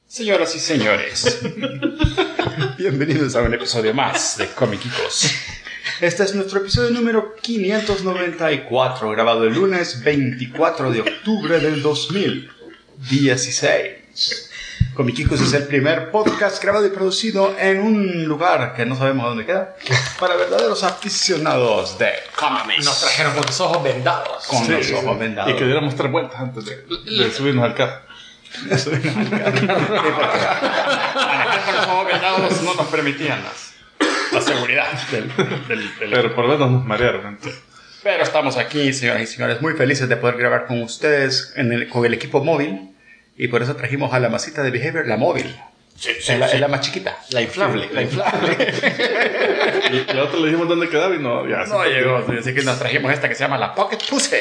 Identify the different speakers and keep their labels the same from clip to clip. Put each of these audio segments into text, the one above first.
Speaker 1: Señoras y señores, bienvenidos a un episodio más de Comiquicos. Este es nuestro episodio número 594, grabado el lunes 24 de octubre del 2016. Comiquicos es el primer podcast grabado y producido en un lugar que no sabemos dónde queda, para verdaderos aficionados de cómics.
Speaker 2: Nos trajeron con los ojos vendados.
Speaker 1: Con los ojos vendados.
Speaker 3: Y que diéramos 3 vueltas antes de subirnos al carro.
Speaker 1: Manejar con los ojos vendados no nos permitían la seguridad del
Speaker 3: Pero por lo menos nos marearon antes.
Speaker 1: Pero estamos aquí, señoras y señores, muy felices de poder grabar con ustedes con el equipo móvil. Y por eso trajimos a la masita de Behavior, la móvil. Sí, es la más chiquita.
Speaker 2: La inflable.
Speaker 1: Sí, la inflable.
Speaker 3: Y la otra le dijimos dónde quedaba y no, ya.
Speaker 1: No llegó, así que nos trajimos esta que se llama la Pocket Pussy.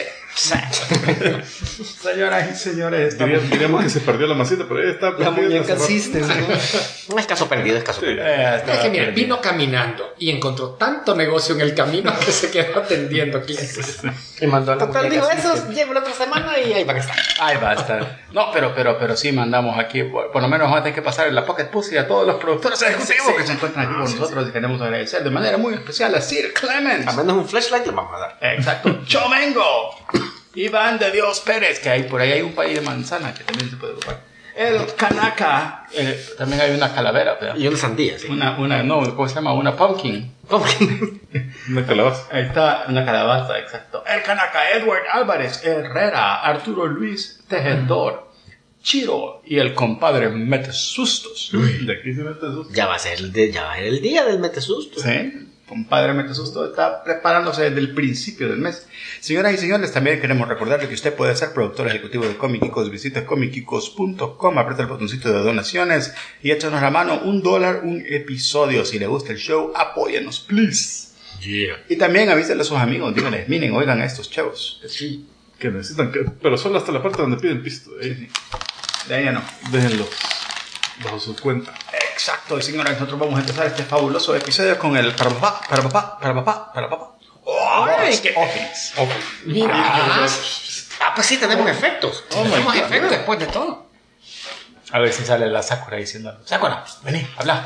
Speaker 1: Señoras y señores,
Speaker 3: diríamos que se perdió la masita, pero ahí está.
Speaker 2: La muñeca existe, ¿no?
Speaker 4: No es caso perdido, es caso perdido.
Speaker 2: Es que mira, vino caminando y encontró tanto negocio en el camino que se quedó atendiendo clientes.
Speaker 4: Y mandó a la muñeca. Dijo, eso lleva la otra semana y ahí va a estar.
Speaker 1: Ahí va a estar. No, pero sí mandamos aquí, por lo menos vamos a tener que pasar en la Pocket Pussy a todos los productores ejecutivos que se encuentran aquí con nosotros y queremos agradecer de manera muy especial a Sir Clemens.
Speaker 4: A menos un flashlight le vamos a dar.
Speaker 1: Exacto. Chomengo. Iván de Dios Pérez, que hay por ahí hay un país de manzana que también se puede ocupar. El Kanaka, también hay una calavera, ¿verdad?
Speaker 4: Y una sandía, sí.
Speaker 1: ¿Cómo se llama? Una pumpkin.
Speaker 3: Una calabaza.
Speaker 1: Ahí está, una calabaza, exacto. El Kanaka, Edward Álvarez Herrera, Arturo Luis Tejedor, Chiro y el compadre Mete Sustos.
Speaker 3: De aquí se mete sustos.
Speaker 4: Ya va a ser el día del Mete Susto.
Speaker 1: Sí. Compadre Mete Susto está preparándose desde el principio del mes. Señoras y señores, también queremos recordarle que usted puede ser productor ejecutivo de Comiquicos. Visite comiquicos.com, aprieta el botoncito de donaciones y échanos la mano. $1 un episodio. Si le gusta el show, apóyenos, please.
Speaker 4: Yeah.
Speaker 1: Y también avísenle a sus amigos, díganles, miren, oigan a estos chavos.
Speaker 4: Sí.
Speaker 3: Que necesitan, pero solo hasta la parte donde piden pisto.
Speaker 1: Sí. De ahí ya no.
Speaker 3: Déjenlo bajo su cuenta.
Speaker 1: Exacto, y señores, nosotros vamos a empezar este fabuloso episodio con el para papá.
Speaker 4: ¡Ay, qué
Speaker 1: Office.
Speaker 4: Mira. Pues sí, tenemos efectos. Tenemos efectos después de todo.
Speaker 1: A ver si sale la Sakura diciendo, Sakura, vení, habla.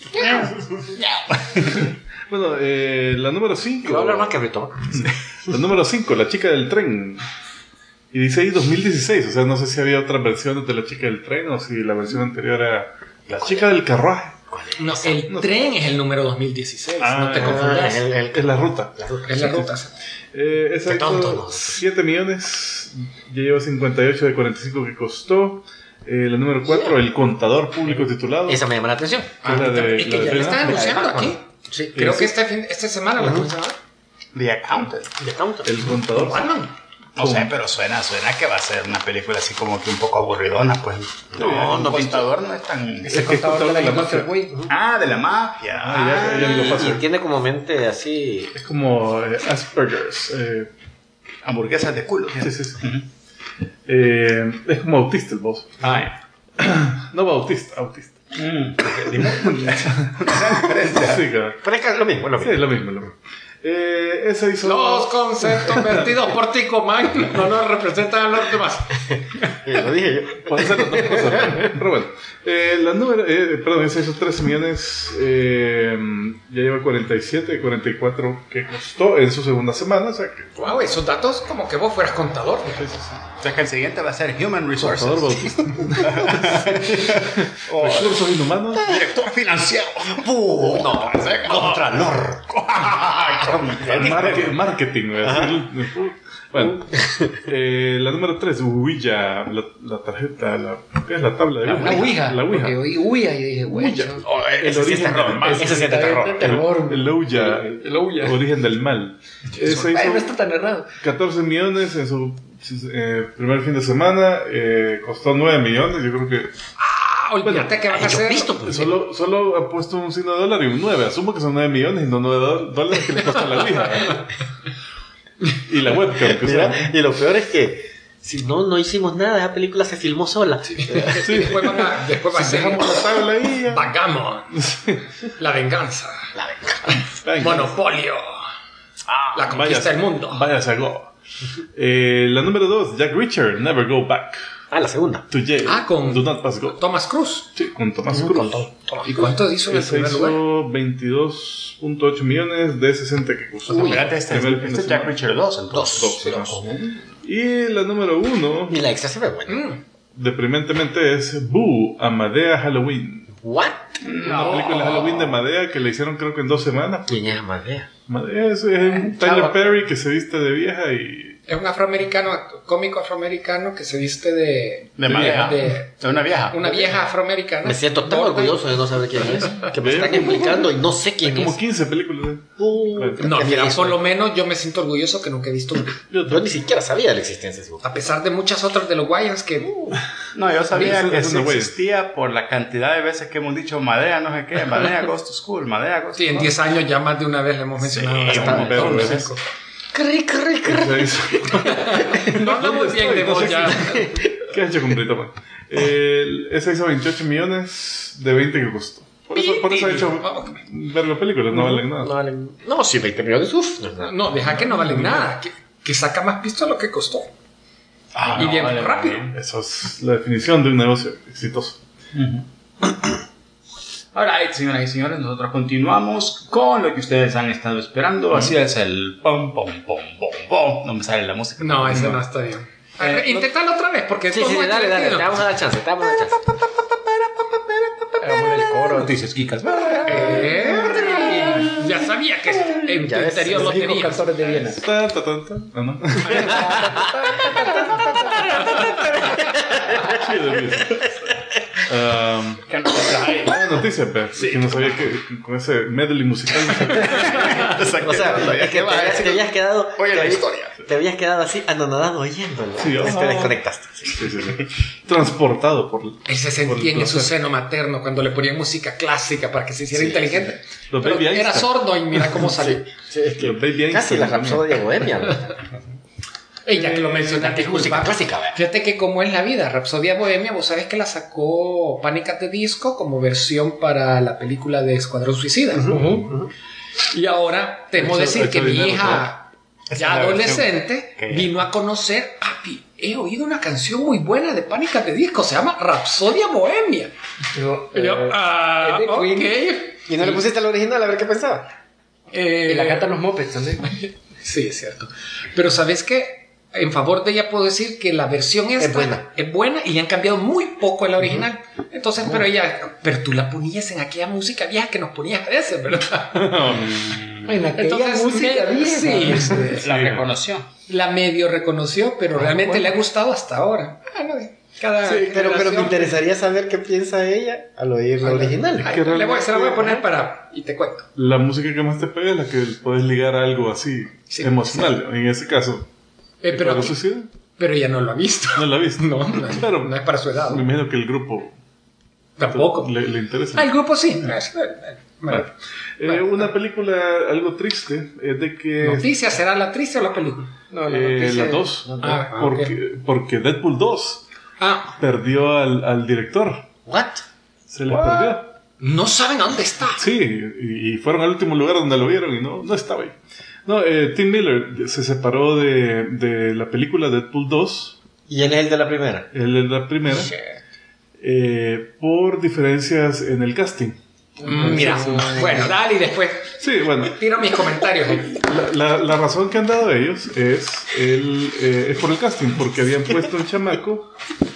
Speaker 3: Bueno, la número 5.
Speaker 4: Voy a hablar más que Brito.
Speaker 3: La número 5, la chica del tren. Y dice ahí 2016, o sea, no sé si había otras versiones de la chica del tren o si la versión anterior era la chica del carruaje.
Speaker 2: No, el tren es el número 2016, no te confundas.
Speaker 3: Es la ruta.
Speaker 2: Es la ruta.
Speaker 3: Esa hizo 7 millones, ya lleva 58 de 45 que costó. La número 4, el contador público titulado.
Speaker 4: Esa me llama la atención.
Speaker 2: Es que ya le están anunciando aquí. Sí, creo que esta semana la comenzaron.
Speaker 1: The Accountant.
Speaker 3: El contador.
Speaker 1: No sé, pero suena que va a ser una película así como que un poco aburridona, pues.
Speaker 4: No,
Speaker 1: el contador no es tan...
Speaker 2: Es el contador de la mafia.
Speaker 1: Ah, de la mafia.
Speaker 3: Ya lo paso.
Speaker 4: Y tiene como mente así.
Speaker 3: Es como Asperger's.
Speaker 1: Hamburguesas de culo.
Speaker 3: Sí. Es como autista el boss.
Speaker 1: Ay.
Speaker 3: No, autista.
Speaker 1: Diferencia.
Speaker 3: Sí, claro.
Speaker 4: Pero es lo mismo,
Speaker 3: Sí, es lo mismo. Esa hizo...
Speaker 2: Los conceptos vertidos por Tico Man no nos representan a los demás.
Speaker 4: Lo dije yo.
Speaker 3: Puede ser las dos cosas, pero bueno. La número... perdón, esa hizo 13 millones. Ya lleva 47, 44 que costó en su segunda semana. O sea que...
Speaker 2: Wow, esos datos como que vos fueras contador.
Speaker 1: O sea que el siguiente va a ser Human Resources.
Speaker 3: Contador bautista. Recursos inhumanos.
Speaker 1: Director financiero.
Speaker 4: No, Contralor.
Speaker 3: Marketing. Bueno, la número 3, Ouija, la tarjeta, ¿qué es la tabla de
Speaker 2: La Ouija.
Speaker 3: La Ouija.
Speaker 2: Porque oí Ouija y dije, güey.
Speaker 4: Ese sí es terror. Ese sí es terror.
Speaker 3: El Ouija.
Speaker 2: El Ouija.
Speaker 3: Origen del mal. Esa
Speaker 2: No
Speaker 3: hizo
Speaker 2: está tan errado.
Speaker 3: 14 millones en su primer fin de semana. Costó 9 millones. Yo creo que
Speaker 2: Olvídate que van a hacer.
Speaker 3: solo ha puesto un signo de dólar y un 9. Asumo que son 9 millones y no 9 dólares que le cuesta la Ouija. Y la webcam.
Speaker 4: Mira, y lo peor es que si no hicimos nada, esa película se filmó sola.
Speaker 3: Sí.
Speaker 2: Después va a ser
Speaker 3: Dejamos la tabla ahí.
Speaker 2: Backgammon. La venganza. Monopolio. La conquista del mundo.
Speaker 3: Vaya, se hago. La número 2, Jack Reacher, Never Go Back.
Speaker 4: la segunda.
Speaker 3: To Jail.
Speaker 2: Con
Speaker 3: Do Not Pass Go.
Speaker 2: Thomas Cruise.
Speaker 3: Sí, con Tomás Cruz.
Speaker 2: ¿Y cuánto hizo en el
Speaker 3: Ese
Speaker 2: primer lugar?
Speaker 3: hizo 22.8 millones de 60 que costó.
Speaker 1: Espérate, este
Speaker 3: Primer fin de
Speaker 1: es Jack
Speaker 3: semana.
Speaker 1: Reacher 2, entonces.
Speaker 3: Dos. Y la número 1,
Speaker 4: Y la extra se ve buena.
Speaker 3: deprimentemente, es Boo, a Madea Halloween.
Speaker 4: ¿What?
Speaker 3: Una película de Halloween de Madea que le hicieron creo que en 2 semanas.
Speaker 4: ¿Quién es Amadea?
Speaker 3: Madea es un Tyler Perry que se viste de vieja y...
Speaker 2: Es un afroamericano, cómico afroamericano que se viste de
Speaker 1: Madea.
Speaker 2: de
Speaker 1: Una vieja.
Speaker 2: una vieja afroamericana.
Speaker 4: Me siento tan
Speaker 2: Gorda.
Speaker 4: orgulloso de no saber quién es. Que me están explicando y no sé quién
Speaker 3: Como
Speaker 4: es.
Speaker 3: 15 películas.
Speaker 2: No, mira,
Speaker 4: Eso.
Speaker 2: por lo menos yo me siento orgulloso que nunca he visto una.
Speaker 4: Yo ni siquiera sabía de la existencia de ese grupo.
Speaker 2: A pesar de muchas otras de los Wayans que...
Speaker 1: No, yo sabía
Speaker 3: Eso
Speaker 1: que
Speaker 3: es
Speaker 1: sí
Speaker 3: una wea.
Speaker 1: existía por la cantidad de veces que hemos dicho Madea, no sé qué, Madea Goes to School, Madea Goes to
Speaker 2: Sí, en 10 años ya más de una vez le hemos mencionado.
Speaker 1: Sí,
Speaker 2: hasta
Speaker 3: un verbo,
Speaker 2: todos los
Speaker 3: ¿ves?
Speaker 2: 5. No hablamos bien de vos ya.
Speaker 3: ¿Qué ha hecho con Brito, man? Ese hizo 28 millones de 20 que costó. Por eso ha hecho ver las películas, no valen nada.
Speaker 4: No, sí, 20 millones, uff.
Speaker 2: No, deja que no valen nada. Que saca más pisto de lo que costó. Y bien rápido.
Speaker 3: Eso es la definición de un negocio exitoso.
Speaker 1: Ahora, señoras y señores, nosotros continuamos con lo que ustedes han estado esperando. Así es el pom, pom, pom, pom, pom. No me sale la música.
Speaker 2: No, ese no está bien. Inténtalo otra vez, porque
Speaker 4: Sí,
Speaker 2: esto
Speaker 4: sí,
Speaker 2: es muy
Speaker 4: dale,
Speaker 2: divertido.
Speaker 4: te vamos a dar chance, te vamos a dar chance.
Speaker 1: Hagamos el coro. Noticias Kikas.
Speaker 2: Ya sabía que en tu
Speaker 4: Ya ves,
Speaker 2: interior lo tenía.
Speaker 4: de Viena.
Speaker 3: Ta, ta, ta, ta. Ah, no. Chido, Luis. Buena noticia, pero que no sabía que con ese medley musical.
Speaker 4: O sea, es que te habías quedado.
Speaker 1: Oye, la historia.
Speaker 4: Te habías quedado así anonadado oyéndolo.
Speaker 3: Sí,
Speaker 4: Entonces te desconectaste.
Speaker 3: Sí. Transportado por.
Speaker 2: Él se sentía en su seno materno cuando le ponían música clásica para que se hiciera inteligente.
Speaker 3: Los
Speaker 2: Pero
Speaker 3: Baby
Speaker 2: era
Speaker 3: Einstein.
Speaker 2: sordo y mira cómo salió.
Speaker 4: Sí, es que
Speaker 3: Los Baby
Speaker 4: casi
Speaker 3: Einstein
Speaker 4: la
Speaker 3: también.
Speaker 4: Rapsodia Bohemia.
Speaker 2: Y ya que lo mencionaste,
Speaker 4: Es música
Speaker 2: disculpa.
Speaker 4: clásica, ¿verdad?
Speaker 2: Fíjate que como es la vida, Rapsodia Bohemia, vos sabés que la sacó Panic! At the Disco como versión para la película de Escuadrón Suicida. Y ahora tenemos que decir que mi hija,
Speaker 1: Esa
Speaker 2: ya
Speaker 1: es la
Speaker 2: adolescente,
Speaker 1: versión que-
Speaker 2: vino a conocer, papi, he oído una canción muy buena de Panic! At the Disco, se llama Rapsodia Bohemia. Y yo,
Speaker 5: es de
Speaker 2: ok.
Speaker 5: Queen. ¿Y no le pusiste al original a ver qué pensaba? Y la cantan los Muppets también.
Speaker 2: Sí, es cierto. Pero ¿sabes qué? En favor de ella puedo decir que la versión esta es buena y le han cambiado muy poco a la original. Entonces, pero tú la ponías en aquella música vieja que nos ponías a veces, ¿verdad?
Speaker 5: En aquella
Speaker 2: Entonces,
Speaker 5: música vieja.
Speaker 2: sí,
Speaker 1: La reconoció.
Speaker 2: la medio reconoció, pero realmente le ha gustado hasta ahora. Cada
Speaker 5: Sí, pero me
Speaker 2: generación.
Speaker 5: interesaría saber qué piensa ella al oír la original.
Speaker 2: Ay,
Speaker 3: Que
Speaker 2: se la voy a poner
Speaker 3: realmente-
Speaker 2: y te cuento.
Speaker 3: La música que más te pega es la que puedes ligar a algo así
Speaker 2: Sí,
Speaker 3: emocional. En ese caso,
Speaker 2: Pero,
Speaker 3: ¿Escuadrón Suicida?
Speaker 2: pero ella no lo ha visto.
Speaker 3: No la viste.
Speaker 2: No,
Speaker 3: Pero
Speaker 2: no es para su edad.
Speaker 3: me imagino que el grupo
Speaker 2: Tampoco.
Speaker 3: le interesa.
Speaker 2: El grupo sí.
Speaker 3: Vale. Una película algo triste es de que
Speaker 2: ¿Noticia será la triste o la película?
Speaker 5: No,
Speaker 3: las dos,
Speaker 2: Ah,
Speaker 3: porque Deadpool 2 perdió al director.
Speaker 4: ¿What?
Speaker 3: Se les perdió.
Speaker 2: No saben a dónde está.
Speaker 3: Sí, y fueron al último lugar donde lo vieron y no estaba ahí. No, Tim Miller se separó de la película Deadpool 2.
Speaker 4: ¿Y él es el de la primera?
Speaker 3: Él es la primera. Por diferencias en el casting.
Speaker 2: Mira, bueno, dale y después
Speaker 3: Sí, bueno,
Speaker 2: tiro mis comentarios.
Speaker 3: la razón que han dado ellos es por el casting, porque habían puesto un chamaco.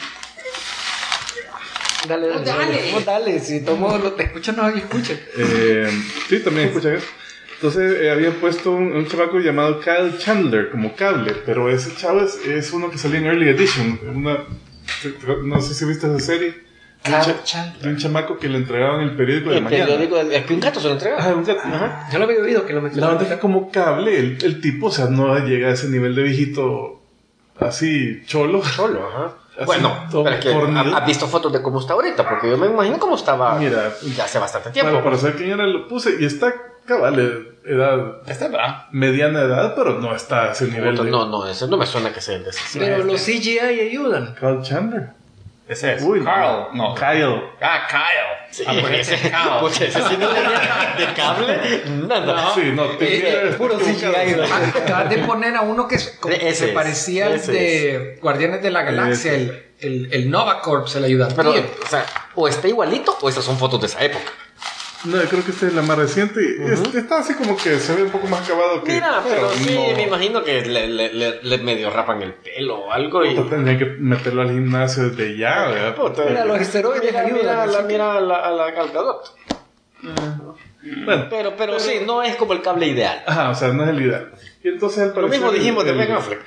Speaker 5: Dale,
Speaker 2: Oh, dale.
Speaker 5: dale. Si tomo lo te escuchan, no escuchan.
Speaker 3: Sí, también escuchan eso. Entonces habían puesto un chamaco llamado Kyle Chandler como cable, pero ese chavo es uno que salía en Early Edition. No sé si viste esa serie. De un chamaco que le entregaban el periódico de
Speaker 4: El
Speaker 3: mañana.
Speaker 4: periódico, es que un gato se lo entrega.
Speaker 3: Ah, un gato.
Speaker 4: Ajá.
Speaker 5: Yo lo había oído que lo
Speaker 3: La
Speaker 5: mencionaban.
Speaker 3: verdad es que como cable, el tipo, o sea, no llega a ese nivel de viejito así cholo.
Speaker 4: Solo, ajá.
Speaker 3: Así,
Speaker 4: Bueno,
Speaker 3: todo
Speaker 4: pero es que
Speaker 3: fornido.
Speaker 4: has visto fotos de cómo está ahorita, porque yo me imagino cómo estaba
Speaker 3: Mira,
Speaker 4: ya hace bastante tiempo.
Speaker 3: bueno, para saber quién era lo puse y está cabal, edad,
Speaker 1: Está bravo.
Speaker 3: mediana edad, pero no está a ese nivel de
Speaker 4: No, eso no me suena que sea el de ese.
Speaker 5: Pero los CGI ayudan.
Speaker 3: Kyle Chandler.
Speaker 1: Ese es.
Speaker 3: Uy,
Speaker 1: Carl. No.
Speaker 3: Kyle.
Speaker 1: Ah, Kyle.
Speaker 5: Sí,
Speaker 2: porque ese es caos.
Speaker 5: Porque ese sí no tenía de cable, nada.
Speaker 3: Sí, no,
Speaker 5: Puro CGI.
Speaker 2: Acabas de poner a uno que se parecía al de Guardianes de la Galaxia, el Nova Corps, el ayudante.
Speaker 5: Pero, o sea, o está igualito o estas son fotos de esa época.
Speaker 3: No, yo creo que esta es la más reciente. Está así como que se ve un poco más acabado que...
Speaker 5: Mira, pero sí,
Speaker 3: no.
Speaker 5: me imagino que le medio rapan el pelo o algo y...
Speaker 3: Tendría que meterlo al gimnasio desde ya, ¿verdad?
Speaker 5: Mira,
Speaker 2: los esteroides ayudan.
Speaker 5: Mira a la Calcadot.
Speaker 3: Bueno,
Speaker 5: pero sí, no es como el cable ideal.
Speaker 3: ajá, o sea, no es el ideal. Y entonces al parecer...
Speaker 5: mismo dijimos de Ben Affleck.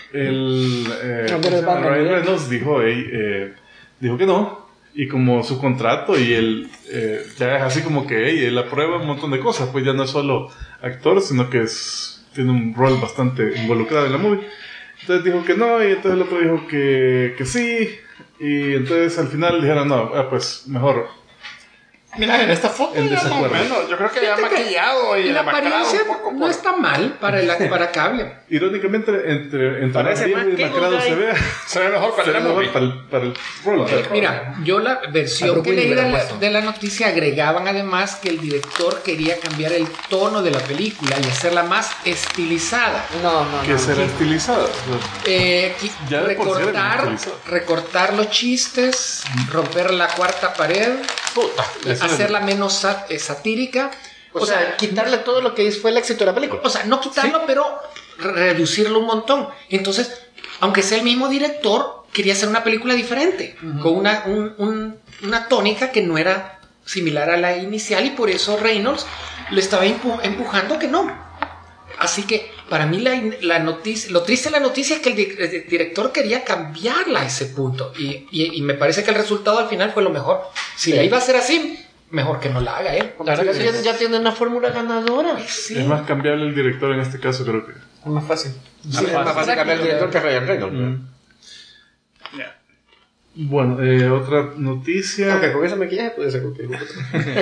Speaker 3: Ryan Reynolds dijo que no. Y como su contrato y él ya es así como que él aprueba un montón de cosas, pues ya no es solo actor, sino que tiene un rol bastante involucrado en la movie. Entonces dijo que no, y entonces el otro dijo que sí, y entonces al final dijeron no, pues mejor.
Speaker 1: Mira, en esta foto
Speaker 3: El
Speaker 1: ya más o
Speaker 3: desacuerdo.
Speaker 1: menos, yo creo que ya maquillado y
Speaker 2: la
Speaker 1: demacrado
Speaker 2: apariencia
Speaker 1: un poco.
Speaker 2: no está mal para cable.
Speaker 3: Irónicamente, entre
Speaker 5: Parece
Speaker 3: más
Speaker 5: más
Speaker 3: viejo y
Speaker 5: que
Speaker 3: demacrado
Speaker 5: Google.
Speaker 3: se ve
Speaker 1: mejor
Speaker 3: para el rol.
Speaker 2: Mira, yo la versión
Speaker 5: Algo
Speaker 2: que leí
Speaker 5: muy bien,
Speaker 2: de la noticia agregaban además que el director quería cambiar el tono de la película y hacerla más estilizada.
Speaker 5: No.
Speaker 3: Que será estilizado. Ya de por sí era estilizado.
Speaker 2: Recortar los chistes, romper la cuarta pared, hacerla menos satírica.
Speaker 5: O sea, quitarle todo lo que fue el éxito de la película.
Speaker 2: O sea, no quitarlo, pero reducirlo un montón. Entonces, aunque sea el mismo director, quería hacer una película diferente, con una tónica que no era similar a la inicial, y por eso Reynolds le estaba empujando que no. Así que para mí la noticia, lo triste de la noticia es que el director quería cambiarla a ese punto, y me parece que el resultado al final fue lo mejor. Si la iba a hacer así, mejor que no la haga él.
Speaker 5: La verdad que ya tiene una fórmula ganadora.
Speaker 2: Sí.
Speaker 3: Es más cambiable el director en este caso, creo que.
Speaker 5: Es más fácil.
Speaker 2: Sí,
Speaker 5: es más fácil cambiar el director que Ryan Reynolds.
Speaker 3: Bueno, otra noticia.
Speaker 5: Aunque con ese maquillaje puede ser cualquier cosa.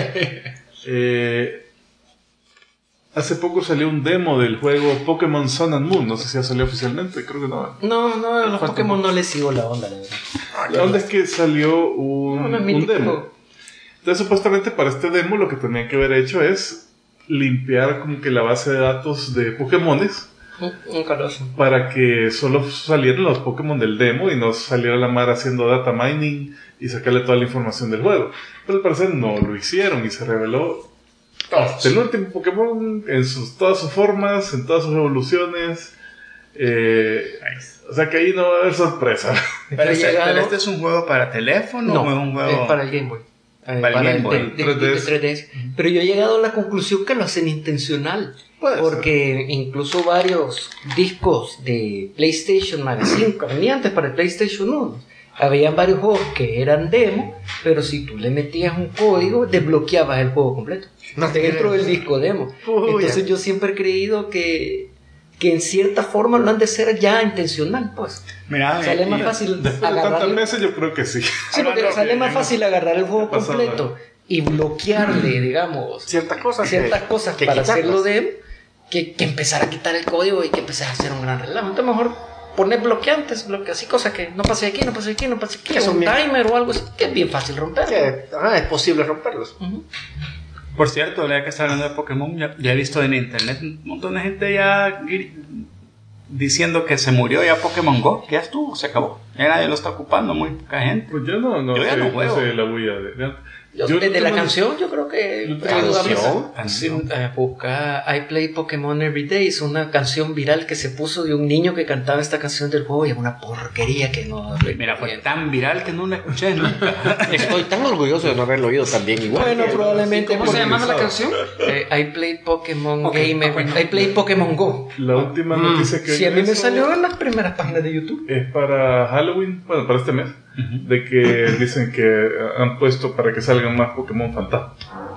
Speaker 3: Hace poco salió un demo del juego Pokémon Sun and Moon. No sé si ya salió oficialmente, creo que no.
Speaker 5: No, a los Pokémon no les sigo la onda, la verdad.
Speaker 3: La onda es que salió un demo. Entonces, supuestamente para este demo lo que tenían que haber hecho es limpiar como que la base de datos de Pokémones para que solo salieran los Pokémon del demo y no saliera la mar haciendo data mining y sacarle toda la información del juego. Pero al parecer no lo hicieron y se reveló el último Pokémon en todas sus formas, en todas sus evoluciones. O sea que ahí no va a haber sorpresa.
Speaker 1: Pero este es un juego para teléfono o es un juego
Speaker 5: es para el Game Boy.
Speaker 1: Para el Game Boy.
Speaker 5: 3DS. Pero yo he llegado a la conclusión que lo hacen intencional. Porque incluso varios discos de PlayStation Magazine que venían antes para el PlayStation 1, habían varios juegos que eran demo, pero si tú le metías un código, desbloqueabas el juego completo dentro del disco demo. Entonces yo siempre he creído que en cierta forma lo han de ser ya intencional, pues.
Speaker 1: Mira,
Speaker 5: sale más fácil
Speaker 3: Después de tantas veces yo creo que sí.
Speaker 5: Sí, porque sale más fácil agarrar el juego completo y bloquearle, digamos,
Speaker 4: ciertas cosas
Speaker 5: que para hacerlo de que empezar a quitar el código y que empezar a hacer un gran relajo. Entonces mejor poner bloqueantes, así cosas que no pase aquí, no pase aquí, no pase aquí, es un timer o algo así, que es bien fácil romper.
Speaker 4: Es posible romperlos.
Speaker 1: Por cierto, ya que está hablando de Pokémon, ya he visto en internet un montón de gente ya diciendo que se murió ya Pokémon Go, que ya estuvo, se acabó. Ya nadie lo está ocupando, muy poca gente.
Speaker 3: Pues yo no
Speaker 1: Yo ya no juego.
Speaker 3: sé la bulla de
Speaker 5: Desde la canción, yo creo que
Speaker 1: Canción.
Speaker 5: busca I Play Pokémon Every Day, es una canción viral que se puso de un niño que cantaba esta canción del juego y es una porquería que no.
Speaker 1: Mira, fue tan viral que no la escuché nunca.
Speaker 4: Estoy tan orgulloso de no haberlo oído también igual.
Speaker 5: Bueno, probablemente.
Speaker 2: ¿Cómo se llamaba la canción?
Speaker 5: I Play Pokémon Game Every I Play Pokémon Go.
Speaker 3: La última noticia que
Speaker 5: Sí, a mí me salió en las primeras páginas de YouTube.
Speaker 3: es para Halloween, bueno, para este mes, de que dicen que han puesto para que salgan más Pokémon fantasma.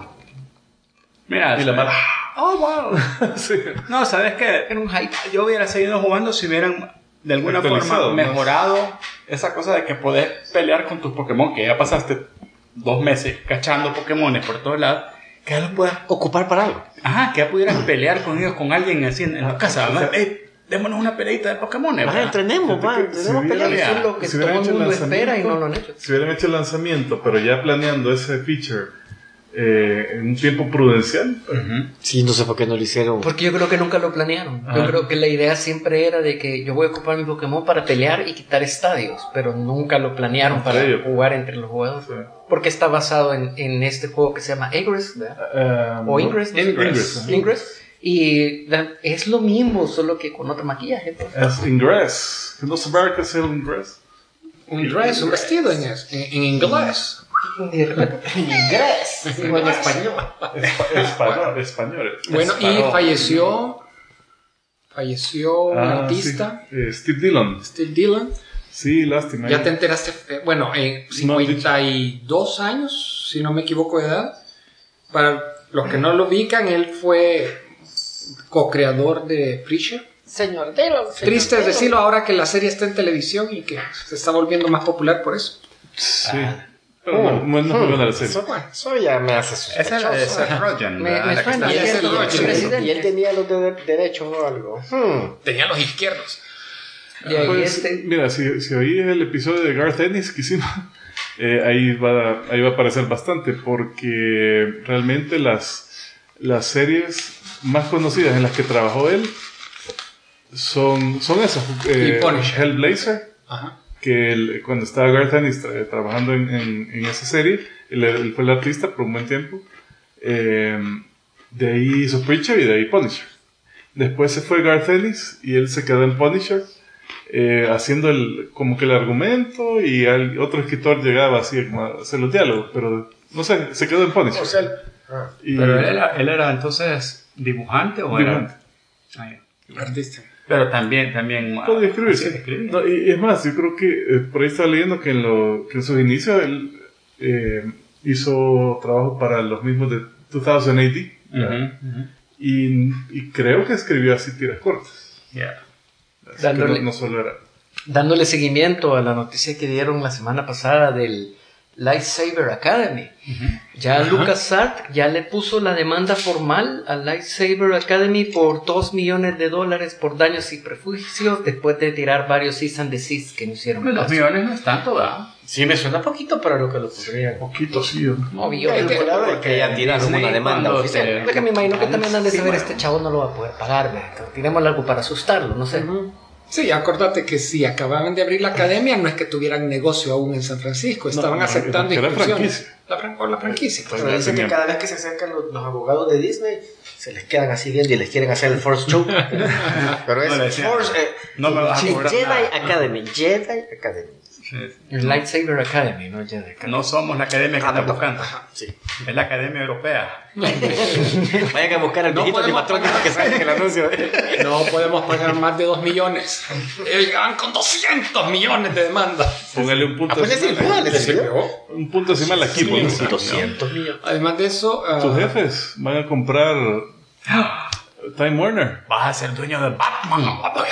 Speaker 1: Mira,
Speaker 3: Y la mala.
Speaker 1: oh, wow.
Speaker 3: Sí.
Speaker 1: No, ¿sabes qué?
Speaker 5: Era un hype.
Speaker 1: Yo hubiera seguido jugando si hubieran de alguna forma
Speaker 3: Actualizado, ¿no?
Speaker 1: mejorado esa cosa de que podés pelear con tus Pokémon, que ya pasaste 2 meses cachando Pokémones por todos lados, que ya los puedas
Speaker 4: Ocupar para algo.
Speaker 1: Ajá, que ya pudieras pelear con ellos, con alguien así en la casa, ¿verdad? Démonos una peleita de Pokémon, ¿verdad?
Speaker 4: Entrenemos, entrenemos peleas.
Speaker 5: Eso es lo que todo el mundo espera y no lo han hecho.
Speaker 3: Si hubieran hecho el lanzamiento, pero ya planeando ese feature en un tiempo prudencial.
Speaker 4: Sí, no sé por qué no lo hicieron.
Speaker 5: Porque yo creo que nunca lo planearon. Yo creo que la idea siempre era de que yo voy a ocupar mi Pokémon para pelear y quitar estadios, pero nunca lo planearon para jugar entre los jugadores. Sí. Porque está basado en este juego que se llama Ingress, o Ingress. Ingress. Y es lo mismo, solo que con otro maquillaje.
Speaker 3: Es Ingress. ¿No saber qué es el Ingress?
Speaker 2: Un dress, un vestido en inglés.
Speaker 4: Ingress. En español.
Speaker 3: Español.
Speaker 2: Bueno, y falleció un artista.
Speaker 3: Sí. Steve Dillon. Sí, lástima.
Speaker 2: Ya te enteraste, 52 años, si no me equivoco de edad. Para los que no lo ubican, él fue co-creador de Preacher.
Speaker 4: Señor Dillon.
Speaker 2: Triste es decirlo ahora que la serie está en televisión y que se está volviendo más popular por eso.
Speaker 3: Sí. Pero no fue buena la serie.
Speaker 4: Eso ya me hace sospechoso.
Speaker 1: Esa es Seth Rogen.
Speaker 5: Me suena.
Speaker 4: Y él tenía los derechos o algo.
Speaker 2: Tenía los izquierdos.
Speaker 3: Pues, mira, si oí el episodio de Garth Ennis que hicimos, ahí va a aparecer bastante, porque realmente las series más conocidas en las que trabajó él son esas. Hellblazer. Ajá. Que cuando estaba Garth Ennis trabajando en esa serie, él fue el artista por un buen tiempo. De ahí hizo Preacher y de ahí Punisher. Después se fue Garth Ennis y él se quedó en Punisher, haciendo como que el argumento, y otro escritor llegaba así como a hacer los diálogos, pero no sé, se quedó en Punisher.
Speaker 1: Pero él era entonces dibujante o
Speaker 3: dibujante.
Speaker 1: Era artista. Pero también
Speaker 3: podía escribir, sí. No, y es más, yo creo que por ahí estaba leyendo que en sus inicios él hizo trabajo para los mismos de 2000 AD. Y creo que escribió así tiras cortas. No solo era.
Speaker 5: Dándole seguimiento a la noticia que dieron la semana pasada del Lightsaber Academy. Ya LucasArts ya le puso la demanda formal al Lightsaber Academy por $2 millones por daños y perjuicios, después de tirar varios cease and desist que no hicieron.
Speaker 1: $2 millones no es tanto, ¿verdad?
Speaker 4: Sí, me suena poquito para lo que lo podría.
Speaker 3: Poquito, sí.
Speaker 4: Porque ya tiraron una demanda oficial.
Speaker 5: Es que me imagino que también han de saber, este chavo no lo va a poder pagar, tiremos algo para asustarlo, no sé.
Speaker 2: Sí, acordate que si acababan de abrir la academia, no es que tuvieran negocio aún en San Francisco, estaban aceptando inscripciones. La franquicia.
Speaker 4: Pero dicen que cada vez que se acercan los abogados de Disney, se les quedan así viendo y les quieren hacer el Force Choke. Pero es Force Jedi Academy.
Speaker 5: El Lightsaber Academy, no Jedi Academy.
Speaker 1: No somos la academia que está buscando. Sí. Es la academia europea.
Speaker 4: Vayan a buscar el viejito animatrónico que sale en el anuncio.
Speaker 2: No podemos pagar más de 2 millones. Llegan con 200 millones de demandas.
Speaker 3: Póngale un punto un punto decimal aquí.
Speaker 4: 200 millones.
Speaker 2: Además de eso,
Speaker 3: tus jefes van a comprar Time Warner.
Speaker 1: Vas a ser dueño de Batman.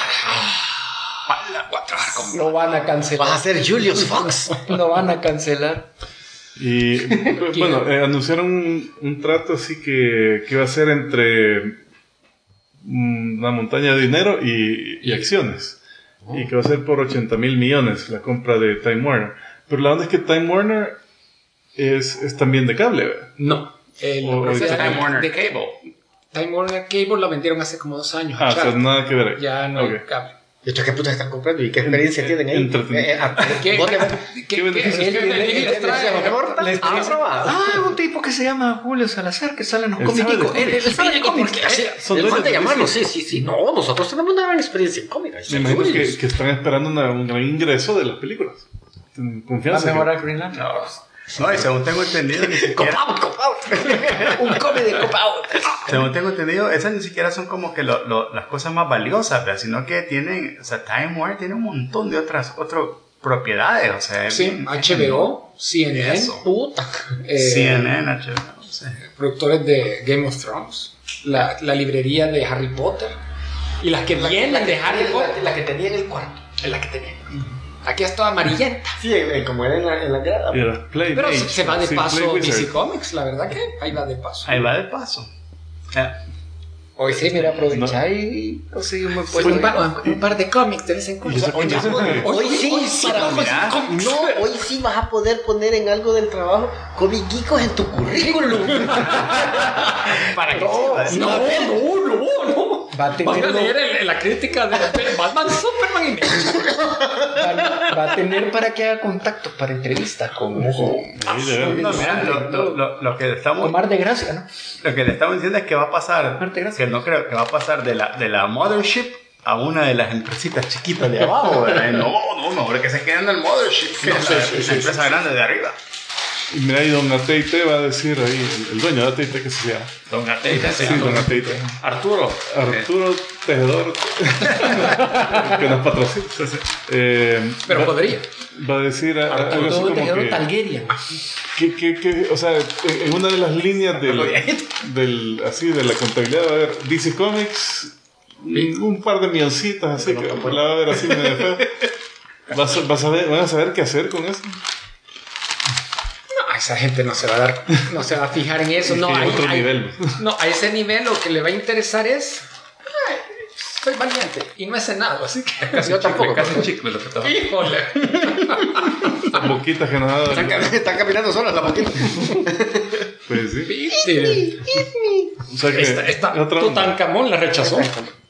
Speaker 2: Lo van a cancelar.
Speaker 4: Vas a ser Julius Fox.
Speaker 5: Lo van a cancelar.
Speaker 3: Y bueno, anunciaron un trato así que iba a ser entre una montaña de dinero y acciones. Y que va a ser por 80 mil millones la compra de Time Warner. Pero la onda es que Time Warner es también de cable, ¿verdad?
Speaker 2: No.
Speaker 1: Time Warner Cable.
Speaker 2: Time Warner Cable lo vendieron hace como 2 años.
Speaker 3: O sea, nada que ver ahí.
Speaker 2: Ya no hay cable.
Speaker 4: ¿Y estos qué putas están comprando? ¿Y qué experiencia tienen ahí?
Speaker 3: ¿Qué beneficios
Speaker 5: tienen? Un tipo que se llama Julio Salazar, que sale en los cómics.
Speaker 4: Él sabe de cómics. Él manda llamarlo, sí. No, nosotros tenemos una gran experiencia en cómics.
Speaker 3: Me imagino que están esperando un gran ingreso de las películas. Confianza.
Speaker 5: ¿Va a mejorar Green Lantern?
Speaker 1: No, y según tengo entendido, ni siquiera...
Speaker 5: Un cómic de cop-out.
Speaker 1: Según tengo entendido, esas ni siquiera son como que las cosas más valiosas, pero sino que tienen, o sea, Time Warner tiene un montón de otras propiedades, o sea...
Speaker 2: Sí, HBO, CNN,
Speaker 1: CNN, HBO, sí.
Speaker 2: Productores de Game of Thrones, la librería de Harry Potter, y las que vienen de Harry Potter.
Speaker 4: La que tenía en el cuarto.
Speaker 2: La que tenía. Aquí es toda amarillenta.
Speaker 4: Sí, como era en la grada.
Speaker 2: Pero se va de paso DC Comics, la verdad que ahí va de paso.
Speaker 1: Ahí va de paso.
Speaker 5: Hoy sí, mira, aprovechá y conseguí un buen puesto.
Speaker 2: Un par de cómics de vez en cuando.
Speaker 4: Hoy sí vas a poder poner en algo del trabajo Comic Geekos en tu currículum.
Speaker 2: ¿Para qué? No.
Speaker 5: Va a
Speaker 2: leer la crítica de Batman, Superman y
Speaker 5: va a tener para que haga contactos para entrevistas con
Speaker 1: lo que estamos
Speaker 5: Omar de Gracia, ¿no?
Speaker 1: Lo que le estamos diciendo es que va a pasar, que no creo que va a pasar de la Mothership a una de las empresitas chiquitas de abajo, ¿verdad? No, que se queden en el Mothership, que es la empresa grande de arriba.
Speaker 3: Y mira, y Don Ateite va a decir ahí, el dueño de Ateite, ¿qué se llama?
Speaker 1: Don Ateite,
Speaker 3: sí, Don Ateite.
Speaker 1: Arturo
Speaker 3: Tejedor, que nos patrocina.
Speaker 1: Pero podría.
Speaker 3: Va a decir algo así como
Speaker 5: Tejedor Talgueria.
Speaker 3: Que, o sea, en una de las líneas de la contabilidad va a haber DC Comics, un par de milloncitas, así que la va a ver así medio feo. Van a saber qué hacer con eso.
Speaker 2: Esa gente no se va a fijar en eso. No,
Speaker 3: nivel.
Speaker 2: No, a ese nivel lo que le va a interesar es soy valiente y no es nada, así que
Speaker 1: casi yo tampoco, casi chicle lo que está.
Speaker 2: Híjole.
Speaker 3: Las boquitas que nos ha dado.
Speaker 4: Están caminando solas las boquitas.
Speaker 3: Pues sí.
Speaker 2: ¿Viste?
Speaker 3: O sea que
Speaker 2: Tutankamón la rechazó.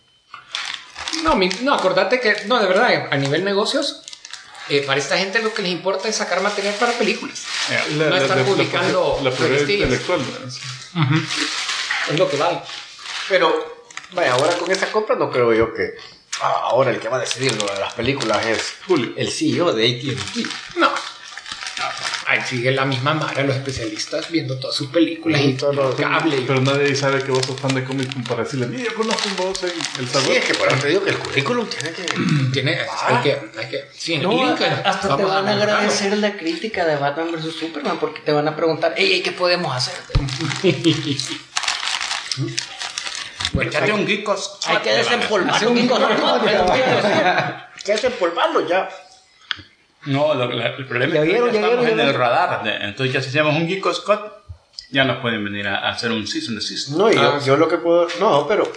Speaker 2: No, acordate que de verdad, a nivel negocios, para esta gente lo que les importa es sacar material para películas. No estar publicando
Speaker 3: la propiedad intelectual.
Speaker 2: Es lo que vale.
Speaker 4: Pero, vaya, ahora con esa compra no creo yo que ahora el que va a decidir lo de las películas es
Speaker 3: Julio,
Speaker 4: el CEO de AT&T.
Speaker 2: No. Ahí sigue la misma mara, los especialistas viendo todas sus películas y todo lo cable.
Speaker 3: Pero nadie sabe que vos sos fan de cómics para decirle, mira, yo conozco un voz en el sabor.
Speaker 4: Sí, es que por eso te digo que el currículum tiene que...
Speaker 2: Hay que sí,
Speaker 5: no, hasta te van a agradecer la crítica de Batman vs Superman porque te van a preguntar, hey, ¿qué podemos hacer?
Speaker 1: Bueno, echate un Geekos.
Speaker 4: Hay que desempolvar un Geekos. Hay que desempolvarlo ya.
Speaker 1: No, el problema es que estamos en el radar. Entonces ya si hacemos un Geekos Cut, ya nos pueden venir a hacer un season de season.
Speaker 4: No, yo lo que puedo... No, pero...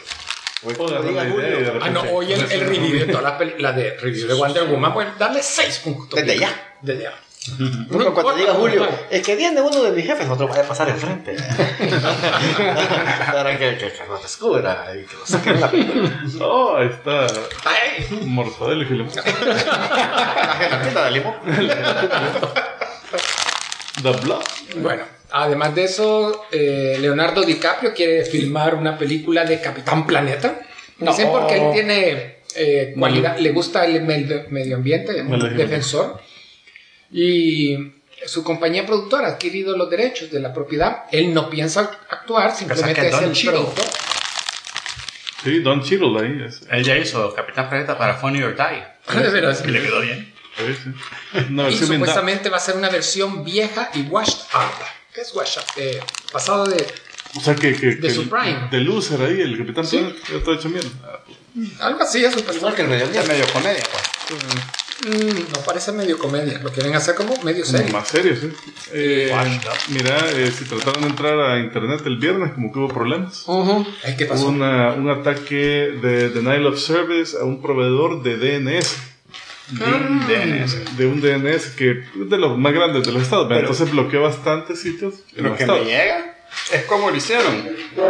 Speaker 2: Hoy el review de todas las de review de Wonder Woman, pues darle 6 puntos.
Speaker 4: Desde ya. Cuando te diga Julio, es que viene uno de mis jefes, otro va a pasar enfrente. Para que no te descubra y que lo saquen la película.
Speaker 3: Oh, ahí está. Mortadelo y Filemón.
Speaker 4: La de limón.
Speaker 3: The Block.
Speaker 2: Bueno, además de eso, Leonardo DiCaprio quiere filmar una película de Capitán Planeta. No sé por qué él tiene cualidad, le gusta el medio ambiente, defensor. Y su compañía productora ha adquirido los derechos de la propiedad. Él no piensa actuar, simplemente es el productor.
Speaker 3: Sí, Don Cheadle ahí es.
Speaker 1: Él ya hizo Capitán Planeta para Funny or Die.
Speaker 2: De veras.
Speaker 1: Y le quedó bien.
Speaker 3: Sí.
Speaker 2: Y supuestamente va a ser una versión vieja y washed up. ¿Qué es washed up? Pasado de...
Speaker 3: O sea que
Speaker 2: su prime.
Speaker 3: De loser ahí, el Capitán Planeta, ya está hecho mierda.
Speaker 2: Algo así es
Speaker 4: igual que el medio comedia, pues.
Speaker 2: No parece medio comedia, lo quieren hacer como medio serio.
Speaker 3: Más serio, sí. Mira, si trataron de entrar a internet el viernes, como que hubo problemas.
Speaker 2: ¿Qué pasó?
Speaker 3: Un ataque de denial of service a un proveedor de DNS. De un DNS que es de los más grandes de los estados. Pero, entonces bloqueó bastantes sitios.
Speaker 1: Lo que me llega es como lo hicieron.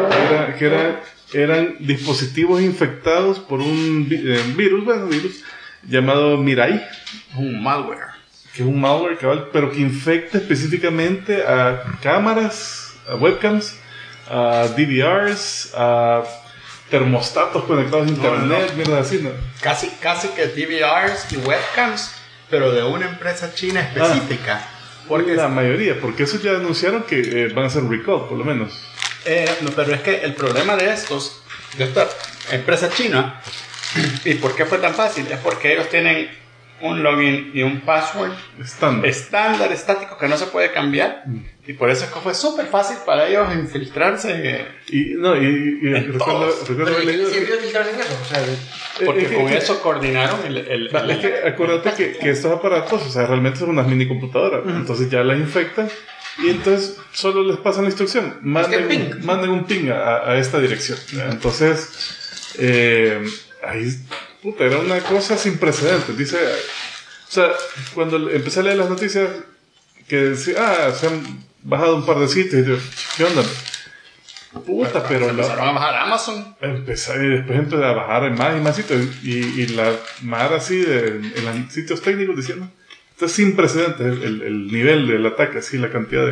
Speaker 3: Eran dispositivos infectados por un virus llamado Mirai,
Speaker 1: un malware,
Speaker 3: que es un malware cabal, pero que infecta específicamente a cámaras, a webcams, a DVRs, a termostatos conectados a internet, mierda así, ¿no?
Speaker 1: Casi que DVRs y webcams, pero de una empresa china específica.
Speaker 3: Porque la mayoría, porque eso ya anunciaron que van a hacer recall, por lo menos.
Speaker 1: No, pero es que el problema de esta empresa china, ¿y por qué fue tan fácil? Es porque ellos tienen un login y un password estándar estático que no se puede cambiar, y por eso es que fue súper fácil para ellos infiltrarse.
Speaker 3: Recuerdo haber leído
Speaker 1: porque con eso coordinaron
Speaker 3: es que acuérdate que estos aparatos, o sea, realmente son unas mini computadoras, entonces ya las infectan Y entonces solo les pasan la instrucción, manden un ping a esta dirección. Entonces, ahí, puta, era una cosa sin precedentes. Dice, o sea, cuando empecé a leer las noticias, que decía, se han bajado un par de sitios, y yo, ¿qué onda? Puta, pero
Speaker 1: empezaron a bajar Amazon.
Speaker 3: Después empecé a bajar en más y más sitios, y la mar así en los sitios técnicos diciendo, esto es sin precedentes el nivel del ataque, así la cantidad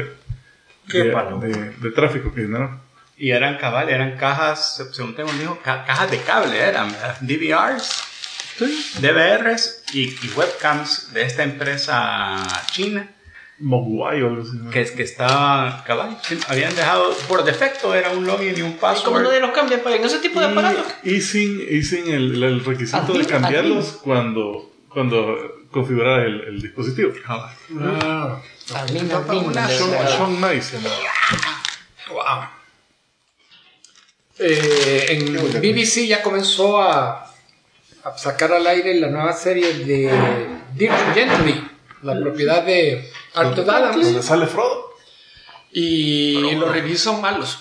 Speaker 3: de tráfico que generó.
Speaker 1: Y eran cajas, según tengo dijo, cajas de cable, eran DVRs, DVRs y webcams de esta empresa china.
Speaker 3: Mogwai o algo así, ¿no?
Speaker 1: Que estaba cabal, habían dejado por defecto, era un login y un password.
Speaker 4: ¿Y cómo nadie los cambia para ese tipo de aparatos?
Speaker 3: Y sin el requisito de cambiarlos cuando configurar el dispositivo. Sean Nice.
Speaker 2: Wow. En BBC ya comenzó a sacar al aire la nueva serie de Dirk Gently, la propiedad de Arthur Adams.
Speaker 3: Donde sale Frodo.
Speaker 2: Y los reviews son malos.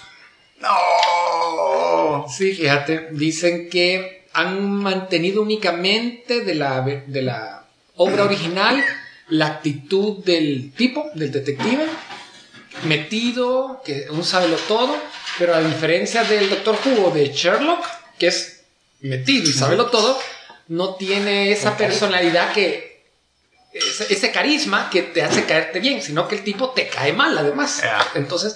Speaker 1: No.
Speaker 2: Sí, fíjate, dicen que han mantenido únicamente de la obra original la actitud del tipo, del detective, metido, que un sabelotodo, pero a diferencia del Doctor Who o de Sherlock, que es metido y sabelotodo, no tiene esa personalidad ese carisma que te hace caerte bien, sino que el tipo te cae mal además. Entonces,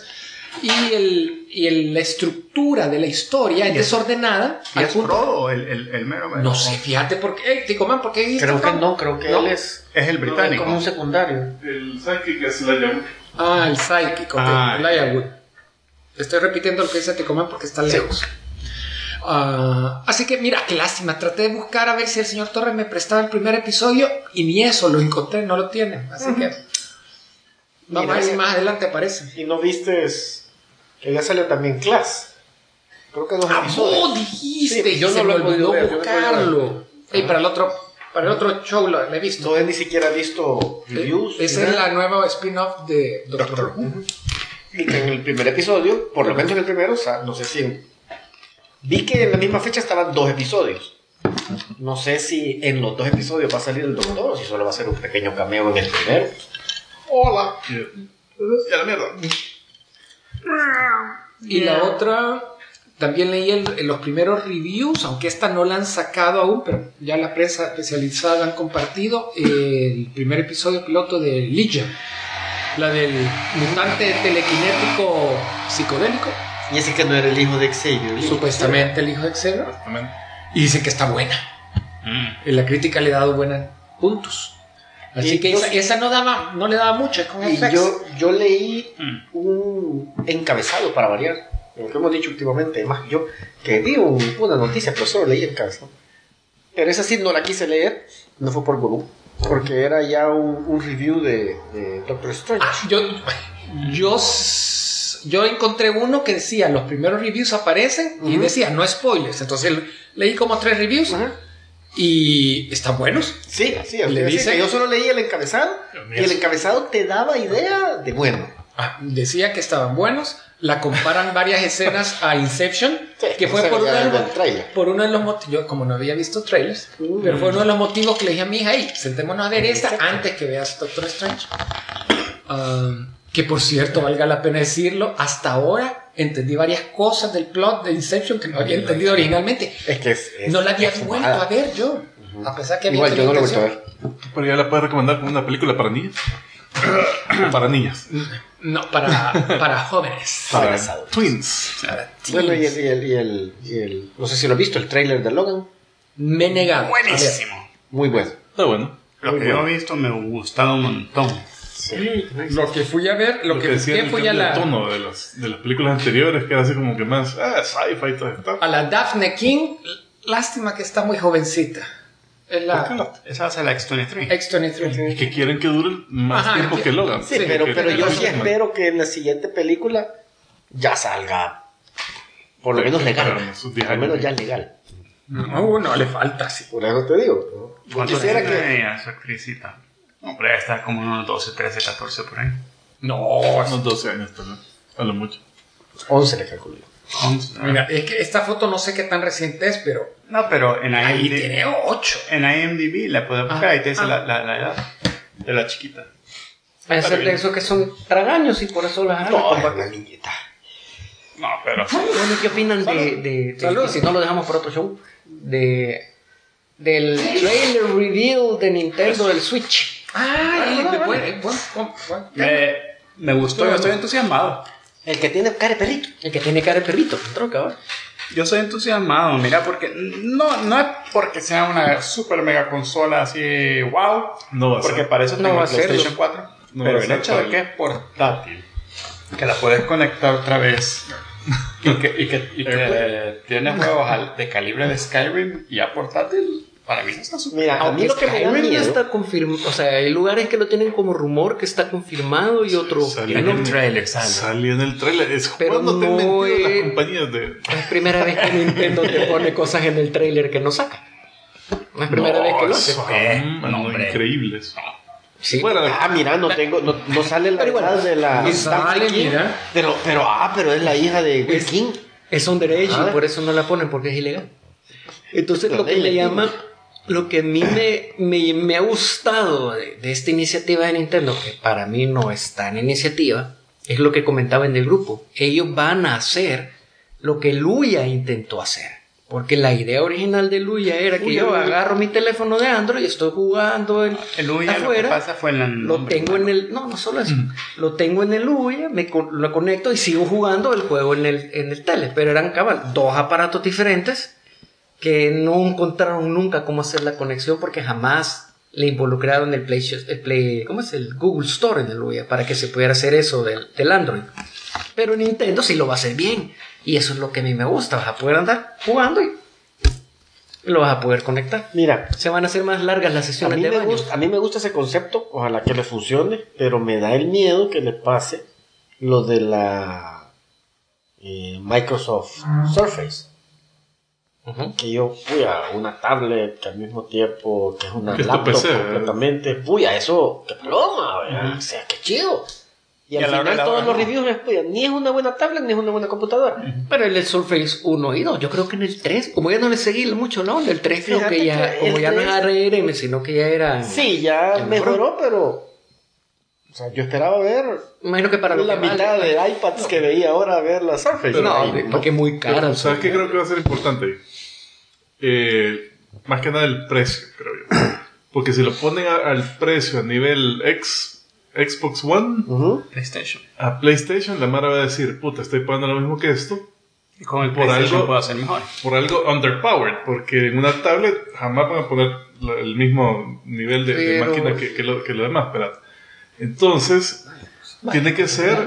Speaker 2: la estructura de la historia es desordenada.
Speaker 1: ¿Y es Frodo el mero?
Speaker 2: No sé, fíjate por qué. Ticoman, ¿por qué?
Speaker 4: Creo que él es
Speaker 1: el británico.
Speaker 4: Como un secundario.
Speaker 3: El psychic es Elijah Wood.
Speaker 2: El psychic, Elijah Wood. Estoy repitiendo lo que dice Ticoman porque está lejos. Así que mira, qué lástima. Traté de buscar a ver si el señor Torres me prestaba el primer episodio y ni eso lo encontré, no lo tiene. Así que vamos a ver si más adelante aparece.
Speaker 4: ¿Y no viste que ya salió también Class? Creo que 2 episodios.
Speaker 2: Vos dijiste,
Speaker 4: sí, yo no lo he podido
Speaker 2: buscarlo. Para el otro show lo he visto.
Speaker 4: No he ni siquiera visto reviews.
Speaker 2: Esa es la nueva spin-off de Doctor Who.
Speaker 4: Y que en el primer episodio, por lo menos en el primero, o sea, no sé si... Vi que en la misma fecha estaban 2 episodios. No sé si en los 2 episodios va a salir el Doctor o si solo va a ser un pequeño cameo en el primero.
Speaker 3: Hola. Ya la mierda.
Speaker 2: Y la otra, también leí los primeros reviews, aunque esta no la han sacado aún, pero ya la prensa especializada han compartido el primer episodio piloto de Legion, la del mutante telequinético psicodélico.
Speaker 4: Y ese que no era el hijo de Xavier.
Speaker 2: Supuestamente el hijo de Xavier. Y dice que está buena. La crítica le ha dado buenos puntos. Así que esa no le daba mucho. Con
Speaker 4: y yo leí un encabezado para variar. Lo que hemos dicho últimamente. Además, yo que vi una noticia, pero solo leí el encabezado. Pero esa sí no la quise leer. No fue por Google. Porque era ya un review de Doctor Strange.
Speaker 2: Yo encontré uno que decía, los primeros reviews aparecen y decía, no spoilers. Entonces leí como 3 reviews y están buenos.
Speaker 4: Sí, le dice que yo solo leí el encabezado y el encabezado te daba idea de bueno.
Speaker 2: Decía que estaban buenos. La comparan varias escenas a Inception, que fue por uno de los motivos. Yo, como no había visto trailers, pero fue uno de los motivos que le dije a mi hija, sentémonos a ver esta antes que veas Doctor Strange. Que por cierto, valga la pena decirlo, hasta ahora entendí varias cosas del plot de Inception que no había entendido originalmente.
Speaker 4: Es que
Speaker 2: no la había vuelto a ver yo, a pesar que había
Speaker 4: igual yo no la he vuelto a ver.
Speaker 3: Pero ya la puedes recomendar como una película para niños. Para niñas.
Speaker 2: No, para jóvenes.
Speaker 3: Para twins.
Speaker 4: Bueno, y el no sé si lo has visto, el trailer de Logan.
Speaker 2: Me he negado.
Speaker 1: Buenísimo.
Speaker 4: Muy bueno.
Speaker 3: Está bueno.
Speaker 1: Lo que yo he visto me gustaba un montón.
Speaker 2: Sí. Lo que fui a ver, lo que
Speaker 3: decía
Speaker 2: fui a
Speaker 3: el tono de las películas anteriores, que era así como que más sci-fi y todo esto.
Speaker 2: A la Daphne King, lástima que está muy jovencita.
Speaker 1: Esa va a ser la X-23.
Speaker 2: X-23.
Speaker 3: Y que quieren que dure más tiempo que Logan.
Speaker 4: Sí, pero yo sí espero que en la siguiente película ya salga por lo menos legal. Por lo menos ya legal.
Speaker 2: No le falta, sí.
Speaker 4: Por eso te digo.
Speaker 1: ¿Cuánto tiene ella, esa actricita? No, pero debe estar como unos 12, 13, 14 por ahí.
Speaker 2: No,
Speaker 3: Unos 12 años también. A lo mucho.
Speaker 4: 11 le calculo.
Speaker 2: mira, es que esta foto no sé qué tan reciente es, pero
Speaker 1: No, pero en
Speaker 2: ahí
Speaker 1: IMDb,
Speaker 2: tiene 8.
Speaker 1: en IMDb la puedes buscar, ahí te dice la edad de la chiquita.
Speaker 5: Hay que ser de esos que son tragaños y por eso las agarran.
Speaker 4: No, es una niñita.
Speaker 1: No, pero...
Speaker 5: Bueno, ¿qué opinan de
Speaker 2: Salud.
Speaker 5: y si no lo dejamos por otro show? Del trailer reveal de Nintendo del Switch.
Speaker 2: Ay, buen.
Speaker 1: Me gustó, yo estoy entusiasmado.
Speaker 4: El que tiene cara de perrito.
Speaker 5: El que tiene cara de perrito. Troca, ¿verdad?
Speaker 1: Yo soy entusiasmado, mira, porque no es porque sea una super mega consola así, wow,
Speaker 3: No va a
Speaker 1: porque
Speaker 3: ser.
Speaker 1: para eso
Speaker 5: No
Speaker 1: tengo
Speaker 5: va
Speaker 1: el
Speaker 5: a serlo.
Speaker 1: PlayStation 4,
Speaker 3: No
Speaker 1: pero
Speaker 3: va a
Speaker 1: el
Speaker 3: ser
Speaker 1: hecho de
Speaker 3: tal.
Speaker 1: que es portátil, que la puedes conectar otra vez y que tiene juegos de calibre de Skyrim y ya portátil, para mí no está súper.
Speaker 4: Mira, a mí lo que me da
Speaker 5: Skyrim
Speaker 4: miedo.
Speaker 5: está confirmado. O sea, hay lugares que lo tienen como rumor que está confirmado y otros
Speaker 3: Salió
Speaker 5: que
Speaker 3: en
Speaker 5: no.
Speaker 3: el
Speaker 1: trailer,
Speaker 3: Salió en el trailer. Es
Speaker 5: Pero
Speaker 3: cuando te han
Speaker 5: no
Speaker 3: mentido
Speaker 5: es-
Speaker 3: las compañías de.
Speaker 5: No es primera vez que Nintendo te pone cosas en el trailer que no saca. No es primera vez que lo hace.
Speaker 3: Son
Speaker 1: hombre.
Speaker 3: increíbles.
Speaker 5: Sí.
Speaker 3: Bueno,
Speaker 4: Mira, no sale la
Speaker 5: Pero igual,
Speaker 4: edad de la.
Speaker 2: y sale,
Speaker 4: King.
Speaker 2: mira.
Speaker 4: Pero es la hija de Will King.
Speaker 5: Es underage
Speaker 4: Ah.
Speaker 5: y por eso no la ponen porque es ilegal. Entonces
Speaker 4: Pero
Speaker 5: lo que
Speaker 4: de
Speaker 5: me
Speaker 4: ilegal.
Speaker 5: llama, lo que a mí me ha gustado de esta iniciativa de Nintendo, que para mí no es tan iniciativa, es lo que comentaba en el grupo. Ellos van a hacer lo que Luya intentó hacer. Porque la idea original de Luya era que yo agarro mi teléfono de Android, estoy jugando
Speaker 1: El Uya, lo que
Speaker 5: afuera,
Speaker 1: pasa fue en el
Speaker 5: lo
Speaker 1: nombre,
Speaker 5: tengo en el... No solo eso. Lo tengo en el Uya, lo conecto y sigo jugando el juego en el tele. Pero eran cabal, dos aparatos diferentes que no encontraron nunca cómo hacer la conexión porque jamás le involucraron ¿cómo es? El Google Store en el Uya para que se pudiera hacer eso del Android. Pero Nintendo sí lo va a hacer bien. Y eso es lo que a mí me gusta. Vas a poder andar jugando y lo vas a poder conectar.
Speaker 4: Mira,
Speaker 5: Se van a hacer más largas las
Speaker 4: a
Speaker 5: sesiones
Speaker 4: mí,
Speaker 5: de
Speaker 4: me
Speaker 5: baño.
Speaker 4: gusta, a mí me gusta ese concepto. Ojalá que le funcione. Pero me da el miedo que le pase lo de la Microsoft Surface.
Speaker 5: Ujú.
Speaker 4: Que yo fui a una tablet que al mismo tiempo que es una
Speaker 3: Que es tu
Speaker 4: laptop
Speaker 3: PC,
Speaker 4: completamente. Fui a eso, qué paloma, ¿verdad? O sea, qué chido. Y al
Speaker 1: a la hora
Speaker 4: final
Speaker 1: de la
Speaker 4: todos
Speaker 1: hora,
Speaker 4: los
Speaker 1: ¿no?
Speaker 4: reviews les ni es una buena tablet ni es una buena computadora.
Speaker 5: Pero en el Surface 1 y 2, yo creo que en el 3, como ya no le seguí mucho, ¿no? En el 3 creo
Speaker 4: Fíjate
Speaker 5: que ya,
Speaker 4: que
Speaker 5: como
Speaker 4: el
Speaker 5: ya no es
Speaker 4: 3
Speaker 5: ARM, sino que ya era...
Speaker 4: Sí, ya
Speaker 5: Ya
Speaker 4: mejoró, pero. O sea, yo esperaba ver
Speaker 5: Imagino que para lo
Speaker 4: la
Speaker 5: que
Speaker 4: mitad
Speaker 5: vale.
Speaker 4: de iPads que veía ahora ver la Surface.
Speaker 5: No,
Speaker 4: Ahí,
Speaker 5: porque es muy cara.
Speaker 3: Pero, ¿sabes qué creo que va a ser importante? Más que nada el precio, creo yo. Porque si lo ponen al precio a nivel Xbox One,
Speaker 4: Ujú.
Speaker 1: PlayStation.
Speaker 3: a PlayStation, la Mara va a decir, puta, estoy pagando lo mismo que esto,
Speaker 1: Y con el
Speaker 3: Por
Speaker 1: PlayStation
Speaker 3: algo-
Speaker 1: puedo hacer mejor.
Speaker 3: por algo underpowered, porque en una tablet jamás van a poner el mismo nivel de
Speaker 5: Pero-
Speaker 3: máquina que lo demás, ¿verdad? Entonces, tiene que ser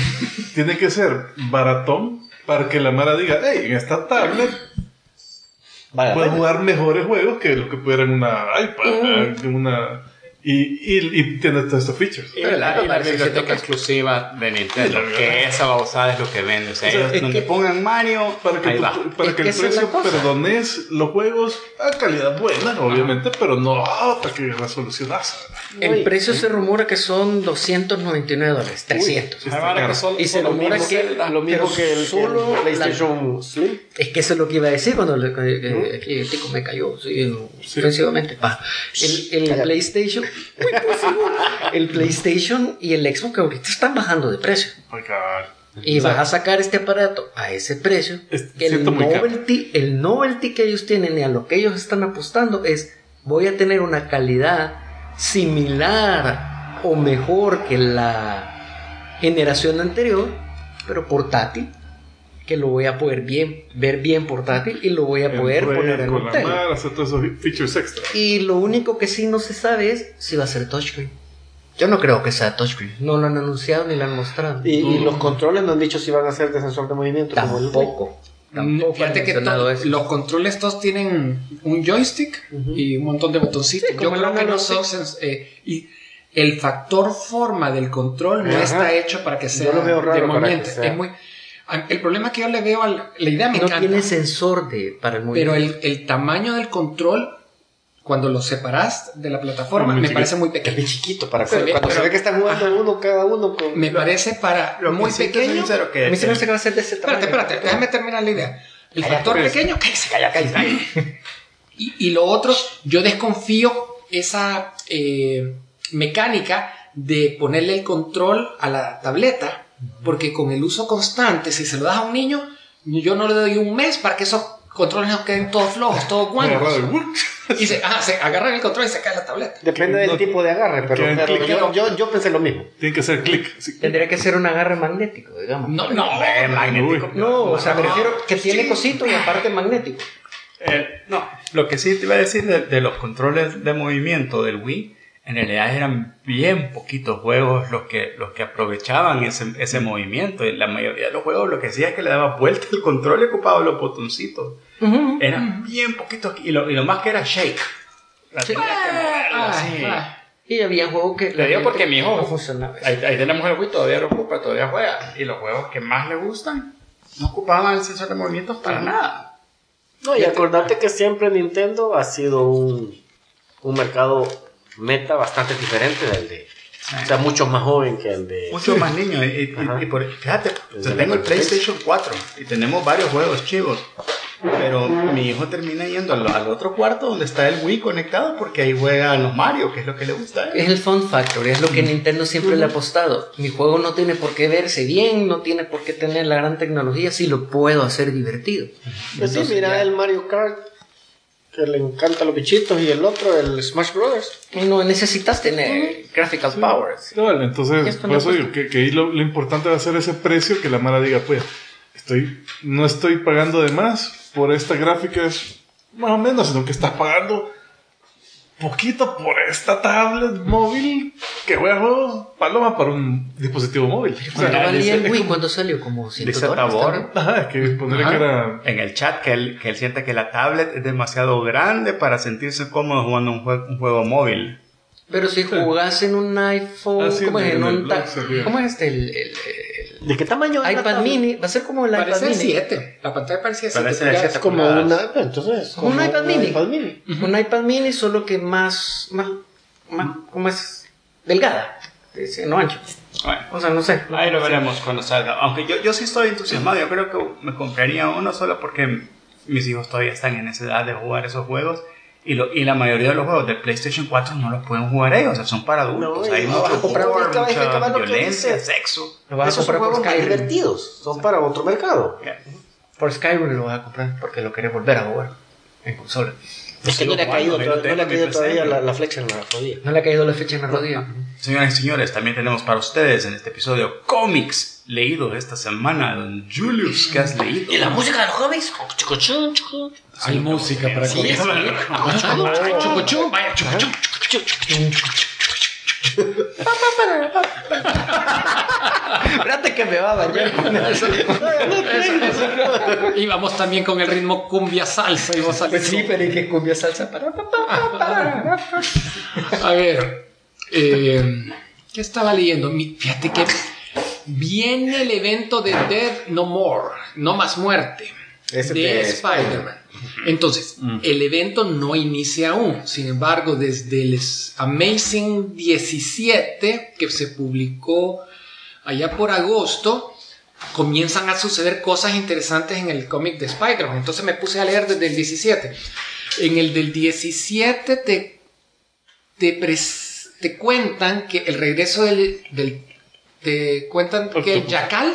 Speaker 3: baratón para que la Mara diga, hey, en esta tablet
Speaker 4: Vale,
Speaker 3: puedo
Speaker 4: vale.
Speaker 3: jugar mejores juegos que lo que pudiera en una iPad, en una... Y tiene todos estos features.
Speaker 1: Y la
Speaker 5: parece
Speaker 1: biblioteca
Speaker 5: que-
Speaker 1: exclusiva de Nintendo,
Speaker 3: Sí, la
Speaker 1: que
Speaker 3: verdad.
Speaker 1: esa babosada es lo que vende. O sea, ellos
Speaker 5: es
Speaker 1: donde
Speaker 5: que-
Speaker 1: pongan Mario,
Speaker 3: Para que,
Speaker 1: ahí va.
Speaker 3: para
Speaker 5: Es
Speaker 3: que
Speaker 5: que
Speaker 3: el
Speaker 5: esa es la
Speaker 3: precio
Speaker 5: cosa.
Speaker 3: perdones los juegos a calidad buena, obviamente, pero no para que resolucionas.
Speaker 5: El precio se rumora que son $299, 300.
Speaker 1: Ahí va, que solo-
Speaker 5: Y se
Speaker 1: solo
Speaker 5: rumora
Speaker 1: mismo
Speaker 5: que
Speaker 1: Zelda.
Speaker 4: Lo mismo
Speaker 5: pero
Speaker 4: que el
Speaker 5: solo
Speaker 4: PlayStation Slim.
Speaker 5: Es que eso es lo que iba a decir cuando aquí el tico me cayó ofensivamente. El
Speaker 4: Cállate.
Speaker 5: PlayStation, el PlayStation y el Xbox que ahorita están bajando de precio.
Speaker 3: Oiga,
Speaker 5: Y vas a sacar este aparato a ese precio. Que
Speaker 3: siento muy caro.
Speaker 5: el novelty que ellos tienen y a lo que ellos están apostando es: voy a tener una calidad similar o mejor que la generación anterior, pero portátil. Que lo voy a poder ver bien portátil y lo voy a poder poner en
Speaker 3: con
Speaker 5: un
Speaker 3: la
Speaker 5: tele.
Speaker 3: Mara, hacer todos esos features extra.
Speaker 5: Y lo único que sí no se sabe es si va a ser touchscreen. Yo no creo que sea touchscreen. No lo han anunciado ni lo han mostrado.
Speaker 4: Y los controles no han dicho si van a ser de sensor de movimiento como el
Speaker 5: Tampoco. Tampoco
Speaker 2: Fíjate
Speaker 5: han
Speaker 2: que
Speaker 5: mencionado eso.
Speaker 2: los controles todos tienen un joystick y un montón de botoncitos.
Speaker 5: Sí,
Speaker 2: Yo
Speaker 5: como
Speaker 2: creo
Speaker 5: el
Speaker 2: que no
Speaker 5: analog
Speaker 2: son y el factor forma del control no
Speaker 4: Ajá.
Speaker 2: está hecho para que sea
Speaker 4: Yo lo veo raro
Speaker 2: de
Speaker 4: para
Speaker 2: movimiento.
Speaker 4: que sea.
Speaker 2: Es muy, el problema que yo le veo la idea me
Speaker 5: No
Speaker 2: encanta,
Speaker 5: tiene sensor para el movimiento.
Speaker 2: pero el tamaño del control cuando lo separas de la plataforma, me parece muy pequeño.
Speaker 4: Es muy chiquito para cuando se ve que están jugando uno cada uno con...
Speaker 2: Me parece para
Speaker 1: lo
Speaker 2: muy pequeño.
Speaker 5: A mí se me hace que va a ser de ese tamaño.
Speaker 2: Espérate, déjame terminar la idea. El factor pequeño, cállate. Y lo otro, yo desconfío esa mecánica de ponerle el control a la tableta, porque con el uso constante, si se lo das a un niño, yo no le doy un mes para que esos controles no queden todos flojos, todos guangos. Y se agarran el control y se cae la tableta.
Speaker 4: Depende del tipo de agarre, pero yo pensé lo mismo.
Speaker 3: Tiene que hacer clic. Sí.
Speaker 5: Tendría que ser un agarre magnético, digamos.
Speaker 2: No,
Speaker 1: magnético.
Speaker 5: No, o sea, prefiero que tiene cosito y aparte magnético.
Speaker 1: No, lo que sí te iba a decir de los controles de movimiento del Wii, en realidad eran bien poquitos juegos los que aprovechaban ese movimiento. Y la mayoría de los juegos lo que hacía es que le daba vuelta el control y ocupaba los botoncitos. Eran bien poquitos. Y lo más que era shake.
Speaker 5: Y había juegos que...
Speaker 1: Le digo porque mi hijo
Speaker 5: no funcionaba.
Speaker 1: Ahí tenemos el Wii, todavía lo ocupa, todavía juega. Y los juegos que más le gustan no ocupaban el sensor de movimientos para nada.
Speaker 4: No, y acordate que siempre Nintendo ha sido un mercado meta bastante diferente del de... O sea, mucho más joven que el de...
Speaker 1: Mucho más niño. Fíjate, tengo el PlayStation 4 y tenemos varios juegos chivos. Pero mi hijo termina yendo al otro cuarto donde está el Wii conectado porque ahí juega los Mario, que es lo que le gusta.
Speaker 5: Es el fun factor, es lo que Nintendo siempre le ha apostado. Mi juego no tiene por qué verse bien, no tiene por qué tener la gran tecnología si lo puedo hacer divertido.
Speaker 4: Pues sí, mira el Mario Kart, que le encantan los bichitos, y el otro, el Smash Brothers.
Speaker 5: Y no necesitas tener graphical powers.
Speaker 3: No, entonces, por eso digo que ahí lo importante va a ser ese precio, que la mala diga, pues, no estoy pagando de más por esta gráfica, es más o menos, sino que estás pagando poquito por esta tablet móvil que juega juegos paloma para un dispositivo móvil.
Speaker 5: ¿Cuánto valía el Wii cuando salió? Como $100.
Speaker 1: Dice Tabor,
Speaker 3: es que ponerle que era...
Speaker 1: en el chat que él siente que la tablet es demasiado grande para sentirse cómodo jugando un juego móvil.
Speaker 5: Pero si jugás en un iPhone, ¿cómo es? ¿Cómo es
Speaker 4: ¿De qué tamaño es
Speaker 5: iPad mini? Va a ser como el iPad mini.
Speaker 2: 7. La pantalla parece 7.
Speaker 4: Es como una... Entonces,
Speaker 5: como un iPad mini. Un iPad mini, solo que más ¿cómo es? Delgada. No ancho.
Speaker 1: Bueno,
Speaker 5: o sea, no sé.
Speaker 1: Ahí lo veremos cuando salga. Aunque yo sí estoy entusiasmado. Yo creo que me compraría uno solo porque mis hijos todavía están en esa edad de jugar esos juegos. Y la mayoría de los juegos de PlayStation 4 no los pueden jugar ellos, o sea, son para adultos. Ahí no vas a comprar mucha violencia, sexo.
Speaker 4: Esos son juegos más divertidos, son para otro mercado.
Speaker 5: Por Skyrim lo vas a comprar porque lo querés volver a jugar en consola.
Speaker 4: Es que no le ha caído todavía la flecha en la rodilla.
Speaker 5: No le ha caído la flecha en la rodilla.
Speaker 1: Señoras y señores, también tenemos para ustedes en este episodio cómics leídos esta semana. Don Julius, ¿qué has leído?
Speaker 4: ¿Y la música de los cómics?
Speaker 2: Hay música para
Speaker 4: sí,
Speaker 2: chucuchum, vaya chucuchum.
Speaker 5: Espérate que me va a bañar.
Speaker 2: Y vamos también con el ritmo cumbia salsa. Y vos
Speaker 5: pues sí, pero ¿y qué cumbia salsa?
Speaker 2: A ver, ¿qué estaba leyendo? Fíjate que viene el evento de Dead No More, No Más Muerte, de Spider-Man. Entonces, el evento no inicia aún. Sin embargo, desde el Amazing 17, que se publicó allá por agosto, comienzan a suceder cosas interesantes en el cómic de Spider-Man. Entonces me puse a leer desde el 17. En el del 17 te cuentan que el regreso te cuentan que el Chacal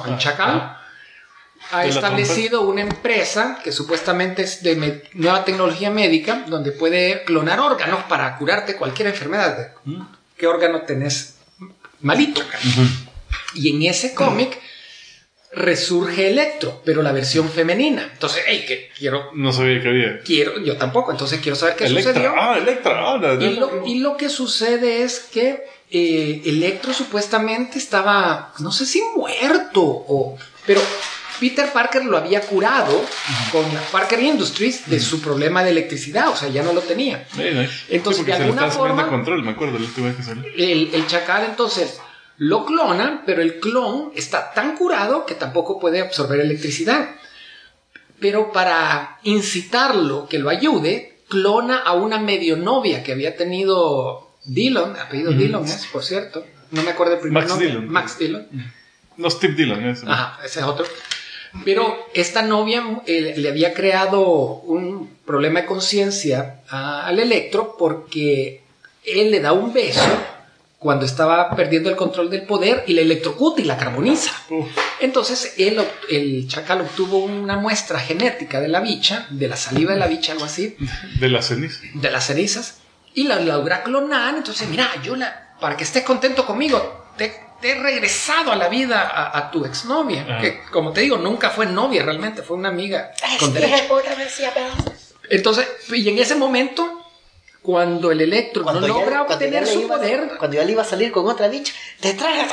Speaker 2: ha establecido una empresa que supuestamente es de nueva tecnología médica, donde puede clonar órganos para curarte cualquier enfermedad. ¿Qué órgano tenés malito? Y en ese cómic resurge Electro, pero la versión femenina. Entonces,
Speaker 3: no sabía que había.
Speaker 2: Yo tampoco, entonces quiero saber qué sucedió. Y lo que sucede es que Electro supuestamente estaba, no sé si muerto pero Peter Parker lo había curado con Parker Industries de su problema de electricidad, o sea, ya no lo tenía. Entonces, de alguna forma,
Speaker 3: de control, me acuerdo, la última vez que salió.
Speaker 2: El Chacal entonces lo clonan, pero el clon está tan curado que tampoco puede absorber electricidad. Pero para incitarlo, que lo ayude, clona a una medio novia que había tenido Dillon, apellido Dillon es, por cierto. No me acuerdo el primer nombre.
Speaker 3: Dillon.
Speaker 2: Max Dillon.
Speaker 3: No, Steve Dillon.
Speaker 2: Ajá, ese es otro. Pero esta novia le había creado un problema de conciencia al Electro porque él le da un beso cuando estaba perdiendo el control del poder y la electrocuta y la carboniza. Entonces el Chacal obtuvo una muestra genética de la bicha, de la saliva de la bicha, algo así.
Speaker 3: De las cenizas.
Speaker 2: De las cenizas. Y la logra clonar. Entonces, mira, para que estés contento conmigo, te he regresado a la vida a tu exnovia, que como te digo, nunca fue novia realmente, fue una amiga con derecho. Entonces, y en ese momento, cuando el Electro no logra obtener su poder,
Speaker 4: cuando ya le iba a salir con otra bicha, te traes.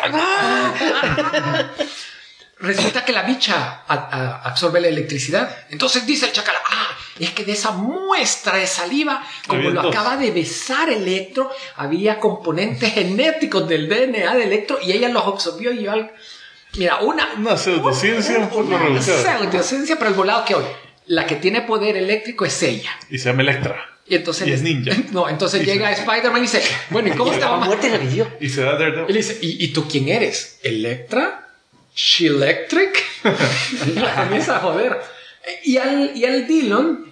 Speaker 2: Resulta que la bicha absorbe la electricidad. Entonces dice el Chacal, es que de esa muestra de saliva, como lo acaba de besar Electro, había componentes genéticos del DNA de Electro y ella los absorbió y yo... Mira,
Speaker 3: una pseudociencia un poco rebuscada.
Speaker 2: Pseudociencia, pero el volado que hoy, la que tiene poder eléctrico es ella.
Speaker 3: Y se llama Electra.
Speaker 2: Y entonces,
Speaker 3: es ninja.
Speaker 2: No, entonces llega Spider-Man y dice, bueno, ¿y cómo estaba?
Speaker 4: Muerte la vivió.
Speaker 3: Y se da Daredevil.
Speaker 2: Y le dice, ¿y tú quién eres? ¿Electra? ¿She-Electric? La comienza a joder. Y al Dillon,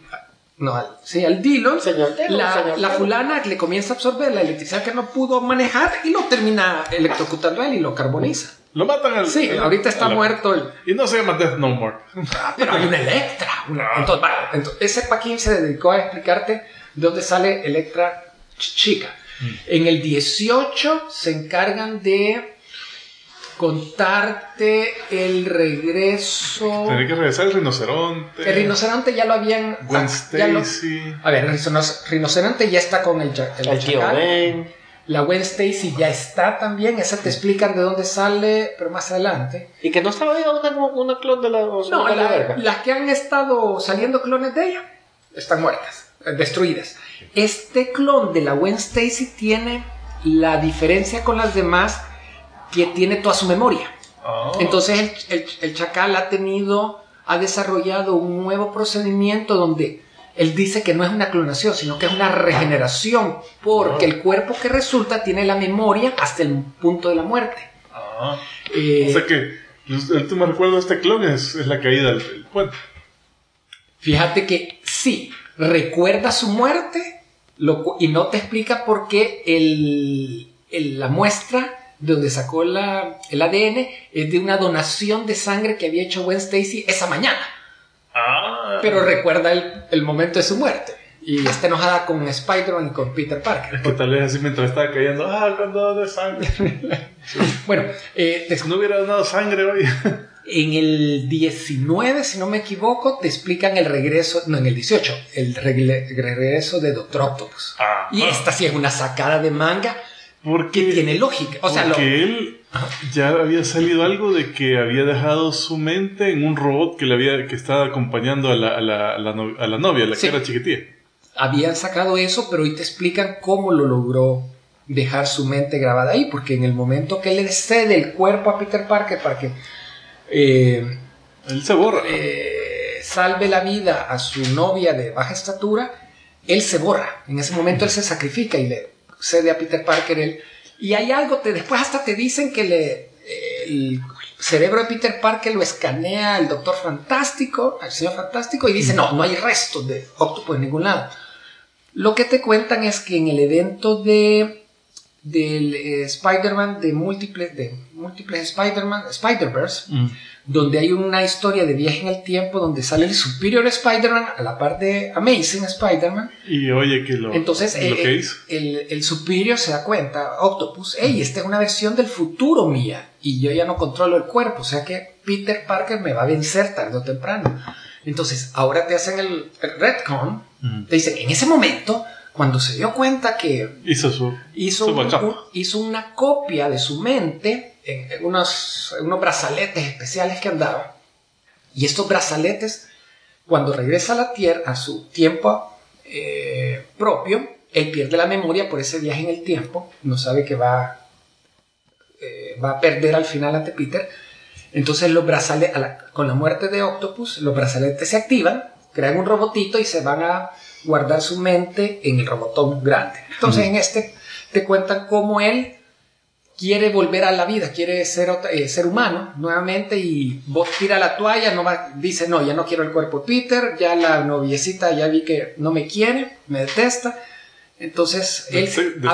Speaker 2: al Dillon, la fulana le comienza a absorber la electricidad que no pudo manejar y lo termina electrocutando a él y lo carboniza.
Speaker 3: Lo matan
Speaker 2: ahorita está muerto él.
Speaker 3: Y no se llama Death No More.
Speaker 2: Pero hay una Electra. Entonces, ese Paquín se dedicó a explicarte de dónde sale Electra chica. En el 18 se encargan de contarte el regreso.
Speaker 3: Tenía que regresar el rinoceronte.
Speaker 2: El rinoceronte ya lo habían.
Speaker 3: Gwen Stacy.
Speaker 2: A ver, el rinoceronte ya está con el
Speaker 4: tío Ben.
Speaker 2: La Gwen Stacy ya está también. Esa te explican de dónde sale, pero más adelante.
Speaker 4: Y que no estaba viva una clon de la.
Speaker 2: No, las que han estado saliendo clones de ella están muertas, destruidas. Este clon de la Gwen Stacy tiene la diferencia con las demás, que tiene toda su memoria. Entonces el Chacal ha desarrollado un nuevo procedimiento donde él dice que no es una clonación, sino que es una regeneración, porque el cuerpo que resulta tiene la memoria hasta el punto de la muerte.
Speaker 3: O sea que el último recuerdo de este clon es la caída del puente.
Speaker 2: Fíjate que sí, recuerda su muerte y no te explica por qué la muestra de donde sacó el ADN es de una donación de sangre que había hecho Gwen Stacy esa mañana. Pero recuerda el momento de su muerte. Y está enojada con Spider-Man y con Peter Parker.
Speaker 3: Es que tal vez así mientras estaba cayendo, cuando de sangre.
Speaker 2: Bueno,
Speaker 3: no hubiera donado sangre hoy.
Speaker 2: En el 19, si no me equivoco, te explican el regreso, no, en el 18, el regreso de Doctor Octopus. Y esta sí es una sacada de manga. Porque tiene lógica.
Speaker 3: Porque él ya había salido algo de que había dejado su mente en un robot que estaba acompañando a la novia, la que era chiquitilla.
Speaker 2: Habían sacado eso, pero hoy te explican cómo lo logró dejar su mente grabada ahí. Porque en el momento que le cede el cuerpo a Peter Parker para que
Speaker 3: él se borra.
Speaker 2: Salve la vida a su novia de baja estatura, él se borra. En ese momento él se sacrifica y le cede a Peter Parker y hay algo, después hasta te dicen que el cerebro de Peter Parker lo escanea el Doctor Fantástico, el Señor Fantástico, y dice no hay restos de Octopus en ningún lado. Lo que te cuentan es que en el evento del Spider-Man, de múltiples Spider-Verse, donde hay una historia de viaje en el tiempo donde sale el Superior Spider-Man a la par de Amazing Spider-Man.
Speaker 3: Y oye que
Speaker 2: entonces
Speaker 3: que hizo.
Speaker 2: El Superior se da cuenta, Octopus, esta es una versión del futuro mía y yo ya no controlo el cuerpo, o sea que Peter Parker me va a vencer tarde o temprano. Entonces ahora te hacen el retcon, te dicen, en ese momento, cuando se dio cuenta que hizo una copia de su mente en unos brazaletes especiales que andaban, y estos brazaletes, cuando regresa a la Tierra a su tiempo propio, él pierde la memoria por ese viaje en el tiempo, no sabe que va a perder al final ante Peter. Entonces los brazaletes, con la muerte de Octopus, los brazaletes se activan, crean un robotito y se van a guardar su mente en el robotón grande. Entonces en este te cuentan cómo él quiere volver a la vida, quiere ser humano nuevamente y vos tira la toalla, dice no, ya no quiero el cuerpo de Peter, ya la noviecita ya vi que no me quiere, me detesta. Entonces él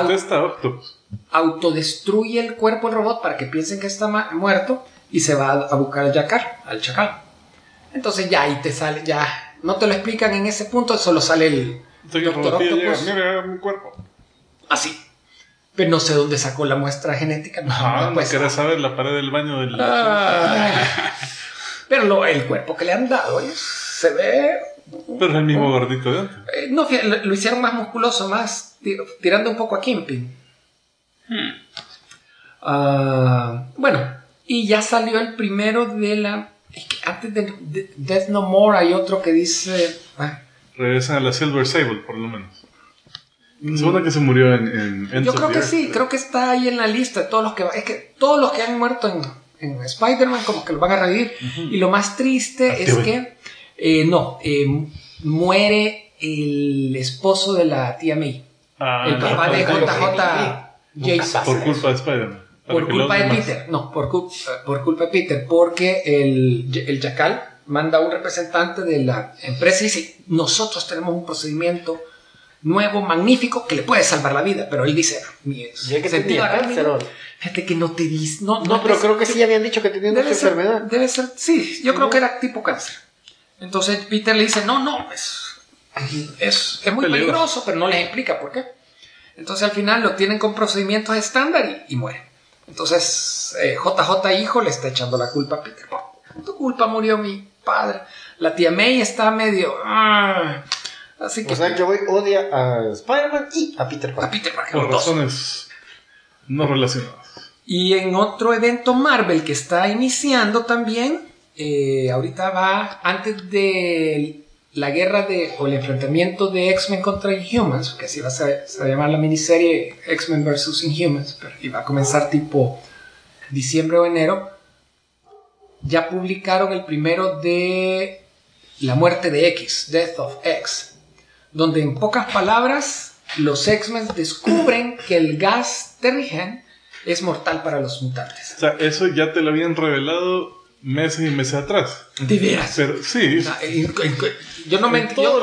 Speaker 2: autodestruye el cuerpo del robot para que piensen que está muerto y se va a buscar al chacal. Entonces ya ahí te sale, ya no te lo explican en ese punto, solo sale el Doctor Octopus.
Speaker 3: Mira mi cuerpo.
Speaker 2: Así. Pero no sé dónde sacó la muestra genética.
Speaker 3: No querés saber la pared del baño del...
Speaker 2: Pero el cuerpo que le han dado se ve...
Speaker 3: Pero es el mismo gordito de antes.
Speaker 2: No, lo hicieron más musculoso, más tirando un poco a Kingpin. Bueno, y ya salió el primero de la... Es que antes de Death No More hay otro que dice...
Speaker 3: Regresan a la Silver Sable, por lo menos. Segunda que se murió en
Speaker 2: yo creo que sí, creo que está ahí en la lista de todos los que... Es que todos los que han muerto en Spider-Man como que lo van a revivir. Y lo más triste es que... muere el esposo de la tía May. El papá de JJ.
Speaker 3: Por culpa de Spider-Man.
Speaker 2: Por culpa de Peter. No, por culpa de Peter. Porque el Chacal manda a un representante de la empresa y dice: nosotros tenemos un procedimiento nuevo, magnífico, que le puede salvar la vida. Pero él dice: fíjate que no te dice. No,
Speaker 4: pero creo que sí habían dicho que tenía una enfermedad.
Speaker 2: Debe ser, sí, yo creo que era tipo cáncer. Entonces Peter le dice: no, es muy peligroso, pero no les explica por qué. Entonces al final lo tienen con procedimientos estándar y muere. Entonces JJ hijo le está echando la culpa a Peter. Por tu culpa murió mi padre. La tía May está medio... así que...
Speaker 4: O sea que hoy odia a Spider-Man y a Peter Parker.
Speaker 3: Por razones no relacionadas.
Speaker 2: Y en otro evento Marvel que está iniciando también, ahorita va antes de la guerra o el enfrentamiento de X-Men contra Inhumans, que así se va a llamar la miniserie X-Men vs. Inhumans, y va a comenzar tipo diciembre o enero. Ya publicaron el primero de La muerte de X, Death of X, donde en pocas palabras los X-Men descubren que el gas Terrigen es mortal para los mutantes.
Speaker 3: O sea, eso ya te lo habían revelado meses y meses atrás.
Speaker 2: ¿De veras?
Speaker 3: Pero, sí.
Speaker 2: Yo no me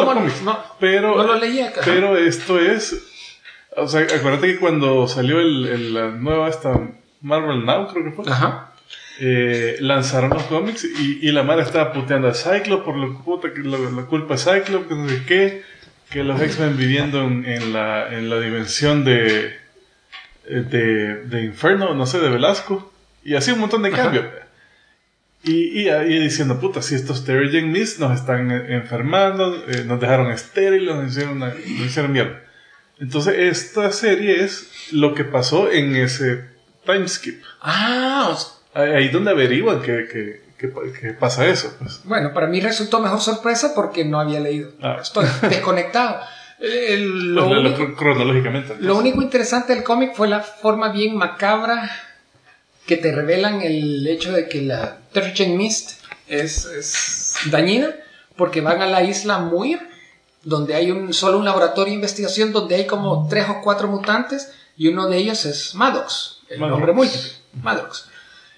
Speaker 2: no lo leí acá.
Speaker 3: Pero esto es... O sea, acuérdate que cuando salió la nueva Marvel Now, creo que fue.
Speaker 2: Ajá.
Speaker 3: Lanzaron los cómics y la madre estaba puteando a Cyclops por la culpa de Cyclops, que no sé qué, que los X-Men viviendo en la dimensión de Inferno, no sé, de Velasco, y así un montón de cambios. Y diciendo, puta, si estos Terrigen Mist nos están enfermando, nos dejaron estériles, nos hicieron mierda. Entonces esta serie es lo que pasó en ese time skip. Ahí donde averiguan que pasa eso, pues.
Speaker 2: Bueno, para mí resultó mejor sorpresa porque no había leído. Estoy desconectado.
Speaker 3: Cronológicamente. Entonces.
Speaker 2: Lo único interesante del cómic fue la forma bien macabra que te revelan el hecho de que la Terrigen Mist es dañina, porque van a la isla Muir, donde hay solo un laboratorio de investigación donde hay como 3 o 4 mutantes y uno de ellos es Madrox, el nombre múltiple, Madrox.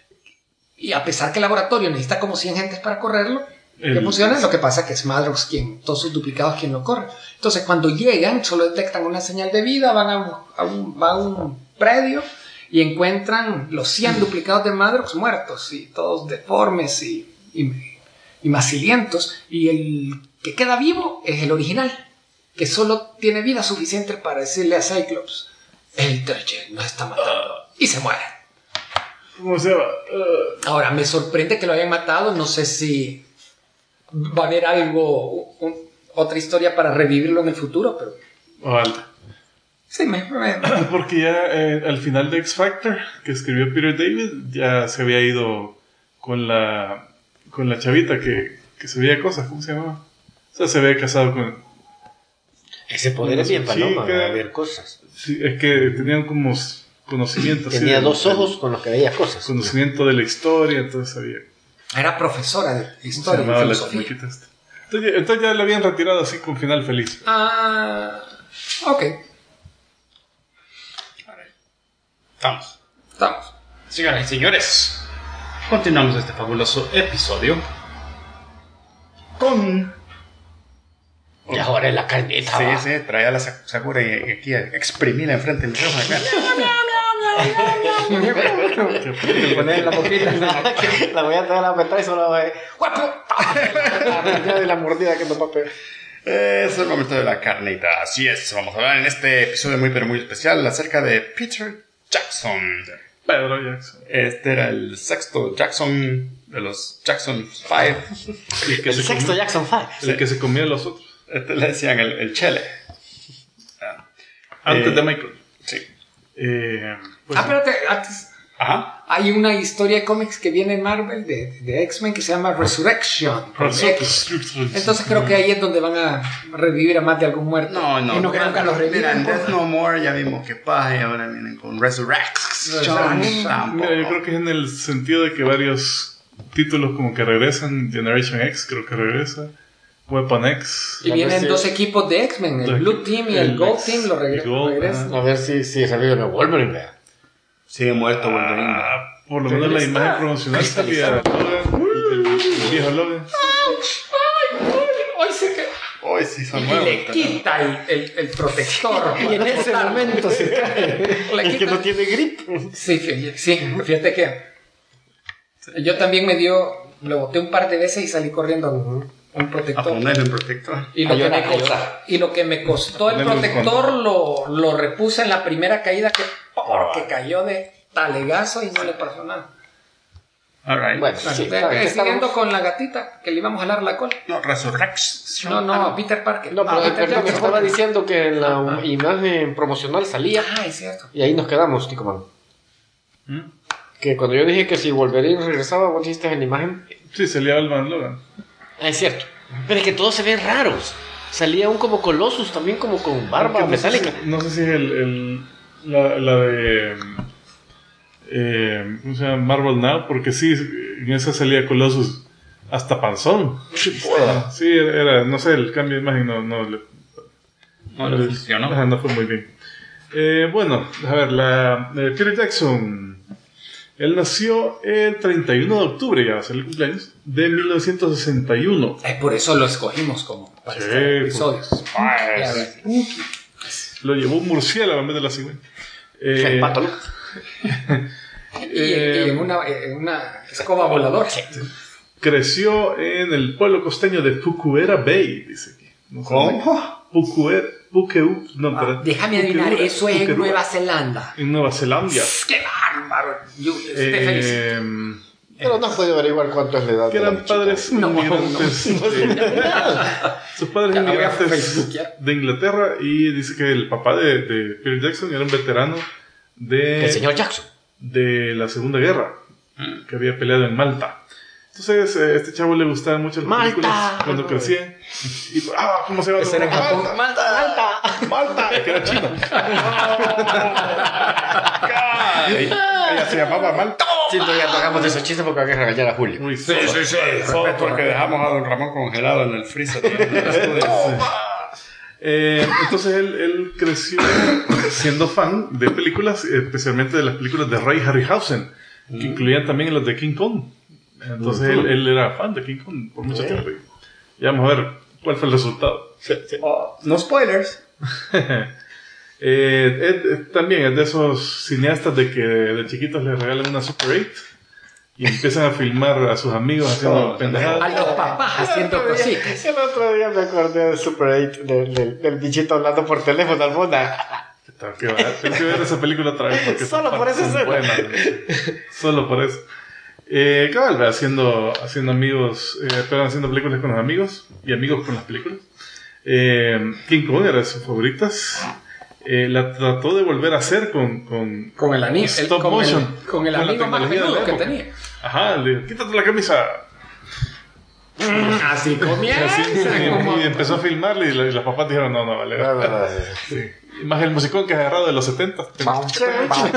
Speaker 2: Y a pesar que el laboratorio necesita como 100 gentes para correrlo, que funciona, lo que pasa es que es Madrox todos sus duplicados quien lo corre. Entonces cuando llegan solo detectan una señal de vida, van a un predio y encuentran los 100 duplicados de Madrox muertos y todos deformes y macilientos, y el que queda vivo es el original, que solo tiene vida suficiente para decirle a Cyclops: el Terrigen nos está matando, y se muere.
Speaker 3: ¿Cómo se llama?
Speaker 2: Ahora, me sorprende que lo hayan matado. No sé si va a haber otra historia para revivirlo en el futuro, pero...
Speaker 3: Ojalá.
Speaker 2: Sí,
Speaker 3: porque ya al final de X Factor, que escribió Peter David, ya se había ido con la chavita que se veía cosas. ¿Cómo se llamaba? O sea, se había casado con...
Speaker 4: Ese poder es bien paloma, ver cosas.
Speaker 3: Sí, es que tenían como... conocimiento.
Speaker 4: Tenía 2 ojos con los que veía cosas.
Speaker 3: Conocimiento de la historia, entonces sabía.
Speaker 2: Era profesora de historia y
Speaker 3: filosofía. Entonces ya lo habían retirado así con final feliz.
Speaker 2: Ok.
Speaker 1: Estamos.
Speaker 2: Señoras y señores,
Speaker 1: Continuamos este fabuloso episodio con...
Speaker 4: Y ahora es la carnita.
Speaker 1: Sí, trae a la Sakura y aquí a exprimirla enfrente del micrófono acá.
Speaker 5: Te pones en la boquita.
Speaker 4: La voy a traer a la metal y solo voy a... ¡Guapo! De la mordida que nos va a pegar.
Speaker 1: Es el momento de la carnita. Así es, vamos a hablar en este episodio muy pero muy especial acerca de Peter Jackson.
Speaker 3: Pedro Jackson.
Speaker 1: Este era el sexto Jackson de los Jackson 5.
Speaker 4: El sexto Jackson 5.
Speaker 3: El que se comía a los otros.
Speaker 1: Este le decían el Chele.
Speaker 3: Antes de Michael.
Speaker 1: Sí.
Speaker 3: Pues,
Speaker 2: espérate, antes.
Speaker 1: Ajá.
Speaker 2: Hay una historia de cómics que viene en Marvel de X-Men que se llama Resurrection. Entonces creo que ahí es donde van a revivir a más de algún muerto.
Speaker 1: No.
Speaker 5: Y no creo que los revivan.
Speaker 1: Mira, Death No More ya vimos que paja y ahora vienen con Resurrection.
Speaker 3: mira, yo creo que es en el sentido de que varios títulos como que regresan. Generation X creo que regresa. Weapon X.
Speaker 2: Y vienen dos equipos de X-Men, el Blue Team y el Gold Team, lo regresan.
Speaker 4: A ver si reviven a Wolverine, vea.
Speaker 1: Sigue muerto Wolverine.
Speaker 3: Por lo menos la imagen promocional salía Logan, el viejo Logan.
Speaker 2: Hoy se que...
Speaker 1: Hoy sí son
Speaker 2: Y
Speaker 1: nuevos.
Speaker 2: le quita el protector.
Speaker 5: Y en ese momento se cae.
Speaker 4: El que no tiene grip.
Speaker 2: Sí, fíjate que yo también le boté un par de veces y salí corriendo un
Speaker 1: A
Speaker 2: protector.
Speaker 1: ponerle un protector.
Speaker 2: Y lo que me costó el protector lo repuse en la primera caída porque cayó de talegazo y no le pasó nada.
Speaker 1: Alright.
Speaker 4: Bueno, sí,
Speaker 2: Siguiendo con la gatita que le íbamos a jalar la cola.
Speaker 1: No, Resurrection.
Speaker 2: No, Peter Parker.
Speaker 4: No, pero
Speaker 2: Peter
Speaker 4: perdón,
Speaker 2: Jackson.
Speaker 4: estaba diciendo que en la imagen promocional salía.
Speaker 2: Es cierto.
Speaker 4: Y ahí nos quedamos, Tico Man. Que cuando yo dije que si Wolverine regresaba, vos dijiste en la imagen.
Speaker 3: Sí, salía Alman Logan.
Speaker 4: Es cierto. Pero es que todos se ven raros. Salía un como Colossus también, como con barba metálica.
Speaker 3: No sé si es la de... ¿cómo se llama? Marvel Now, porque sí, en esa salía Colossus hasta panzón. Sí, era, no sé, el cambio de imagen no
Speaker 1: le funcionó.
Speaker 3: No fue muy bien. Bueno, a ver, Peter Jackson. Él nació el 31 de octubre, ya va a ser el cumpleaños, de 1961.
Speaker 2: Por eso lo escogimos como para este episodio.
Speaker 3: Lo llevó un murciélago en vez de la cigüeña.
Speaker 4: El pato, ¿no?
Speaker 2: Y en una escoba voladora.
Speaker 3: Creció en el pueblo costeño de Pucuera Bay, dice aquí. No sé,
Speaker 1: ¿Cómo?
Speaker 3: Puqueu, no, pero
Speaker 2: Déjame adivinar, eso es en Nueva Zelanda.
Speaker 3: En Nueva Zelanda.
Speaker 2: ¡Qué bárbaro! Yo te felicito.
Speaker 4: Pero no puede averiguar cuánto es la edad.
Speaker 3: Que eran padres inmigrantes. Sus padres
Speaker 2: Ya la voy a
Speaker 3: inmigrantes
Speaker 2: Facebook, ya.
Speaker 3: de Inglaterra. Y dice que el papá de Peter Jackson era un veterano
Speaker 4: El señor Jackson.
Speaker 3: de la Segunda Guerra, que había peleado en Malta. Entonces, este chavo le gustaban mucho las películas cuando crecía. Y, ¿cómo se llama?
Speaker 5: Ese era en Japón.
Speaker 3: Malta, que era chino.
Speaker 1: Ella se llamaba Malta.
Speaker 4: Sí, no, ya hagamos de esos chistes porque hay que regañar a Julio.
Speaker 3: Muy
Speaker 1: Sí. Porque dejamos a don Ramón congelado en el freezer.
Speaker 3: Entonces él creció siendo fan de películas, especialmente de las películas de Ray Harryhausen, que incluían también los de King Kong. Entonces él era fan de King Kong por mucho tiempo. Y vamos a ver cuál fue el resultado.
Speaker 1: No spoilers.
Speaker 3: También es de esos cineastas de que de chiquitos les regalan una Super 8 y empiezan a filmar a sus amigos haciendo pendejadas.
Speaker 2: A los papás haciendo cositas.
Speaker 4: El otro día me acordé de Super 8, del bichito hablando por teléfono al fondo.
Speaker 3: Tengo que ver esa película otra vez porque
Speaker 4: Solo por esa escena.
Speaker 3: buena. Solo por eso. Cabal, haciendo amigos, haciendo películas con los amigos y amigos con las películas. King Kong era de sus favoritas. La trató de volver a hacer con
Speaker 2: el anillo.
Speaker 3: stop motion.
Speaker 2: Con el
Speaker 3: la
Speaker 2: amigo más
Speaker 3: tecnología de
Speaker 2: menudo
Speaker 3: la
Speaker 2: que
Speaker 3: época.
Speaker 2: tenía.
Speaker 3: Ajá, le dijo, quítate la camisa.
Speaker 2: Así comienza.
Speaker 3: Y empezó a filmarle y los papás dijeron, no, vale. Sí. Y más el musicón que ha agarrado de los 70.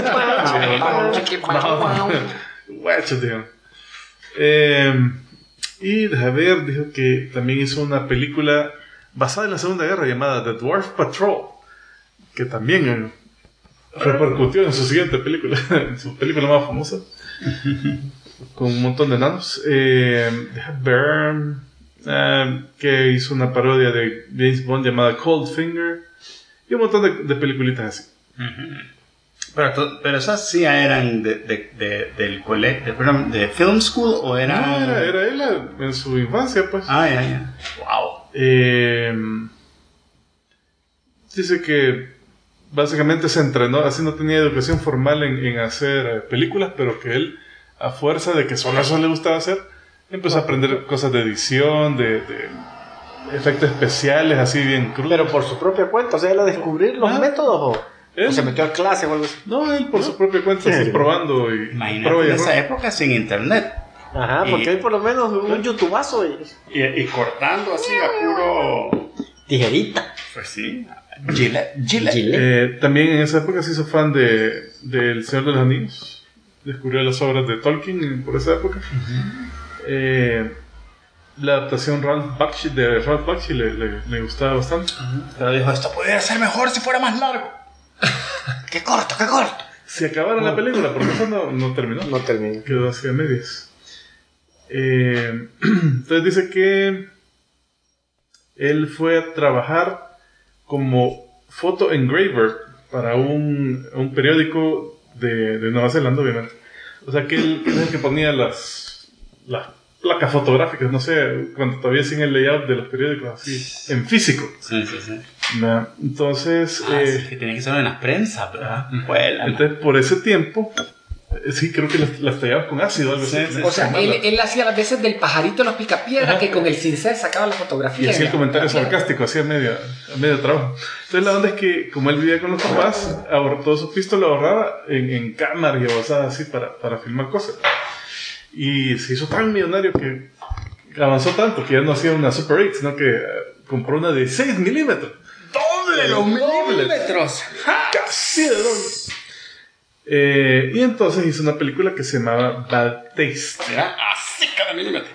Speaker 3: Guachos, dijeron. Y deja ver, dijo que también hizo una película basada en la Segunda Guerra llamada The Dwarf Patrol, que también repercutió en su siguiente película, en su película más famosa, con un montón de enanos. Deja ver, que hizo una parodia de James Bond llamada Cold Finger, y un montón de peliculitas así.
Speaker 1: Pero esas sí eran del colegio, de film school, o eran...
Speaker 3: No, era él en su infancia, pues.
Speaker 1: Ya. Wow.
Speaker 3: Dice que básicamente se entrenó, así no tenía educación formal en hacer películas, pero que él, a fuerza de que solo eso le gustaba hacer, empezó a aprender cosas de edición, de efectos especiales, así bien crudos.
Speaker 4: Pero por su propia cuenta, o sea, él a descubrir los métodos o se metió a clase o algo así.
Speaker 3: No, él por su propia cuenta, así probando y
Speaker 1: imagínate en esa época sin internet.
Speaker 4: Ajá, porque hay por lo menos un youtubazo
Speaker 1: y cortando así a puro
Speaker 4: tijerita.
Speaker 1: Pues sí, Gillette.
Speaker 3: También en esa época se hizo fan de El Señor de los Anillos. Descubrió las obras de Tolkien por esa época. La adaptación de Ralph Bakshi le gustaba bastante.
Speaker 1: Pero dijo, esto podría ser mejor si fuera más largo. ¡Qué corto!
Speaker 3: Si acabara la película, porque eso no terminó.
Speaker 4: No terminó.
Speaker 3: Quedó así a medias. Entonces dice que él fue a trabajar como photo engraver para un periódico de Nueva Zelanda, obviamente. O sea que él es el que ponía las placas fotográficas, no sé, cuando todavía sin el layout de los periódicos así, en físico.
Speaker 1: Sí.
Speaker 3: Entonces...
Speaker 1: sí, que tenía que ser en la prensa, ¿verdad?
Speaker 3: Entonces, por ese tiempo, sí, creo que las tallaba con ácido. Algo así.
Speaker 2: O sea, él hacía las veces del pajarito en los picapiedras, que con el cincel sacaba la fotografía.
Speaker 3: Y hacía el comentario sarcástico, hacía medio trabajo. Entonces, la onda es que, como él vivía con los papás, todo su pisto lo ahorraba en cámaras y avanzadas así para filmar cosas. Y se hizo tan millonario que avanzó tanto que ya no hacía una Super 8, sino que compró una de 6 milímetros.
Speaker 1: ¡Doble los milímetros!
Speaker 3: ¡Casi de doble! Y entonces hizo una película que se llamaba Bad Taste.
Speaker 1: Era así cada milímetro.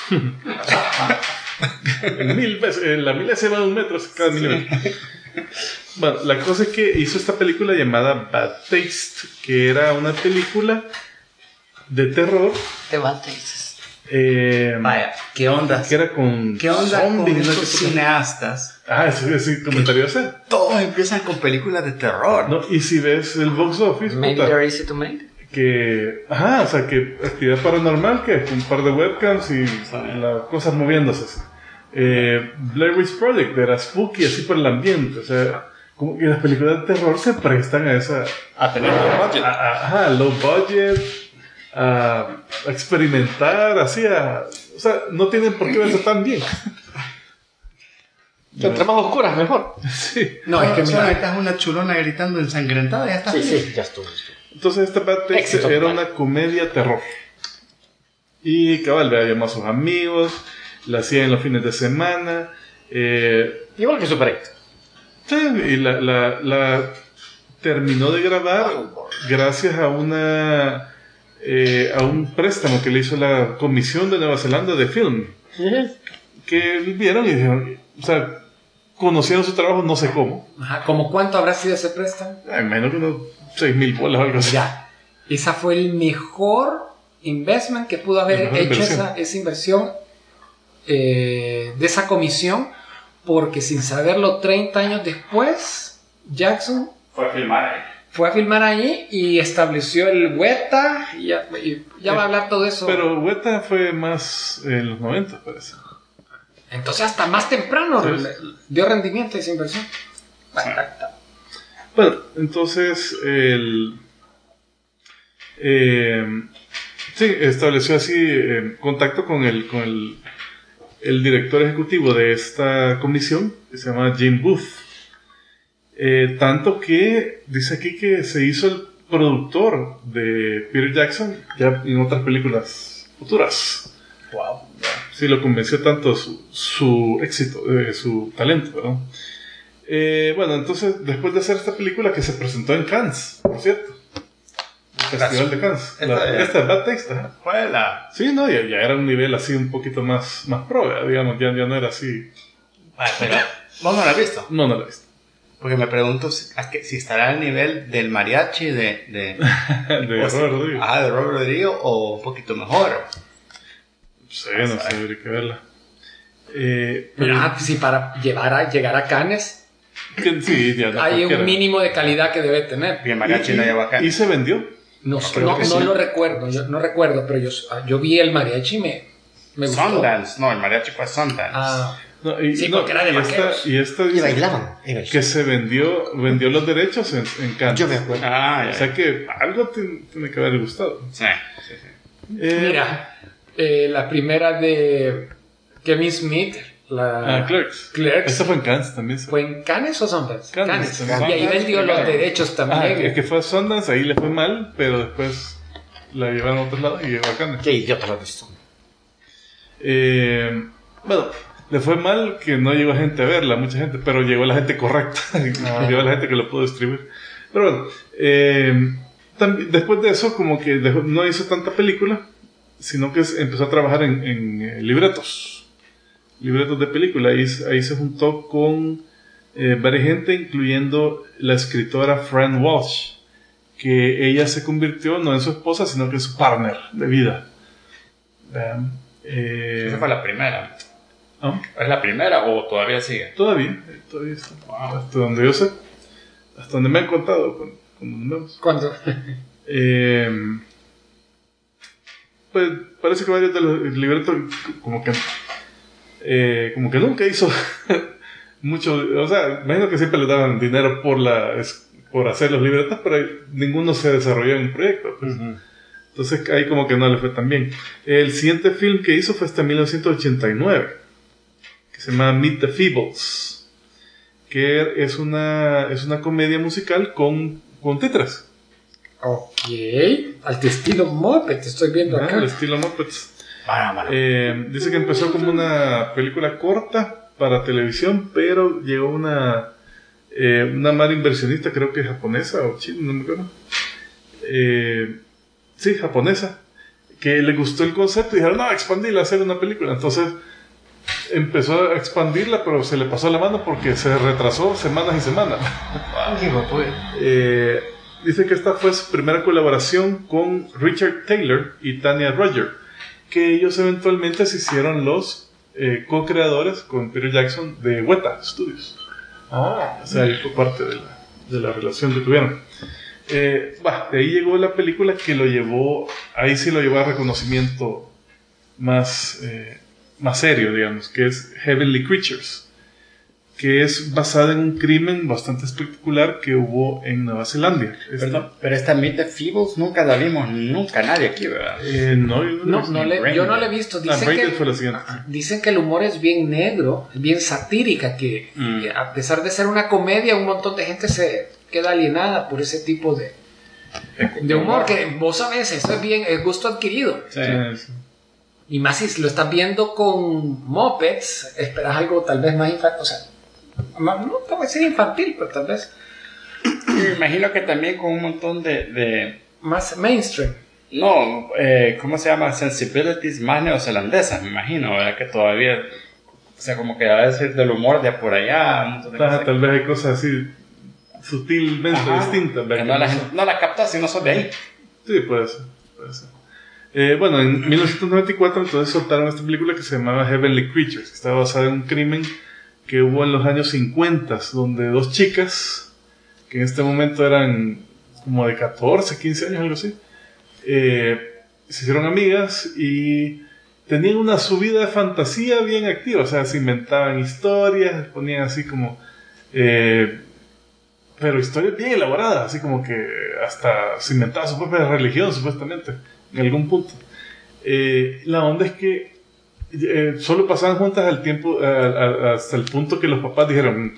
Speaker 3: En la milésima de un metro cada milímetro. Bueno, la cosa es que hizo esta película llamada Bad Taste, que era una película de terror.
Speaker 5: De Bad Taste.
Speaker 1: Vaya, ¿qué onda?
Speaker 3: Que era con
Speaker 1: zombies, estos cineastas?
Speaker 3: Ese comentario hacer.
Speaker 1: Todos empiezan con películas de terror.
Speaker 3: No, y si ves el box office,
Speaker 5: Maybe they're easy to make.
Speaker 3: Que, o sea, que actividad paranormal, que un par de webcams y las cosas moviéndose así. Blair Witch Project era spooky, así por el ambiente. O sea, como que las películas de terror se prestan a esa.
Speaker 1: A tener low budget.
Speaker 3: Low budget. A experimentar, así o sea, no tienen por qué verse tan bien.
Speaker 4: Entre más oscuras, mejor.
Speaker 3: Sí.
Speaker 1: No, es que mira, ahorita es una chulona gritando ensangrentada, ya está.
Speaker 4: Sí, ya estuvo.
Speaker 3: Entonces esta parte era una comedia terror. Y cabal, le llamó a sus amigos, la hacía en los fines de semana.
Speaker 4: Igual que Super 8.
Speaker 3: Sí, y la terminó de grabar gracias a a un préstamo que le hizo la Comisión de Nueva Zelanda de Film, que vieron y dijeron, o sea, conocieron su trabajo, no sé cómo.
Speaker 2: Ajá, ¿cómo cuánto habrá sido ese préstamo?
Speaker 3: Menos que unos 6,000 bolas o algo así.
Speaker 2: Ya, esa fue el mejor investment que pudo haber hecho esa inversión de esa comisión, porque sin saberlo 30 años después, Jackson fue a filmar ahí y estableció el Weta y ya va a hablar todo eso.
Speaker 3: Pero Weta fue más en los 90, parece.
Speaker 2: Entonces hasta más temprano dio rendimiento esa inversión.
Speaker 3: Bueno, entonces estableció así contacto con el director ejecutivo de esta comisión, que se llama Jim Booth. Tanto que dice aquí que se hizo el productor de Peter Jackson ya en otras películas futuras.
Speaker 1: Wow.
Speaker 3: Sí, lo convenció tanto su éxito, su talento, ¿verdad? Bueno, entonces después de hacer esta película que se presentó en Cannes, por cierto, Festival de Cannes. Esta es Bad Taste.
Speaker 1: Juela.
Speaker 3: Sí, no, ya era un nivel así un poquito más pro, digamos, ya no era así.
Speaker 1: Pero, ¿vos no la has visto?
Speaker 3: No la he visto.
Speaker 1: Porque me pregunto si estará al nivel del mariachi de
Speaker 3: de Robert Rodrigo.
Speaker 1: De Robert Rodrigo o un poquito mejor.
Speaker 3: Sí, no sé, habría que verla.
Speaker 2: Mira, si para llegar a Cannes
Speaker 3: sí, ya
Speaker 2: hay un mínimo de calidad que debe tener.
Speaker 1: Y el mariachi no lleva Cannes.
Speaker 3: ¿Y se vendió?
Speaker 2: No lo recuerdo, yo no recuerdo, pero yo vi el mariachi y me gustó.
Speaker 1: Sundance, no, el mariachi fue Sundance.
Speaker 2: Sí, porque era de vaqueros.
Speaker 3: Y
Speaker 4: bailaban.
Speaker 3: Que se vendió los derechos en Cannes.
Speaker 4: Yo me acuerdo.
Speaker 3: O sea que algo tiene que haber gustado.
Speaker 1: Sí.
Speaker 2: Mira, la primera de Kevin Smith,
Speaker 3: Clerks. Esa fue en Cannes también.
Speaker 2: ¿Fue en Cannes o Sundance?
Speaker 3: Cannes.
Speaker 2: Y ahí vendió los derechos también.
Speaker 3: Es que fue a Sundance, ahí le fue mal, pero después la llevaron a otro lado y llegó a Cannes.
Speaker 4: Qué idiota lo he visto.
Speaker 3: Bueno, le fue mal que no llegó gente a verla, mucha gente, pero llegó la gente correcta, llegó la gente que lo pudo distribuir. Pero bueno, después de eso como que no hizo tanta película, sino que empezó a trabajar en libretos de película. Ahí se juntó con varias gente, incluyendo la escritora Fran Walsh, que ella se convirtió no en su esposa, sino que en su partner de vida.
Speaker 1: Esa fue la primera.
Speaker 3: ¿Es
Speaker 1: la primera o todavía sigue?
Speaker 3: Todavía está. Wow. Hasta donde yo sé. Hasta donde me han contado cuando nos vemos.
Speaker 2: ¿Cuándo?
Speaker 3: Pues parece que varios de los libretos como que nunca hizo mucho. O sea, imagino que siempre le daban dinero por hacer los libretos, pero ninguno se desarrolló en un proyecto. Pues. Entonces ahí como que no le fue tan bien. El siguiente film que hizo fue hasta 1989. Se llama Meet the Feebles, que es una comedia musical con títeres.
Speaker 2: Ok, al estilo Muppet, estoy viendo acá.
Speaker 3: Al estilo Muppets. Dice que empezó como una película corta para televisión, pero llegó una mala inversionista, creo que japonesa o china, no me acuerdo. Sí, japonesa, que le gustó el concepto y dijeron, no, expandirla, hacer una película. Entonces empezó a expandirla, pero se le pasó la mano porque se retrasó semanas y semanas. Dice que esta fue su primera colaboración con Richard Taylor y Tanya Roger, que ellos eventualmente se hicieron los co-creadores con Peter Jackson de Weta Studios. O sea, ahí fue parte de la relación que tuvieron. De ahí llegó la película que ahí sí lo llevó a reconocimiento más serio, digamos, que es Heavenly Creatures, que es basada en un crimen bastante espectacular que hubo en Nueva Zelanda.
Speaker 1: Pero esta Meet the Feebles nunca la vimos, nunca nadie aquí, ¿verdad?
Speaker 2: Yo no la he visto. Dicen que el humor es bien negro, bien satírica, que a pesar de ser una comedia, un montón de gente se queda alienada por ese tipo de humor, que vos sabés, eso es gusto adquirido.
Speaker 3: Sí.
Speaker 2: Y más si lo estás viendo con Muppets, esperas algo tal vez más infantil, o sea, no te voy a decir infantil, pero tal vez
Speaker 1: me imagino que también con un montón de
Speaker 2: más mainstream.
Speaker 1: No, ¿cómo se llama? Sensibilities más neozelandesas, me imagino, ¿verdad? Que todavía, o sea, como que a veces del humor de por allá, un montón de cosas.
Speaker 3: Tal vez hay cosas así sutilmente distintas.
Speaker 1: Que no la captas si no sos de ahí.
Speaker 3: Sí, puede ser. Bueno, en 1994 entonces soltaron esta película que se llamaba Heavenly Creatures, que estaba basada en un crimen que hubo en los años 50, donde dos chicas, que en este momento eran como de 14, 15 años, algo así, se hicieron amigas y tenían una subida de fantasía bien activa, o sea, se inventaban historias, ponían así como... pero historias bien elaboradas, así como que hasta se inventaba su propia religión, supuestamente, en algún punto. La onda es que solo pasaban juntas al tiempo, hasta el punto que los papás dijeron,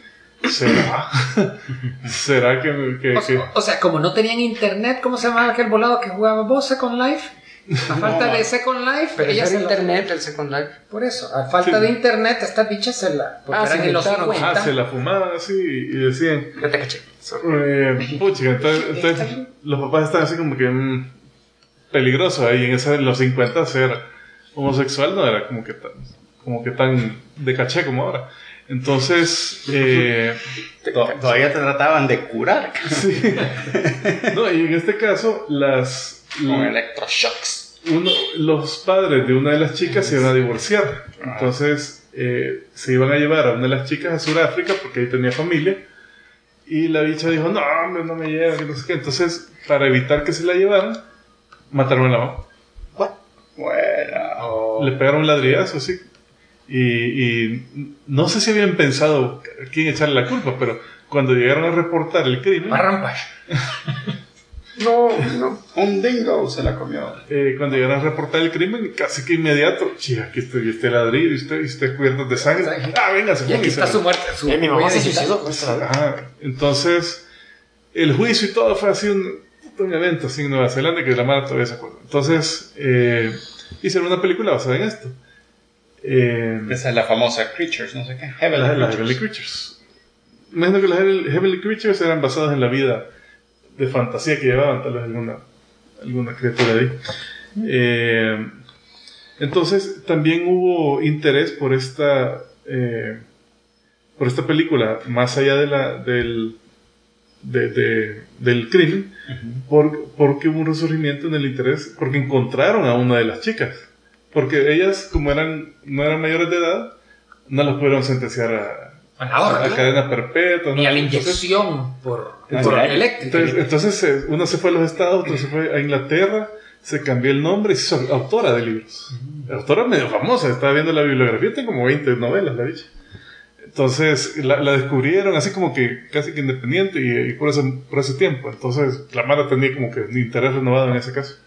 Speaker 3: ¿será que...
Speaker 2: O sea, como no tenían internet, ¿cómo se llamaba aquel volado que jugaba vos Second Life? A falta de Second Life,
Speaker 5: Pero
Speaker 2: ella
Speaker 5: es
Speaker 2: se
Speaker 5: internet, el Second Life.
Speaker 2: Por eso, a falta de internet, estas bichas se la... Porque
Speaker 5: se
Speaker 2: eran en los
Speaker 5: inventaron.
Speaker 2: 50.
Speaker 3: Se la fumaban así y decían...
Speaker 5: Ya te caché.
Speaker 3: Pucha, entonces los papás están así como que peligroso ahí. En los 50 ser homosexual no era como que tan de caché como ahora. Entonces
Speaker 1: todavía te trataban de curar.
Speaker 3: sí. No, y en este caso
Speaker 1: Con electroshocks.
Speaker 3: los padres de una de las chicas se iban a divorciar. Entonces se iban a llevar a una de las chicas a Sudáfrica porque ahí tenía familia. Y la bicha dijo, no, hombre, no me llevan, que no sé qué. Entonces, para evitar que se la llevaran, mataron a la mamá.
Speaker 1: Bueno.
Speaker 3: Le pegaron un ladrillazo, así. Y no sé si habían pensado a quién echarle la culpa, pero cuando llegaron a reportar el crimen...
Speaker 2: Barrampas.
Speaker 5: No.
Speaker 1: Un dingo se la comió.
Speaker 3: Cuando llegaron a reportar el crimen, casi que inmediato, chica, aquí está este ladrillo y usted cubierto de sangre. Venga, se
Speaker 2: Y aquí está su muerte.
Speaker 4: Mi mamá se
Speaker 2: digital.
Speaker 4: suicidó.
Speaker 3: Entonces, el juicio y todo fue así un evento así en Nueva Zelanda que la Mara todavía se acuerda. Entonces, hicieron una película basada en esto.
Speaker 1: Esa es la famosa Creatures, no sé qué.
Speaker 3: Las Heavenly Creatures. Imagino que las Heavenly Creatures eran basadas en la vida de fantasía que llevaban, tal vez alguna criatura de ahí. Entonces, también hubo interés por esta película, más allá del crimen, porque hubo un resurgimiento en el interés, porque encontraron a una de las chicas. Porque ellas, como no eran mayores de edad, no las pudieron sentenciar a cadena perpetua.
Speaker 2: Ni a la inyección por eléctrica.
Speaker 3: Entonces uno se fue a los Estados, otro se fue a Inglaterra, se cambió el nombre y se hizo autora de libros. Autora medio famosa, estaba viendo la bibliografía, tiene como 20 novelas la bicha. Entonces la descubrieron así como que casi que independiente y por ese tiempo. Entonces la Mara tenía como que un interés renovado en ese caso.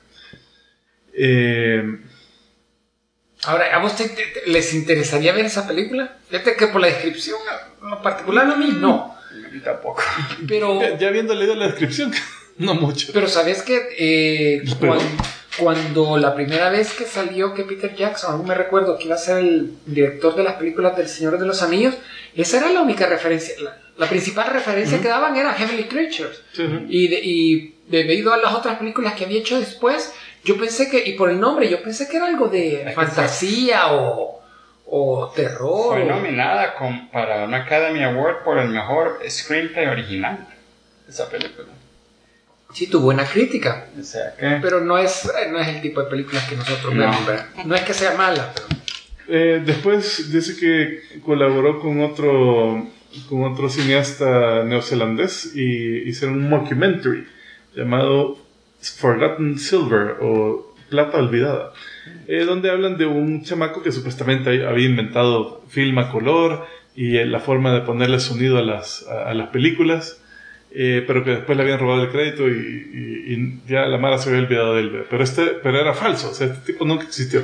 Speaker 2: Ahora, ¿a vos les interesaría ver esa película? Fíjate que por la descripción, en lo particular a mí, no.
Speaker 1: A mí tampoco.
Speaker 2: Pero,
Speaker 3: ya habiendo leído la descripción, no mucho.
Speaker 2: pero ¿sabes qué? Cuando la primera vez que salió que Peter Jackson, aún me recuerdo que iba a ser el director de las películas del Señor de los Anillos, esa era la única referencia, la principal referencia que daban era Heavenly Creatures. Y debido a las otras películas que había hecho después, yo pensé que, y por el nombre, yo pensé que era algo de fantasía o terror.
Speaker 1: Fue nominada para un Academy Award por el mejor screenplay original. Esa película.
Speaker 2: Sí, tuvo buena crítica.
Speaker 1: O sea que...
Speaker 2: Pero no es el tipo de películas que nosotros vemos. ¿Verdad? No es que sea mala, pero...
Speaker 3: Después dice que colaboró con otro cineasta neozelandés y hicieron un mockumentary llamado Forgotten Silver o Plata Olvidada, donde hablan de un chamaco que supuestamente había inventado film a color y la forma de ponerle sonido a las películas, pero que después le habían robado el crédito y ya la Mara se había olvidado de él, pero era falso, o sea, este tipo nunca existió.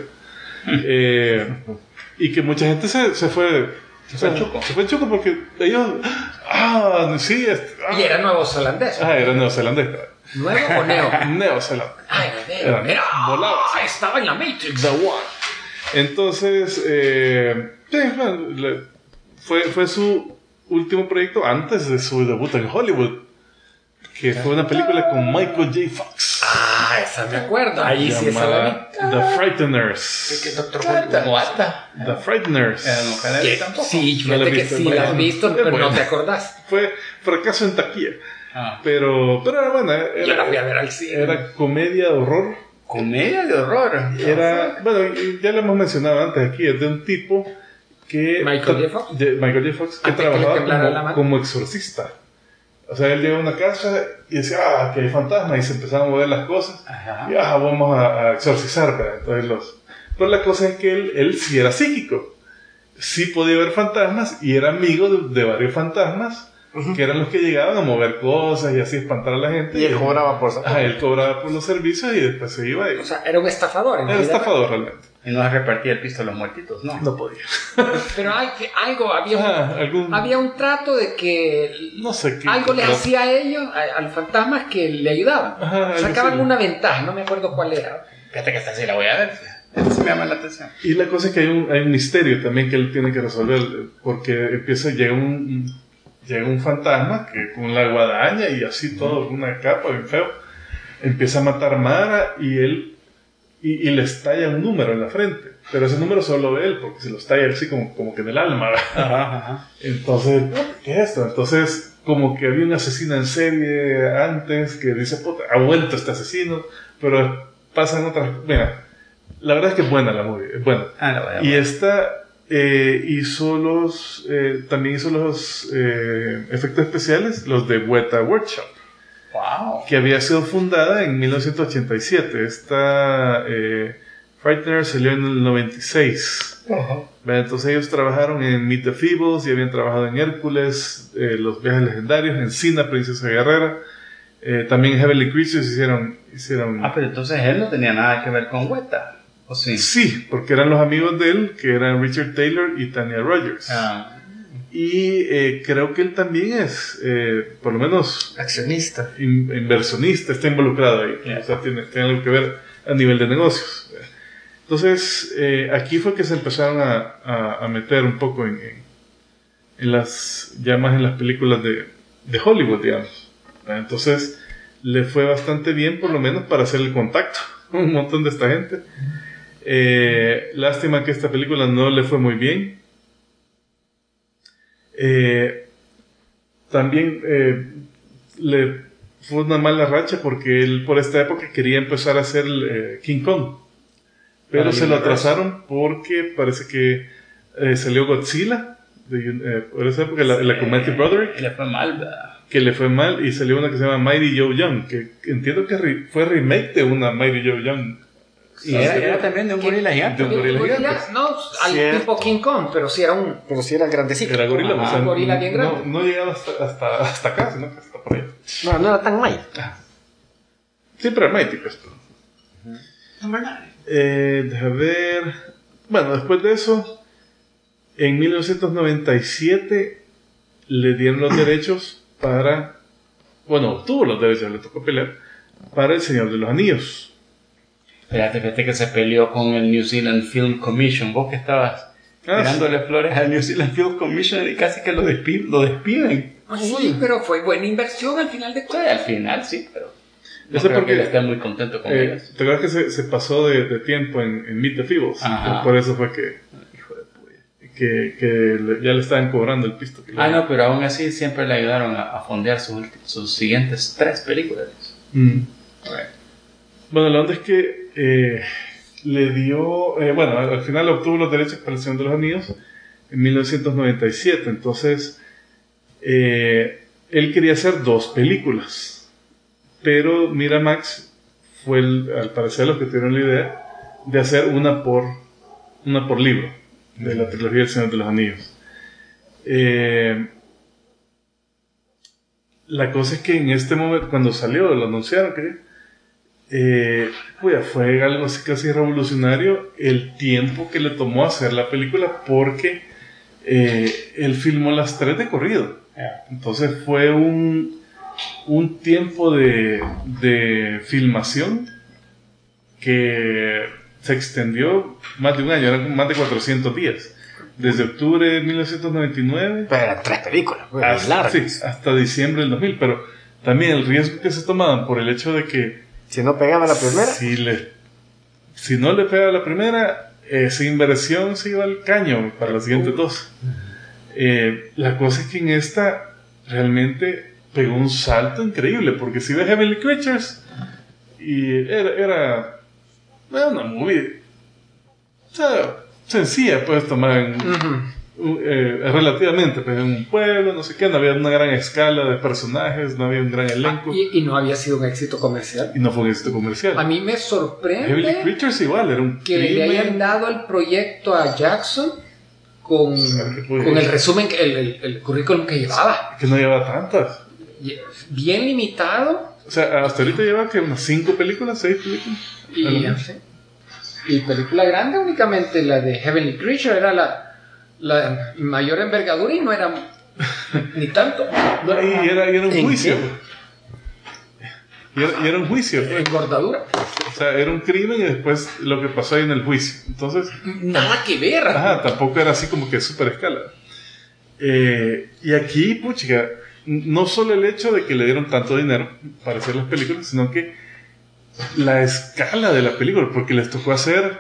Speaker 3: Y que mucha gente se fue chuco porque ellos sí,
Speaker 2: y era neozelandés.
Speaker 3: Era neozelandés.
Speaker 2: ¿Nuevo o neo?
Speaker 3: Neozelandés.
Speaker 2: Era estaba en la Matrix.
Speaker 3: The One. Entonces, fue su último proyecto antes de su debut en Hollywood, que fue una película con Michael J. Fox.
Speaker 2: Esa me acuerdo. Ahí sí esa la vi.
Speaker 3: The Frighteners.
Speaker 4: ¿Qué Doctor Who?
Speaker 3: The Frighteners.
Speaker 2: Sí, fíjate que sí la has visto, pero no te acordás.
Speaker 3: Fue fracaso en taquilla. Pero era buena.
Speaker 2: Yo la fui a ver al cine.
Speaker 3: Era comedia de horror.
Speaker 1: Comedia de horror.
Speaker 3: Bueno, ya lo hemos mencionado antes aquí, es de un tipo que...
Speaker 2: Michael
Speaker 3: J. Fox, que trabajaba como exorcista. O sea, él llegó a una casa y decía, que hay fantasmas, y se empezaban a mover las cosas. Y vamos a exorcizar, ¿verdad? Entonces pero la cosa es que él sí era psíquico. Sí podía ver fantasmas y era amigo de varios fantasmas que eran los que llegaban a mover cosas y así espantar a la gente.
Speaker 4: Y él cobraba por
Speaker 3: eso. Él cobraba por los servicios y después se iba.
Speaker 2: O sea, era un estafador.
Speaker 3: Era estafador realmente.
Speaker 1: Y no repartía el pisto a los muertitos, ¿no?
Speaker 3: No podía.
Speaker 2: Pero había un trato de que
Speaker 3: no sé qué,
Speaker 2: algo les hacía a ellos, a los fantasmas, que le ayudaban. Sacaban una ventaja, no me acuerdo cuál era.
Speaker 1: Fíjate que esta sí la voy a ver. Esta sí me llama la atención.
Speaker 3: Y la cosa es que hay un misterio también que él tiene que resolver, porque llega un fantasma que con la guadaña y así todo, una capa bien feo, empieza a matar Mara y él y le estalla un número en la frente, pero ese número solo lo ve él porque se lo estalla así como que en el alma.
Speaker 1: Ajá.
Speaker 3: Entonces, ¿qué es esto? Entonces, como que había un asesino en serie antes que dice, puta, ha vuelto este asesino, pero pasan otras. Mira, la verdad es que es buena la movie, es buena. Y esta también hizo los efectos especiales, los de Weta Workshop.
Speaker 1: Wow.
Speaker 3: Que había sido fundada en 1987. Esta Frightener salió en el 96.
Speaker 1: Uh-huh.
Speaker 3: Entonces ellos trabajaron en Meet the Feebles y habían trabajado en Hércules, Los Viajes Legendarios, en Sina, Princesa Guerrera. También Heavenly Creatures hicieron.
Speaker 1: Pero entonces él no tenía nada que ver con Weta, ¿o sí?
Speaker 3: Sí, porque eran los amigos de él, que eran Richard Taylor y Tanya Rogers. Y creo que él también es, por lo menos,
Speaker 4: accionista,
Speaker 3: inversionista, está involucrado ahí. O sea, tiene algo que ver a nivel de negocios. Entonces, aquí fue que se empezaron a meter un poco en las películas de Hollywood, digamos. Entonces, le fue bastante bien, por lo menos, para hacer el contacto con un montón de esta gente. Lástima que esta película no le fue muy bien. También le fue una mala racha porque él por esta época quería empezar a hacer King Kong, pero se lo atrasaron porque parece que salió Godzilla por esa época, la Comanche Brother, que le fue mal, y salió una que se llama Mighty Joe Young, que entiendo que fue remake de una Mighty Joe Young.
Speaker 1: Y era también de un gorila gigante.
Speaker 2: No, al tipo King Kong, pero sí era un.
Speaker 4: Pero sí era grandecito.
Speaker 3: Era gorila, o sea,
Speaker 2: un gorila bien grande.
Speaker 3: No llegaba hasta acá, sino que hasta por ahí.
Speaker 4: No era tan mighty.
Speaker 3: Siempre era mighty, pues. Deja ver. Bueno, después de eso, en 1997 le dieron los derechos para. Bueno, obtuvo los derechos, le tocó pelear para El Señor de los Anillos.
Speaker 1: Fíjate que se peleó con el New Zealand Film Commission. Vos que estabas tirándole flores al New Zealand Film Commission y casi que lo despiden.
Speaker 2: Pues sí, pero fue buena inversión al final de cuentas.
Speaker 1: Sí, al final sí, pero no creo porque él está muy contento con ellos.
Speaker 3: ¿Te acuerdas que se pasó de tiempo en Meet the Feebles? Por eso fue que, hijo de puya, que ya le estaban cobrando el pisto.
Speaker 1: No, pero aún así siempre le ayudaron a fondear sus siguientes 3 películas.
Speaker 3: Bueno, la onda es que le dio, al final obtuvo los derechos para El Señor de los Anillos en 1997. Entonces él quería hacer 2 películas, pero Miramax fue al parecer los que tuvieron la idea de hacer una por libro de la trilogía del Señor de los Anillos. La cosa es que en este momento, cuando salió, lo anunciaron que fue algo así casi revolucionario el tiempo que le tomó hacer la película, porque él filmó las 3 de corrido. Entonces fue un tiempo de filmación que se extendió más de un año, eran más de 400 días. Desde octubre de 1999
Speaker 4: pero eran 3 películas
Speaker 3: hasta diciembre del 2000. Pero también el riesgo que se tomaban por el hecho de que
Speaker 4: si no pegaba la primera,
Speaker 3: si no le pegaba la primera, esa inversión se iba al caño para las siguientes 2. La cosa es que en esta realmente pegó un salto increíble, porque si ves Heavenly Creatures, y era una movie, o sea, sencilla, puedes tomar relativamente, pero en un pueblo, no sé qué, no había una gran escala de personajes, no había un gran elenco.
Speaker 2: Y no había sido un éxito comercial.
Speaker 3: Y no fue un éxito comercial.
Speaker 2: A mí me sorprende
Speaker 3: Heavenly Creatures igual, era un
Speaker 2: que le hayan dado el proyecto a Jackson con el resumen, el currículum que llevaba.
Speaker 3: Que no llevaba tantas.
Speaker 2: Bien limitado.
Speaker 3: O sea, hasta ahorita lleva que unas 5 películas, 6 películas.
Speaker 2: Y película grande únicamente la de Heavenly Creature era la mayor envergadura y no era ni tanto.
Speaker 3: No, y era un juicio. Y era un juicio.
Speaker 2: Engordadura.
Speaker 3: O sea, era un crimen y después lo que pasó ahí en el juicio. Entonces,
Speaker 2: nada que ver.
Speaker 3: Ajá, tampoco era así como que súper escala. Y aquí, puchica, no solo el hecho de que le dieron tanto dinero para hacer las películas, sino que la escala de la película, porque les tocó hacer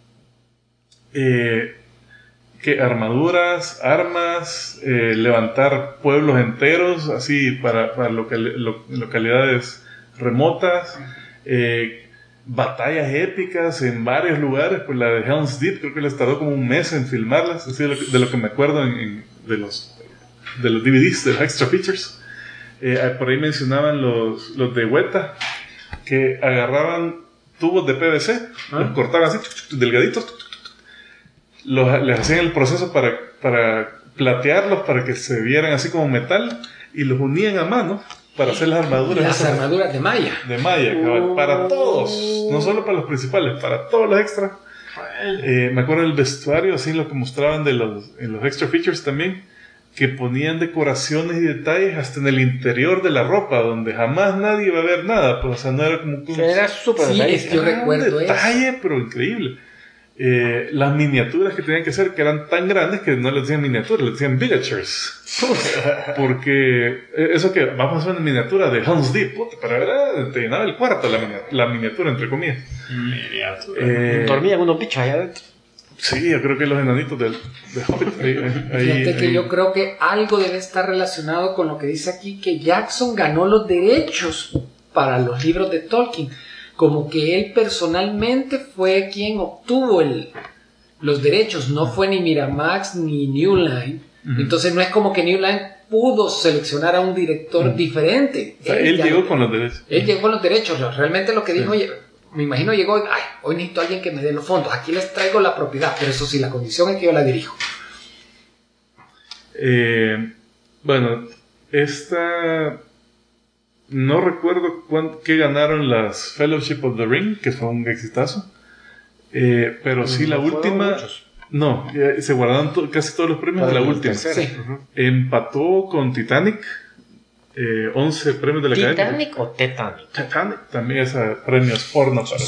Speaker 3: que armaduras, armas, levantar pueblos enteros, así para localidades remotas, batallas épicas en varios lugares. Pues la de Helm's Deep creo que les tardó como un mes en filmarlas, así de lo que me acuerdo de los DVDs, de los extra features. Por ahí mencionaban los de Weta, que agarraban tubos de PVC, los cortaban así, delgaditos, les hacían el proceso para platearlos, para que se vieran así como metal, y los unían a mano para hacer las armaduras.
Speaker 2: Las armaduras de malla.
Speaker 3: De malla, cabal, para todos, no solo para los principales, para todos los extras. Me acuerdo del vestuario, así lo que mostraban en los extra features también, que ponían decoraciones y detalles hasta en el interior de la ropa, donde jamás nadie iba a ver nada. Pues, o sea, no era como que
Speaker 4: era súper
Speaker 2: sí, yo recuerdo
Speaker 3: un detalle, eso. Pero increíble. Las miniaturas que tenían que hacer, que eran tan grandes que no les decían miniaturas, les decían villagers. Porque eso que vamos a hacer una miniatura de Helm's Deep, para ver, te llenaba el cuarto la miniatura, entre comillas.
Speaker 4: Dormían unos bichos allá adentro.
Speaker 3: Sí, yo creo que los enanitos de Hobbit.
Speaker 2: Fíjate que yo creo que algo debe estar relacionado con lo que dice aquí, que Jackson ganó los derechos para los libros de Tolkien. Como que él personalmente fue quien obtuvo los derechos, no fue ni Miramax ni New Line. Entonces no es como que New Line pudo seleccionar a un director diferente.
Speaker 3: O sea, él llegó con los derechos.
Speaker 2: Él llegó con los derechos. Realmente lo que dijo, me imagino llegó, hoy necesito a alguien que me dé los fondos, aquí les traigo la propiedad, pero eso sí, la condición es que yo la dirijo.
Speaker 3: Bueno, esta... No recuerdo qué ganaron las Fellowship of the Ring, que fue un exitazo. Pero sí, la última... No, se guardaron casi todos los premios de la última.
Speaker 2: Sí.
Speaker 3: Empató con Titanic. 11 premios de la Academia.
Speaker 4: ¿Titanic o Titanic?
Speaker 3: Titanic también es premios porno para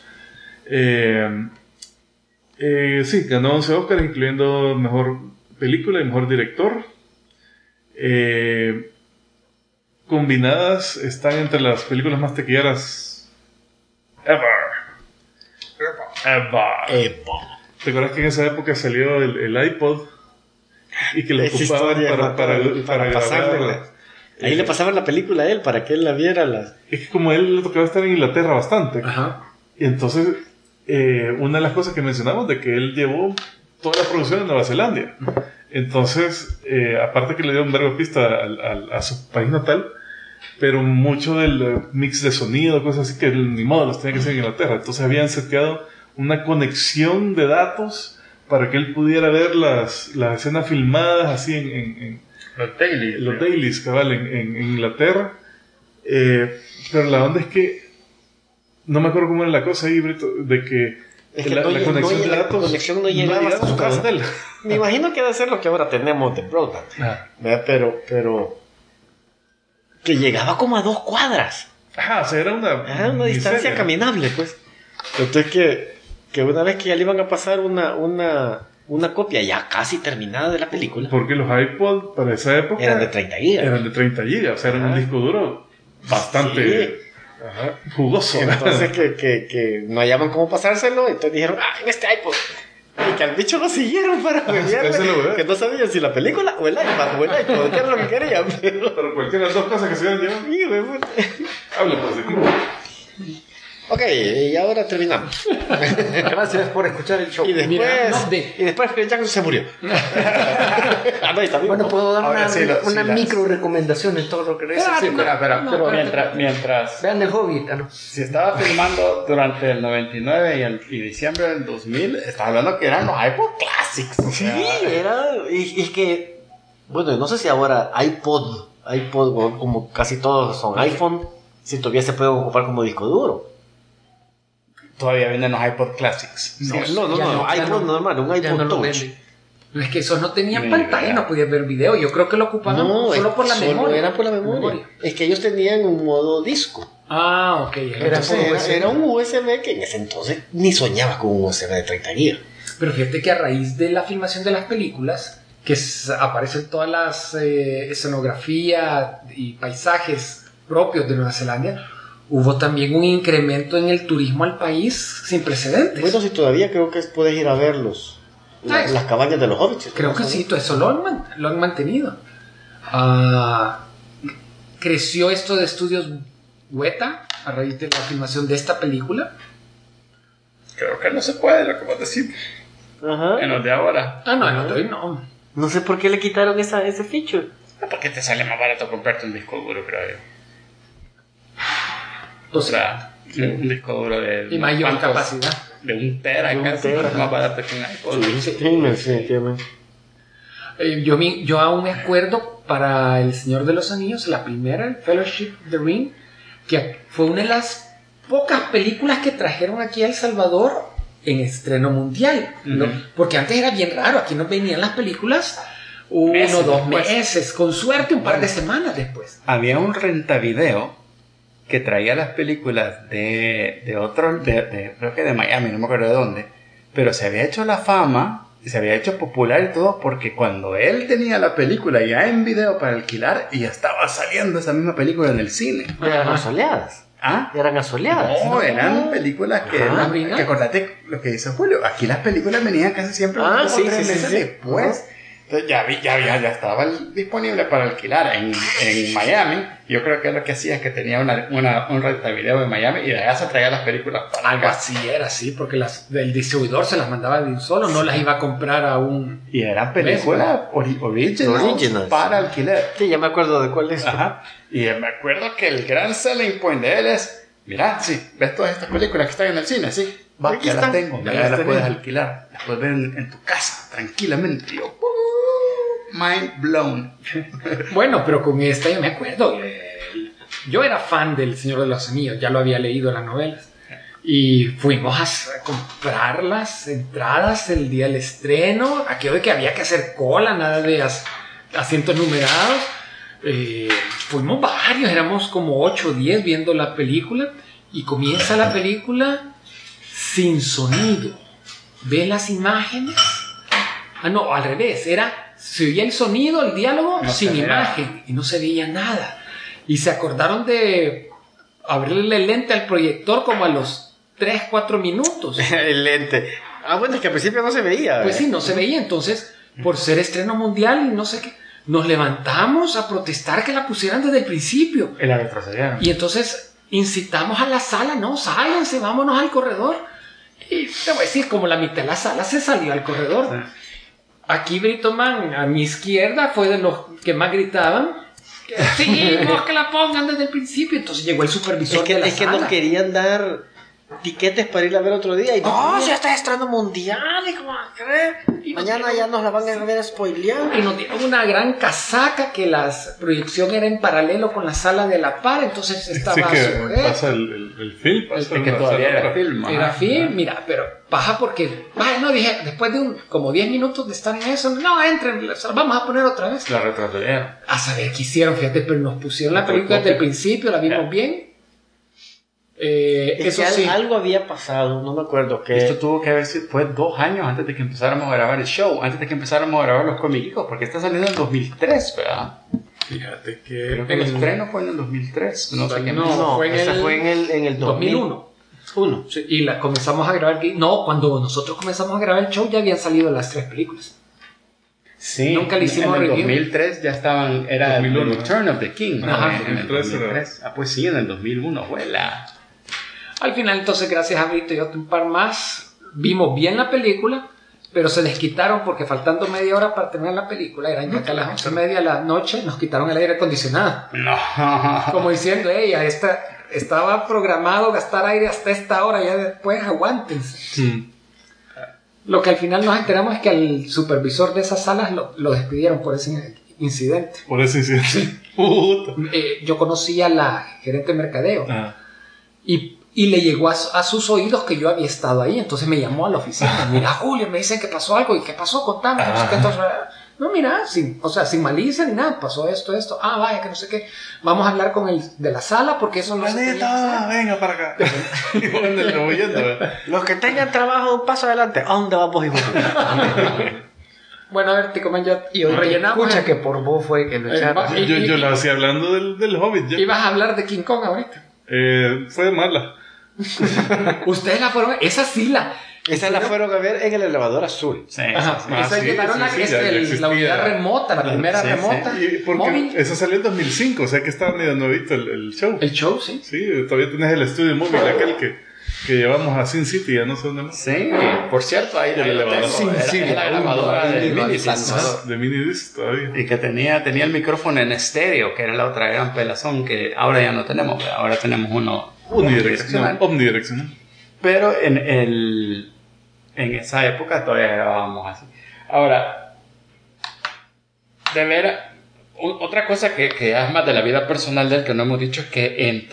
Speaker 3: sí, ganó 11 Oscars, incluyendo mejor película y mejor director. Combinadas están entre las películas más taquilleras ever. ¿Te acuerdas que en esa época salió el iPod y que lo ocupaban para
Speaker 4: pasarle? Ahí le pasaban la película a él para que él la viera.
Speaker 3: Es que como a él le tocaba estar en Inglaterra bastante.
Speaker 2: Ajá.
Speaker 3: Y entonces, una de las cosas que mencionamos de que él llevó toda la producción en Nueva Zelanda. Entonces, aparte que le dio un verbo de pista a su país natal, pero mucho del mix de sonido, cosas así que ni modo los tenía que hacer en Inglaterra. Entonces habían seteado una conexión de datos para que él pudiera ver las escenas filmadas así en los dailies, cabal, en Inglaterra. Pero la onda es que no me acuerdo cómo era la cosa ahí, Brito, de que la conexión de datos
Speaker 4: la conexión no llegaba hasta su casa. Me imagino que debe ser lo que ahora tenemos de broadband. Pero que llegaba como a 2 cuadras.
Speaker 3: Ajá, o sea, era
Speaker 4: una distancia caminable, pues. Entonces que una vez que ya le iban a pasar una copia ya casi terminada de la película.
Speaker 3: Porque los iPod para esa época
Speaker 4: eran de 30 gigas.
Speaker 3: Eran de 30 gigas, o sea, era un disco duro bastante jugoso.
Speaker 4: Entonces que no hallaban cómo pasárselo, entonces dijeron, en este iPod. Y que al bicho lo siguieron para ver, que no sabían si la película o el iPad o el iPod, que era lo que querían. Pero
Speaker 3: cualquiera de las dos cosas que se iban llevando.
Speaker 4: Sí,
Speaker 3: habla positivo.
Speaker 4: Ok, y ahora terminamos.
Speaker 5: Gracias por escuchar el show.
Speaker 4: Y después Phil Jackson se murió.
Speaker 5: Bueno, puedo dar una
Speaker 1: las...
Speaker 5: micro recomendación en todo lo que dice.
Speaker 1: Pero mientras
Speaker 5: vean el Hobbit. ¿No?
Speaker 1: Si estaba filmando durante el 99 y diciembre del 2000, estaba hablando que eran los iPod Classics.
Speaker 4: Sí, era. Y que, bueno, no sé si ahora iPod, como casi todos son iPhone, si todavía se puede ocupar como disco duro.
Speaker 1: Todavía venden los iPod Classics.
Speaker 4: No, iPod normal, un iPod Touch.
Speaker 2: No, es que esos no tenían pantalla, no podías ver video. Yo creo que lo ocupaban solo por la memoria.
Speaker 4: Era por la memoria. Es que ellos tenían un modo disco.
Speaker 2: Ah, ok.
Speaker 4: Era un USB que en ese entonces ni soñaba con un USB de 30 GB.
Speaker 2: Pero fíjate que a raíz de la filmación de las películas, que aparecen todas las escenografía y paisajes propios de Nueva Zelanda, hubo también un incremento en el turismo al país sin precedentes.
Speaker 4: Bueno, si todavía creo que puedes ir a verlos. Las cabañas de los hobbits.
Speaker 2: Creo que sí, todo eso lo han mantenido. Creció esto de estudios Weta a raíz de la filmación de esta película.
Speaker 1: Creo que no se puede, lo que vos decís.
Speaker 4: Ajá.
Speaker 1: En los de ahora.
Speaker 2: En los de hoy no.
Speaker 4: No sé por qué le quitaron ese feature.
Speaker 1: Porque te sale más barato comprarte un disco duro, creo yo.
Speaker 2: O sea,
Speaker 1: un disco duro de...
Speaker 2: Y mayor capacidad.
Speaker 1: De 1 tera, casi más barato que un iPod.
Speaker 4: Sí.
Speaker 2: Yo aún me acuerdo para El Señor de los Anillos, la primera, el Fellowship of the Ring, que fue una de las pocas películas que trajeron aquí a El Salvador en estreno mundial, ¿no? Porque antes era bien raro, aquí nos venían las películas 1 o 2 meses, con suerte un par de semanas después.
Speaker 1: Había un rentavideo que traía las películas de otros, creo que de Miami, no me acuerdo de dónde, pero se había hecho la fama, se había hecho popular y todo, porque cuando él tenía la película ya en video para alquilar, y ya estaba saliendo esa misma película en el cine.
Speaker 4: Eran asoleadas.
Speaker 1: ¿Ah?
Speaker 4: Eran asoleadas.
Speaker 1: No, eran películas que que acordate lo que dice Julio, aquí las películas venían casi siempre 3 meses después. Entonces ya estaba disponible para alquilar en Miami. Yo creo que lo que hacía es que tenía un rentavideo en Miami y de allá se traía las películas para
Speaker 2: algo así era, sí, porque el distribuidor se las mandaba de un solo, no las iba a comprar a un...
Speaker 1: Y eran películas originals para alquiler.
Speaker 4: Sí, ya me acuerdo de cuál es.
Speaker 1: Ajá. Y me acuerdo que el gran selling point de él es, mira, sí, ves todas estas películas que están en el cine, sí, ya las tengo, ya las puedes alquilar, las puedes ver en tu casa, tranquilamente. Y yo, mind blown.
Speaker 2: Bueno, pero con esta yo me acuerdo. Yo era fan del Señor de los Anillos, ya lo había leído en las novelas. Y fuimos a comprar las entradas el día del estreno. Aquello de que había que hacer cola, nada de asientos numerados. Fuimos varios, éramos como 8 o 10 viendo la película. Y comienza la película sin sonido. ¿Ves las imágenes? No, al revés, se oía el sonido, el diálogo, sin imagen, y no se veía nada. Y se acordaron de abrirle el lente al proyector como a los 3-4 minutos.
Speaker 4: El lente. Bueno, es que al principio no se veía.
Speaker 2: Pues sí, no se veía. Entonces, por ser estreno mundial y no sé qué, nos levantamos a protestar que la pusieran desde el principio.
Speaker 1: Y la retrocedieron.
Speaker 2: Y entonces incitamos a la sala, no, sálganse, vámonos al corredor. Y te voy a decir, como la mitad de la sala se salió al corredor. Sí. Aquí Britoman, a mi izquierda, fue de los que más gritaban. Sí, vos que la pongan desde el principio. Entonces llegó el supervisor de la sala.
Speaker 4: Es que nos querían dar tiquetes para ir a ver otro día. Y no, ya está estreno mundial. ¿Y cómo va a creer? Mañana ya nos la van a ver spoilear.
Speaker 2: Y nos dieron una gran casaca que la proyección era en paralelo con la sala de la par. Entonces estaba
Speaker 3: sí que pasa el film. Pasa
Speaker 1: que todavía era film.
Speaker 2: Era film, mira, pero baja porque... no, dije, después de como 10 minutos de estar en eso, no, entren, vamos a poner otra vez.
Speaker 1: La retrocedieron.
Speaker 2: A saber qué hicieron, fíjate, pero nos pusieron la película desde el principio, la vimos bien.
Speaker 4: Eso sí. Algo había pasado, no me acuerdo qué.
Speaker 1: Esto tuvo que haber sido, fue 2 años antes de que empezáramos a grabar el show, antes de que empezáramos a grabar los comicicos, porque está saliendo en 2003, ¿verdad?
Speaker 2: Fíjate que
Speaker 1: creo que el estreno fue en el 2003.
Speaker 2: No, fue en el 2001. Sí, y comenzamos a grabar. No, cuando nosotros comenzamos a grabar el show ya habían salido las 3 películas.
Speaker 1: Sí,
Speaker 2: nunca le hicimos
Speaker 1: en el
Speaker 2: review.
Speaker 1: 2003 ya estaban, era el Return of the King.
Speaker 3: Ajá,
Speaker 1: en el 2003. Pues sí, en el 2001, abuela.
Speaker 2: Al final, entonces, gracias a Brito y otro un par más, vimos bien la película, pero se les quitaron porque faltando media hora para terminar la película, eran ya que a las 11:30 de la noche nos quitaron el aire acondicionado.
Speaker 1: No.
Speaker 2: Como diciendo, estaba programado gastar aire hasta esta hora, ya después aguántense.
Speaker 3: Sí.
Speaker 2: Lo que al final nos enteramos es que al supervisor de esas salas lo despidieron por ese incidente.
Speaker 3: Por ese incidente. Puta.
Speaker 2: Yo conocí a la gerente de mercadeo y le llegó a sus oídos que yo había estado ahí, entonces me llamó a la oficina. Mira, Julio, me dicen que pasó algo. ¿Y qué pasó? Contame. No sé qué, entonces, no, mira, sin malicia ni nada, pasó esto. Vaya, que no sé qué. Vamos a hablar con el de la sala porque eso no se tenía que hacer.
Speaker 3: Venga para acá. Y bueno, el rebollando,
Speaker 4: Los que tengan trabajo, un paso adelante. ¿A dónde vamos, hijo?
Speaker 2: Bueno, a ver, Tico Man, y hoy rellenamos.
Speaker 5: Escucha que por vos fue que lo echaron.
Speaker 3: Yo lo hacía hablando del Hobbit ya.
Speaker 2: Ibas a hablar de King Kong ahorita.
Speaker 3: Fue mala.
Speaker 2: Ustedes la fueron, esa sí
Speaker 4: Esa la fueron a ver en el elevador azul.
Speaker 1: Sí,
Speaker 2: Ajá,
Speaker 1: sí, sí.
Speaker 2: esa llevaron
Speaker 3: ya existía.
Speaker 2: la unidad remota, la primera
Speaker 1: Sí, sí.
Speaker 2: remota.
Speaker 3: Y porque
Speaker 2: móvil.
Speaker 3: eso salió en 2005, o sea que estaba medio nuevito el show.
Speaker 2: El show, sí.
Speaker 3: Sí, todavía tenés el estudio móvil aquel que llevamos a Sin City, ya no sé dónde más.
Speaker 1: Sí, por cierto, ahí
Speaker 3: El elevador.
Speaker 1: era la grabadora de Minidisc.
Speaker 3: De Minidisc todavía.
Speaker 1: Y que tenía el micrófono en estéreo, que era la otra gran pelazón que ahora ya no tenemos. Ahora tenemos uno
Speaker 3: Omnidireccional.
Speaker 1: Pero en esa época todavía grabábamos así. Ahora, de ver, otra cosa que es más de la vida personal del que no hemos dicho es que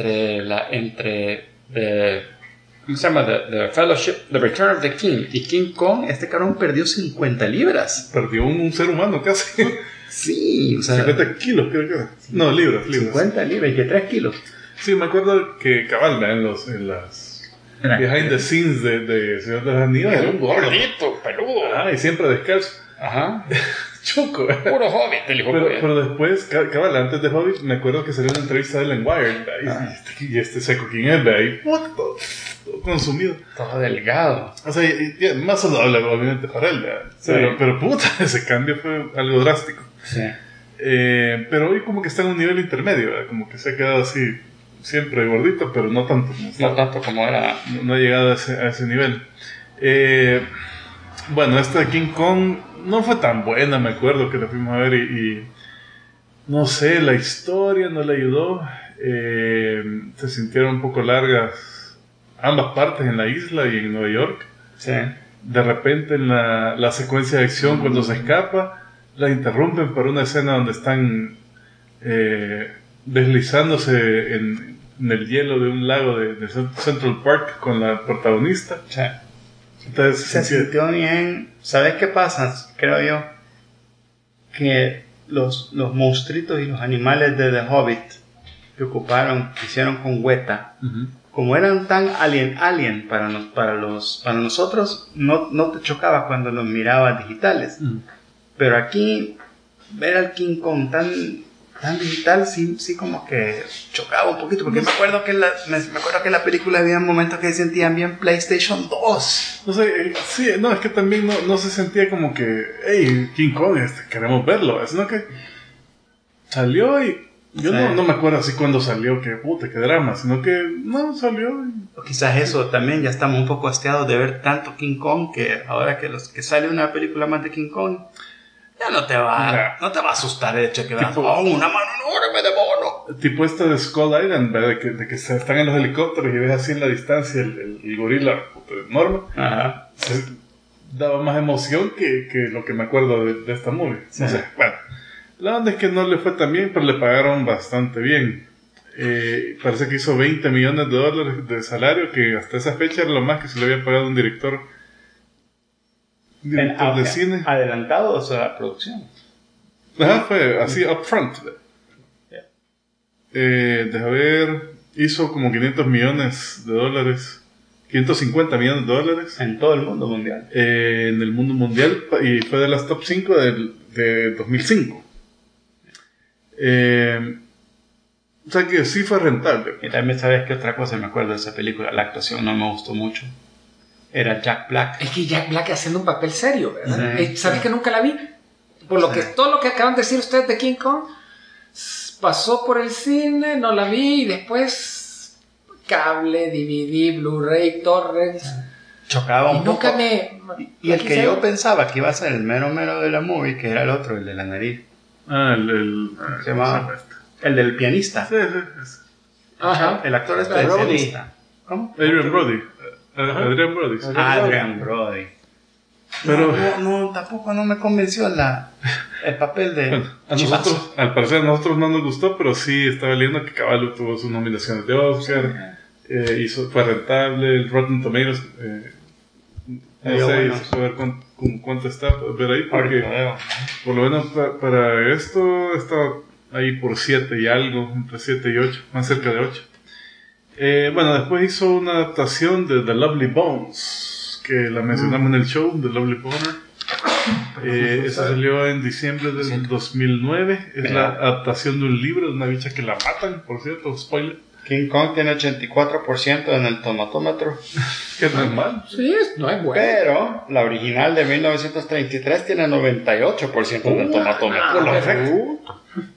Speaker 1: ¿cómo se llama? The Fellowship, The Return of the King y King Kong, este cabrón perdió 50 libras.
Speaker 3: Perdió un ser humano casi.
Speaker 1: Sí, o sea,
Speaker 3: 50 kilos, creo que era. No, libras.
Speaker 1: 50 libras y que 3 kilos.
Speaker 3: Sí, me acuerdo que cabal, en las behind the scenes de Señor de los Anillos era un gordo.
Speaker 2: Gordito, peludo.
Speaker 3: Y siempre descalzo.
Speaker 1: Ajá.
Speaker 3: Choco.
Speaker 2: Puro Hobbit, el hijo
Speaker 3: Pero después, cabal, antes de Hobbit, me acuerdo que salió una entrevista de él en Wired. Y este seco, ¿quién es? Ahí, todo consumido.
Speaker 1: Todo delgado.
Speaker 3: O sea, más saludable, obviamente, para él.
Speaker 1: Sí.
Speaker 3: Pero puta, ese cambio fue algo drástico.
Speaker 1: Sí.
Speaker 3: Pero hoy como que está en un nivel intermedio, ¿verdad? Como que se ha quedado así, siempre gordito, pero no tanto.
Speaker 1: No tanto como era.
Speaker 3: No ha llegado a ese nivel. Bueno, esta de King Kong no fue tan buena, me acuerdo que la fuimos a ver y no sé, la historia no le ayudó. Se sintieron un poco largas ambas partes, en la isla y en Nueva York.
Speaker 1: Sí.
Speaker 3: De repente en la secuencia de acción, cuando se escapa, la interrumpen por una escena donde están deslizándose en el hielo de un lago de Central Park con la protagonista.
Speaker 1: Sí.
Speaker 3: Entonces
Speaker 1: Se sintió bien. ¿Sabes qué pasa? Creo yo que los monstruitos y los animales de The Hobbit que hicieron con Weta, como eran tan alien para nosotros, no te chocaba cuando los mirabas digitales. Pero aquí ver al King Kong tan digital sí como que chocaba un poquito, porque me acuerdo que en la película había momentos que se sentían bien PlayStation 2.
Speaker 3: No sé, sí, no, es que también no se sentía como que, hey, King Kong, queremos verlo, sino que salió y yo no me acuerdo así cuando salió, que puta, qué drama, sino que no salió.
Speaker 1: O quizás eso también, ya estamos un poco hastiados de ver tanto King Kong, que ahora que sale una película más de King Kong, ya no te va a asustar el hecho que veas una mano enorme de mono.
Speaker 3: Tipo esta de Skull Island, ¿verdad? De que están en los helicópteros y ves así en la distancia el gorila enorme.
Speaker 1: Ajá.
Speaker 3: Daba más emoción que lo que me acuerdo de esta movie.
Speaker 1: Sí.
Speaker 3: No sé, bueno. La onda es que no le fue tan bien, pero le pagaron bastante bien. Parece que hizo $20 millones de salario, que hasta esa fecha era lo más que se le había pagado a un director de cine.
Speaker 1: Adelantados a la producción.
Speaker 3: Ajá, fue así upfront. Deja ver, hizo como $500 millones, 550 millones de dólares.
Speaker 1: En todo el mundo mundial.
Speaker 3: En el mundo mundial, y fue de las top 5 de 2005. O sea que sí fue rentable.
Speaker 1: Y también sabes que otra cosa me acuerdo de esa película, la actuación no me gustó mucho. Era Jack Black.
Speaker 2: Es que Jack Black haciendo un papel serio, ¿verdad?
Speaker 1: Sí.
Speaker 2: ¿Sabes que nunca la vi? Por lo que todo lo que acaban de decir ustedes de King Kong pasó por el cine, no la vi y después cable, DVD, Blu-ray, torrents.
Speaker 1: Chocaba un poco.
Speaker 2: Nunca me...
Speaker 1: Y el que yo pensaba que iba a ser el mero de la movie, que era el otro, el de la nariz. Se llamaba el del pianista.
Speaker 3: Sí.
Speaker 2: Ajá.
Speaker 1: El actor es el pianista. ¿Cómo?
Speaker 3: Adrian Brody. Adrian Brody. Sí.
Speaker 1: Adrian Brody.
Speaker 3: Pero
Speaker 1: no, tampoco no me convenció el papel de
Speaker 3: bueno, al parecer a nosotros no nos gustó, pero sí estaba leyendo que Caballo tuvo sus nominaciones de Oscar, fue rentable, el Rotten Tomatoes, no sé, hizo ver cuánto está, ver ahí, porque por lo menos para esto está ahí por 7 y algo, entre 7 y 8, más cerca de 8. Bueno, después hizo una adaptación de The Lovely Bones, que la mencionamos en el show, The Lovely Boner. Esa salió en diciembre del 2009. Es la adaptación de un libro de una bicha que la matan, por cierto, spoiler.
Speaker 1: King Kong tiene 84% en el tomatómetro.
Speaker 3: Que no es mal.
Speaker 2: Sí, no es bueno.
Speaker 1: Pero la original de 1933 tiene 98% en el tomatómetro.
Speaker 3: Perfecto.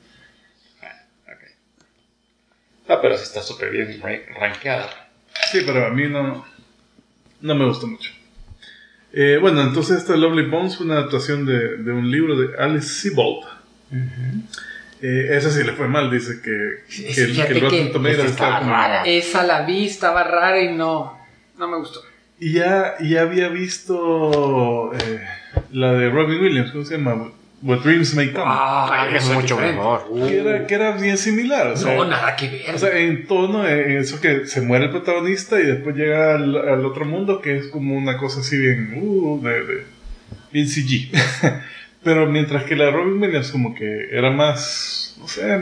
Speaker 1: No, pero sí está súper bien rankeada.
Speaker 3: Sí, pero a mí no me gustó mucho. Bueno, entonces esta Lovely Bones fue una adaptación de un libro de Alice Sebold. Esa sí le fue mal, dice que el Rotten Tomatoes estaba
Speaker 2: rara. Esa la vi, estaba rara y no me gustó.
Speaker 3: Y ya había visto la de Robin Williams, ¿cómo se llama? What Dreams May Come.
Speaker 4: Es mucho mejor.
Speaker 3: Que era bien similar. O sea,
Speaker 2: no, nada que ver.
Speaker 3: O sea, en tono, en eso que se muere el protagonista y después llega al otro mundo, que es como una cosa así bien, bien CG. Pero mientras que la de Robin Williams como que era más, no sé,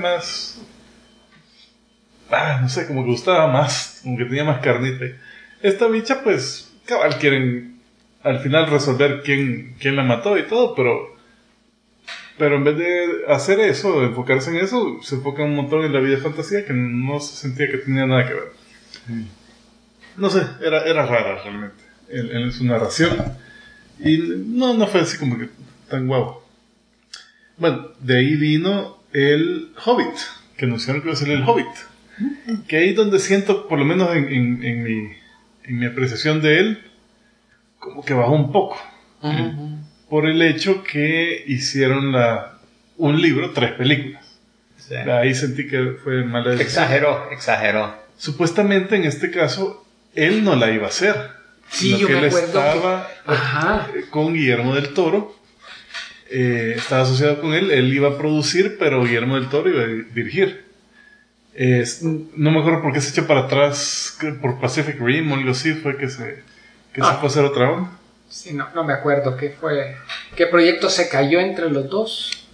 Speaker 3: no sé, como que gustaba más, como que tenía más carnita. Esta bicha, pues, cabal, quieren al final resolver quién la mató y todo, pero en vez de hacer eso, de enfocarse en eso, se enfoca un montón en la vida de fantasía que no se sentía que tenía nada que ver. No sé, era rara realmente en su narración. Y no fue así como que tan guau. Bueno, de ahí vino el Hobbit, que anunciaron que iba a salir el Hobbit. Que ahí donde siento, por lo menos en mi apreciación de él, como que bajó un poco. Por el hecho que hicieron un libro, 3 películas. Sí. Ahí sentí que fue mala decisión.
Speaker 1: Exageró.
Speaker 3: Supuestamente en este caso él no la iba a hacer.
Speaker 2: Sí, yo me acuerdo
Speaker 3: estaba con Guillermo del Toro. Estaba asociado con él iba a producir, pero Guillermo del Toro iba a dirigir. No me acuerdo por qué se echó para atrás, por Pacific Rim o algo así, fue que se fue a hacer otra onda.
Speaker 2: Sí, no me acuerdo qué fue. ¿Qué proyecto se cayó entre los dos?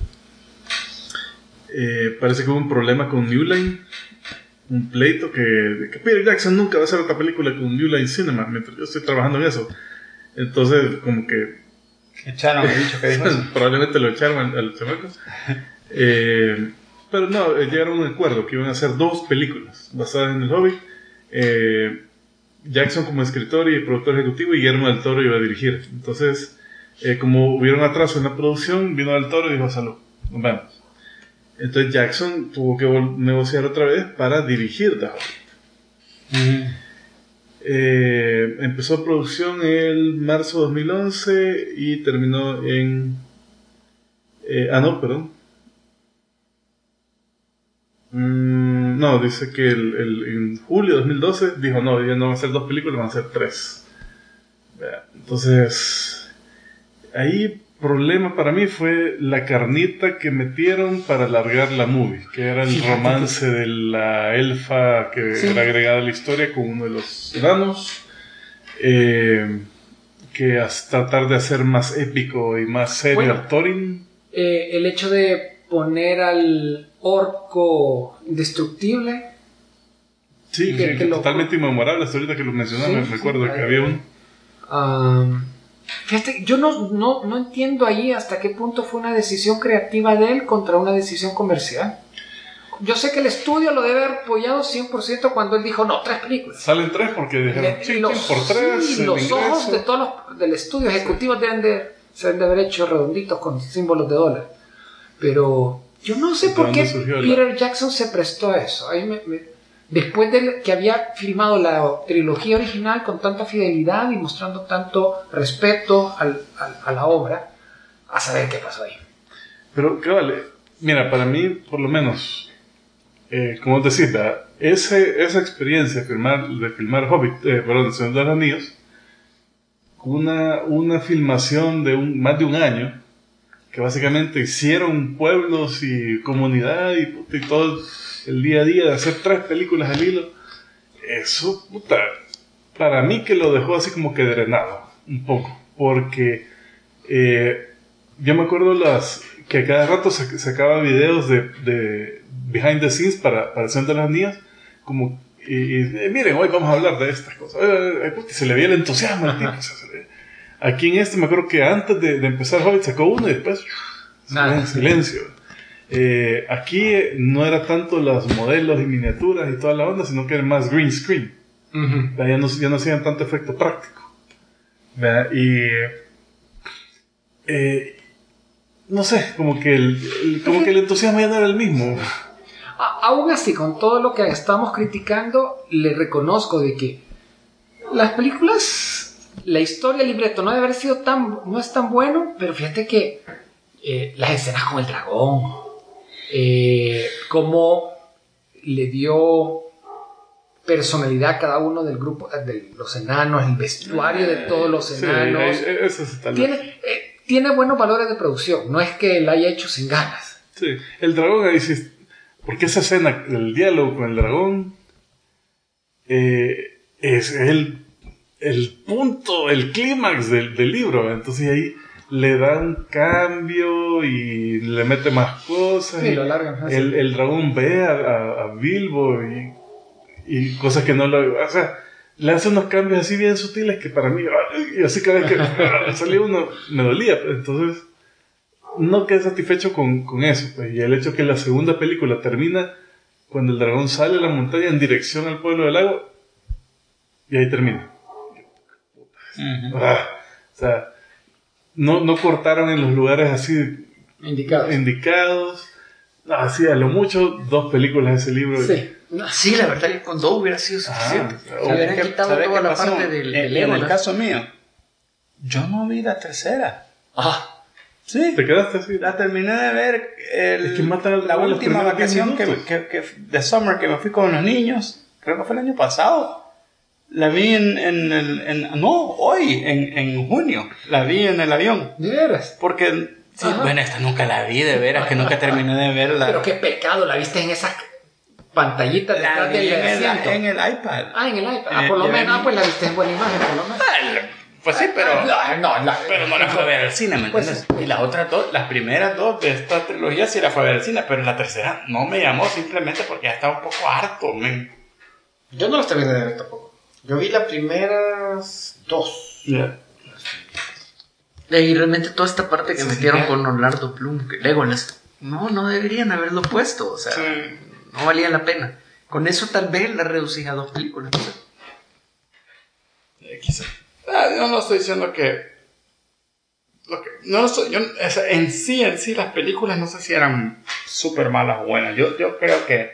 Speaker 3: Parece que hubo un problema con New Line. Un pleito que Peter Jackson nunca va a hacer otra película con New Line Cinema mientras yo estoy trabajando en eso. Entonces, como que
Speaker 1: echaron el bicho que dijo eso.
Speaker 3: Probablemente lo echaron al chamaco. Pero no, llegaron a un acuerdo que iban a hacer 2 películas basadas en el Hobbit. Jackson como escritor y productor ejecutivo, y Guillermo del Toro iba a dirigir. Entonces, como hubieron atraso en la producción, vino del Toro y dijo: salud, nos vemos. Entonces Jackson tuvo que negociar otra vez para dirigir The Hobbit. Empezó producción en marzo de 2011 y terminó en dice que en julio de 2012 dijo: no, ya no van a ser 2 películas, van a ser 3. Entonces ahí problema para mí fue la carnita que metieron para alargar la movie, que era el romance de la elfa que era agregada a la historia con uno de los enanos, que hasta tratar de hacer más épico y más serio a Thorin.
Speaker 2: El hecho de poner al orco indestructible,
Speaker 3: sí, que totalmente inmemorable. Hasta ahorita que lo mencionaba, me recuerdo que había un
Speaker 2: fíjate, yo no entiendo ahí hasta qué punto fue una decisión creativa de él contra una decisión comercial. Yo sé que el estudio lo debe haber apoyado 100% cuando él dijo: no, 3 películas.
Speaker 3: Salen 3 porque dijeron por 3.
Speaker 2: Sí, los ojos de todos del estudio ejecutivos se deben de haber hecho redonditos con símbolos de dólar. Pero yo no sé por qué Peter Jackson se prestó a eso. Ahí después de que había filmado la trilogía original con tanta fidelidad y mostrando tanto respeto a la obra, a saber qué pasó ahí.
Speaker 3: Pero, ¿qué vale? Mira, para mí, por lo menos, como te decía, esa experiencia de filmar Hobbit, El Señor de los Anillos, una filmación de más de un año, que básicamente hicieron pueblos y comunidad y todo el día a día de hacer 3 películas al hilo, eso, para mí que lo dejó así como que drenado un poco, porque yo me acuerdo que a cada rato sacaba videos de behind the scenes para El Señor de los Anillos, como miren, hoy vamos a hablar de estas cosas, se le veía el entusiasmo al tipo. Aquí en me acuerdo que antes de empezar Hobbit sacó uno y después silencio. Aquí no era tanto los modelos y miniaturas y toda la onda, sino que era más green screen. Ya no hacían tanto efecto práctico. Y no sé, como que el entusiasmo ya no era el mismo.
Speaker 2: Aún así, con todo lo que estamos criticando, le reconozco de que las películas, la historia, el libreto no debe haber sido no es tan bueno, pero fíjate que las escenas con el dragón, cómo le dio personalidad a cada uno del grupo de los enanos, el vestuario de todos los enanos,
Speaker 3: eso
Speaker 2: tiene buenos valores de producción, no es que la haya hecho sin ganas.
Speaker 3: Sí, el dragón ahí sí, porque esa escena, el diálogo con el dragón, es el punto, el clímax del libro. Entonces ahí le da un cambio y le mete más cosas.
Speaker 2: Sí, lo alargan.
Speaker 3: El dragón ve a Bilbo y cosas que no lo... O sea, le hace unos cambios así bien sutiles que para mí... Y así cada vez que salía uno me dolía. Entonces no quedé satisfecho con eso. Pues. Y el hecho que la segunda película termina cuando el dragón sale a la montaña en dirección al pueblo del lago y ahí termina. O sea, no cortaron en los lugares así indicados. Así a lo mucho 2 películas de ese libro.
Speaker 5: Sí, la verdad que con 2 hubiera sido suficiente.
Speaker 1: ¿Sabes qué pasó?
Speaker 5: En
Speaker 1: el caso mío, yo no vi la tercera. Sí.
Speaker 3: ¿Te quedaste así?
Speaker 1: La terminé de ver la última vacación que de summer que me fui con los niños. Creo que fue el año pasado. La vi en junio. La vi en el avión.
Speaker 2: ¿De veras?
Speaker 1: Porque, sí, bueno, esta nunca la vi, de veras, que nunca terminé de verla.
Speaker 2: Pero qué pecado, la viste en esa pantallita detrás del asiento.
Speaker 1: En el iPad.
Speaker 2: En el iPad. Por lo menos, pues la viste en buena imagen, por lo menos.
Speaker 1: Pues sí, pero no la fue a ver al cine, ¿me entiendes? Y las otras 2, las primeras 2 de esta trilogía sí la fue a ver al cine, pero la tercera no me llamó simplemente porque ya estaba un poco harto, men.
Speaker 4: Yo no las terminé de ver tampoco. Yo vi las primeras 2.
Speaker 5: Y realmente toda esta parte que metieron con Orlando Bloom, Legolas, no deberían haberlo puesto, o sea, no valía la pena. Con eso tal vez la reducís a 2 películas, no sé.
Speaker 1: Quizá. Yo no estoy diciendo que en sí las películas no sé si eran súper malas o buenas. Yo creo que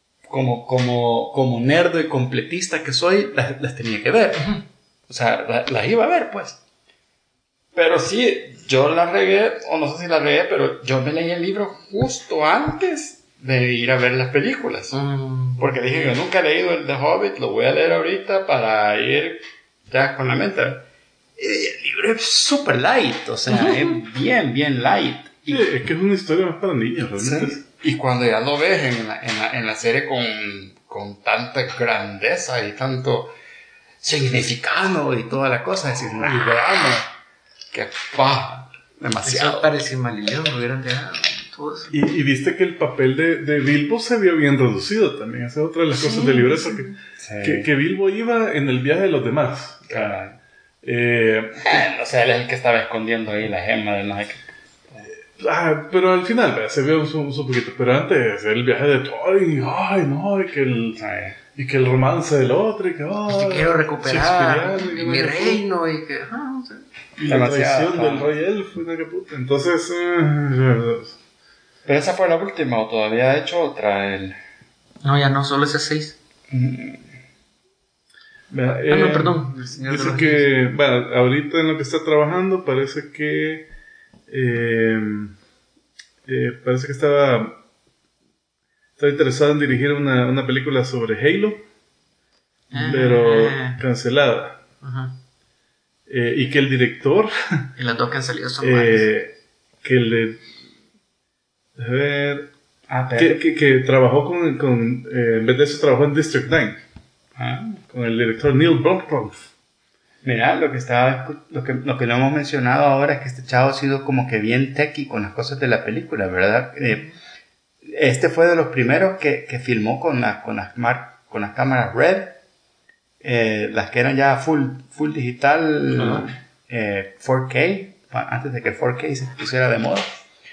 Speaker 1: como nerdo y completista que soy, las tenía que ver. O sea, las iba a ver, pues. Pero sí, yo la regué, o no sé si la regué, pero yo me leí el libro justo antes de ir a ver las películas. Porque dije que nunca he leído el de Hobbit, lo voy a leer ahorita para ir ya con la mente. Y el libro es super light, o sea, es bien light.
Speaker 3: Sí, es que es una historia más para niños, realmente.
Speaker 1: Sí. Y cuando ya lo ves en la serie con tanta grandeza y tanto significado y toda la cosa, decir, que demasiado.
Speaker 5: Eso parece Malilón, lo hubieran dejado.
Speaker 3: Y viste que el papel de Bilbo se vio bien reducido también. Esa es otra de las cosas del libreto, que Bilbo iba en el viaje de los demás.
Speaker 1: Claro. O sea, él es el que estaba escondiendo ahí la gema de Nike.
Speaker 3: Pero al final se ve un poquito. Pero antes el viaje de Thor y que el romance del otro y que
Speaker 5: quiero recuperar mi reino y que
Speaker 3: y la traición del rey elfo, que puta. Entonces
Speaker 1: pero esa fue la última, o todavía ha hecho otra él.
Speaker 5: No, ya no, solo ese 6.
Speaker 3: No,
Speaker 5: perdón.
Speaker 3: Dice que, bueno, ahorita en lo que está trabajando parece que estaba interesado en dirigir una película sobre Halo, pero cancelada.
Speaker 5: Ajá.
Speaker 3: Y que el director
Speaker 5: Y las dos que han salido son malas.
Speaker 3: que trabajó con en vez de eso trabajó en District 9 con el director Neil Blomkamp.
Speaker 1: Mira, lo que no hemos mencionado ahora es que este chavo ha sido como que bien techy con las cosas de la película, ¿verdad? Este fue de los primeros que filmó con las cámaras RED, las que eran ya full digital, 4K, antes de que el 4K se pusiera de moda.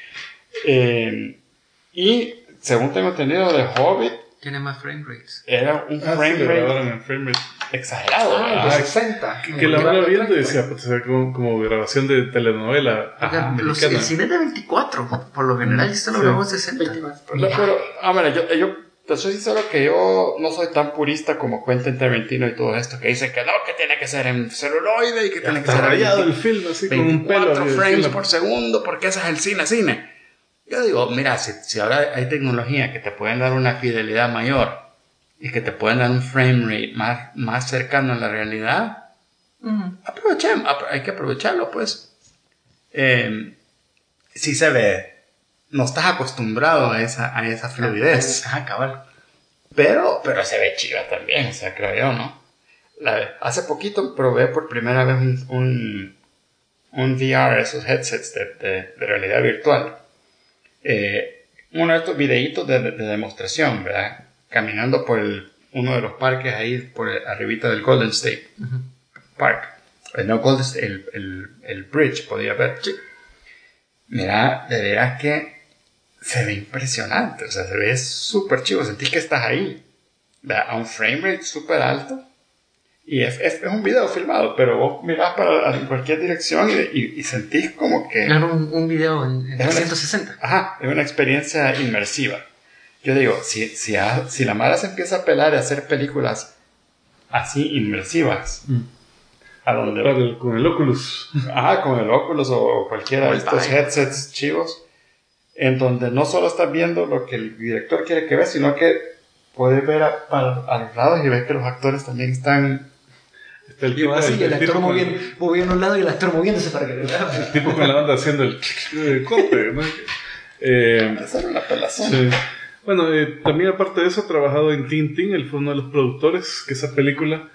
Speaker 1: Y según tengo entendido, The Hobbit
Speaker 5: Tiene más frame rates.
Speaker 1: era un frame rate exagerado.
Speaker 2: De 60.
Speaker 3: Que la mala viendo y decía, pues, como grabación de telenovela
Speaker 5: El cine es de 24, por lo general, esto lo grabamos 60.
Speaker 1: Pero, yo te soy sincero que yo no soy tan purista como Quentin Tarantino y todo esto, que dicen que no, que tiene que ser en celuloide y que tiene que ser
Speaker 3: rayado el film, así con un pelo.
Speaker 1: 24 frames por segundo, porque ese es el cine. Yo digo, mira, si ahora hay tecnología que te pueden dar una fidelidad mayor y que te pueden dar un frame rate más cercano a la realidad, hay que aprovecharlo, pues. Sí se ve, no estás acostumbrado a esa fluidez.
Speaker 5: Cabal.
Speaker 1: Pero se ve chiva también, o sea, creo yo, ¿no? Hace poquito probé por primera vez un VR, esos headsets de realidad virtual. Uno de estos videitos de demostración, ¿verdad? Caminando por uno de los parques ahí, por arribita del Golden State Park. No Golden State, el bridge, podía ver. Sí. Mira, de veras que se ve impresionante, o sea, se ve súper chivo, sentís que estás ahí, ¿verdad? A un frame rate súper alto. Y es un video filmado, pero vos mirás en cualquier dirección y sentís como que...
Speaker 5: Era un video en 160.
Speaker 1: Es una experiencia inmersiva. Yo digo, si la Mara se empieza a pelar y a hacer películas así inmersivas, a donde...
Speaker 3: Con el Oculus.
Speaker 1: Con el Oculus o cualquiera de estos headsets chivos, en donde no solo estás viendo lo que el director quiere que veas, sino que puedes ver a los lados y ves que los actores también están...
Speaker 5: el actor moviendo un lado y el actor moviéndose para que lo vean.
Speaker 3: El tipo con la banda haciendo el corte, ¿no?
Speaker 1: Esa era una pelazón.
Speaker 3: Sí. Bueno, también aparte de eso ha trabajado en Tintín. Él fue uno de los productores que esa película,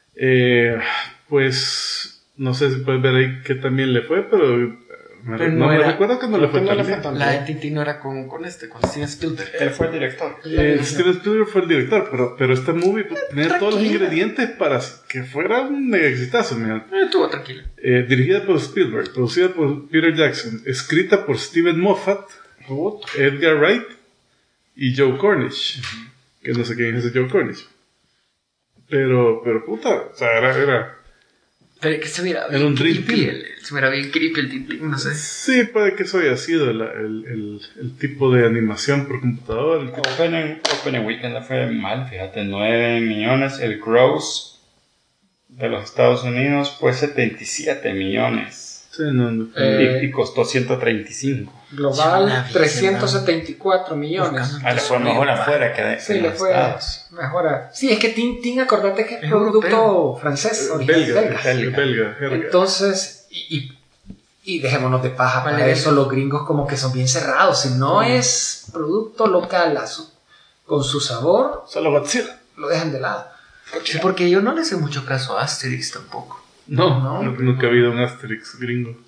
Speaker 3: pues no sé si puedes ver ahí que también le fue, pero me recuerdo que no le fue tan bien.
Speaker 5: La de Tintín no era con Steven Spielberg.
Speaker 1: Él fue el director.
Speaker 3: Steven Spielberg fue el director, pero esta movie tenía todos los ingredientes para que fuera un mega exitazo.
Speaker 5: Estuvo tranquila.
Speaker 3: Dirigida por Spielberg, producida por Peter Jackson, escrita por Steven Moffat, Edgar Wright y Joe Cornish, que no sé quién es ese Joe Cornish. Pero puta, o sea, era
Speaker 5: pero que se mira
Speaker 3: bien creepy,
Speaker 5: se mira bien creepy el Tintín, no sé.
Speaker 3: Sí, puede que eso haya sido el tipo de animación por computador.
Speaker 1: Opening Weekend le fue mal, fíjate, 9 millones. El gross de los Estados Unidos fue 77 millones.
Speaker 3: Sí, no.
Speaker 1: Y costó 135.
Speaker 2: Global, 374 millones.
Speaker 1: Le fue mejor afuera que de
Speaker 2: sí, le fue mejor. Sí, es que Tintín, acordate que es producto francés,
Speaker 3: belga.
Speaker 2: Entonces, y dejémonos de paja, para eso los gringos como que son bien cerrados. Si no es producto localazo, con su sabor,
Speaker 3: solo Godzilla
Speaker 2: lo dejan de lado.
Speaker 5: Sí, porque yo no le sé mucho caso a Asterix tampoco.
Speaker 3: No, nunca ha habido un Asterix gringo.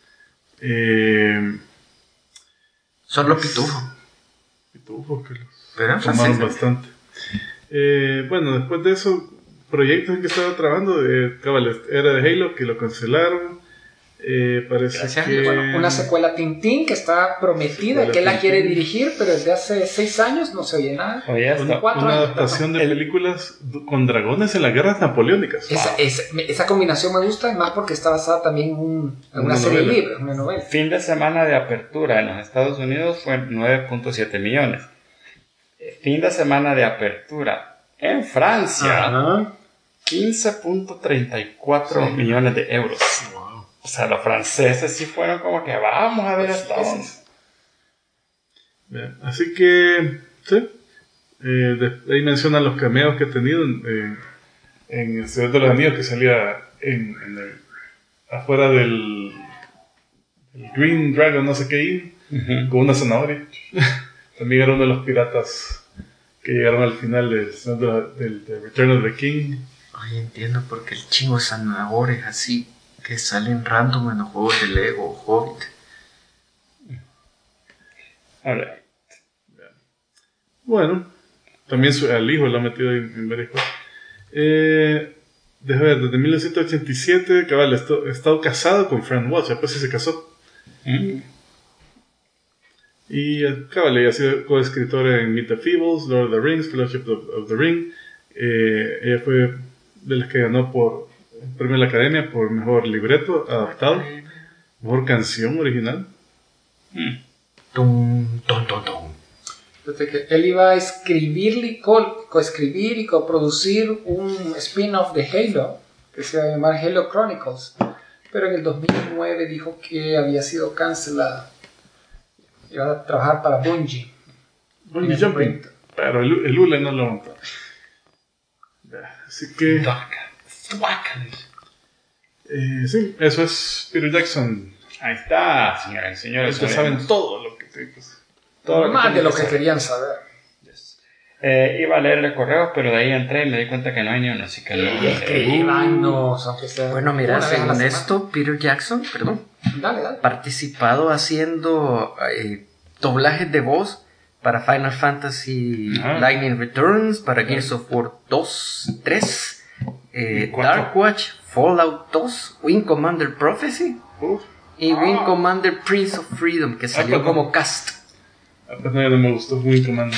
Speaker 5: Solo Pitufo.
Speaker 3: Que
Speaker 5: Pero
Speaker 3: los tomaron bastante. Bueno, después de eso, proyectos en que estaba trabajando, era de Halo, que lo cancelaron. Parece que...
Speaker 2: Bueno, una secuela Tintín que está prometida, que él la quiere dirigir, pero desde hace 6 años no se oye nada.
Speaker 3: Una adaptación de películas con dragones en las guerras napoleónicas.
Speaker 2: Esa combinación me gusta, más porque está basada también en una serie de libros, una novela.
Speaker 1: Fin de semana de apertura en los Estados Unidos fue 9.7 millones. Fin de semana de apertura En Francia,
Speaker 2: Ajá.
Speaker 1: 15.34 millones de euros.
Speaker 2: Wow.
Speaker 1: O sea, los franceses sí fueron como que vamos a ver esta onda.
Speaker 3: Bien, así que, sí. Ahí mencionan los cameos que he tenido en El Señor de los Anillos, que salía afuera del Green Dragon, no sé qué, con una zanahoria. También era uno de los piratas que llegaron al final del Return of the King.
Speaker 5: Ay, entiendo porque el chingo de zanahorias así que salen random en los juegos de Lego o Hobbit.
Speaker 1: Alright.
Speaker 3: Bueno, también al hijo lo ha metido en varias cosas. Deja ver, desde 1987, cabal, he estado casado con Fran Walsh, después sí se casó. Y cabal, ella ha sido coescritora en Meet the Feebles, Lord of the Rings, Fellowship of the Ring. Ella fue de las que ganó por el premio de la Academia por mejor libreto adaptado, mejor canción original.
Speaker 5: Tum, tum, tum, tum.
Speaker 2: Desde que él iba a escribir coescribir y coproducir un spin-off de Halo que se iba a llamar Halo Chronicles, pero en el 2009 dijo que había sido cancelado. Iba a trabajar para Bungie.
Speaker 3: Bungie Jumping, pero el Ule no lo montó. Así que sí, eso es Peter Jackson.
Speaker 1: Ahí está, señoras y señores.
Speaker 3: Ya saben todo lo que
Speaker 1: todo
Speaker 2: Más de lo que
Speaker 1: saber.
Speaker 2: querían saber.
Speaker 1: Iba a leer el correo, pero de ahí entré y me di cuenta que no hay ni uno, así que no.
Speaker 2: Escríbanos, aunque sea.
Speaker 5: Bueno, mira,
Speaker 2: una vez a la
Speaker 5: según
Speaker 2: semana.
Speaker 5: esto, Peter Jackson,
Speaker 2: Dale.
Speaker 5: participado haciendo doblajes de voz para Final Fantasy Lightning Returns, para Gears of War 2, 3, Darkwatch, Fallout 2, Wing Commander Prophecy y Wing Commander Prince of Freedom, que salió
Speaker 3: perdón.
Speaker 5: como cast.
Speaker 3: Pues no me gustó, muy comando.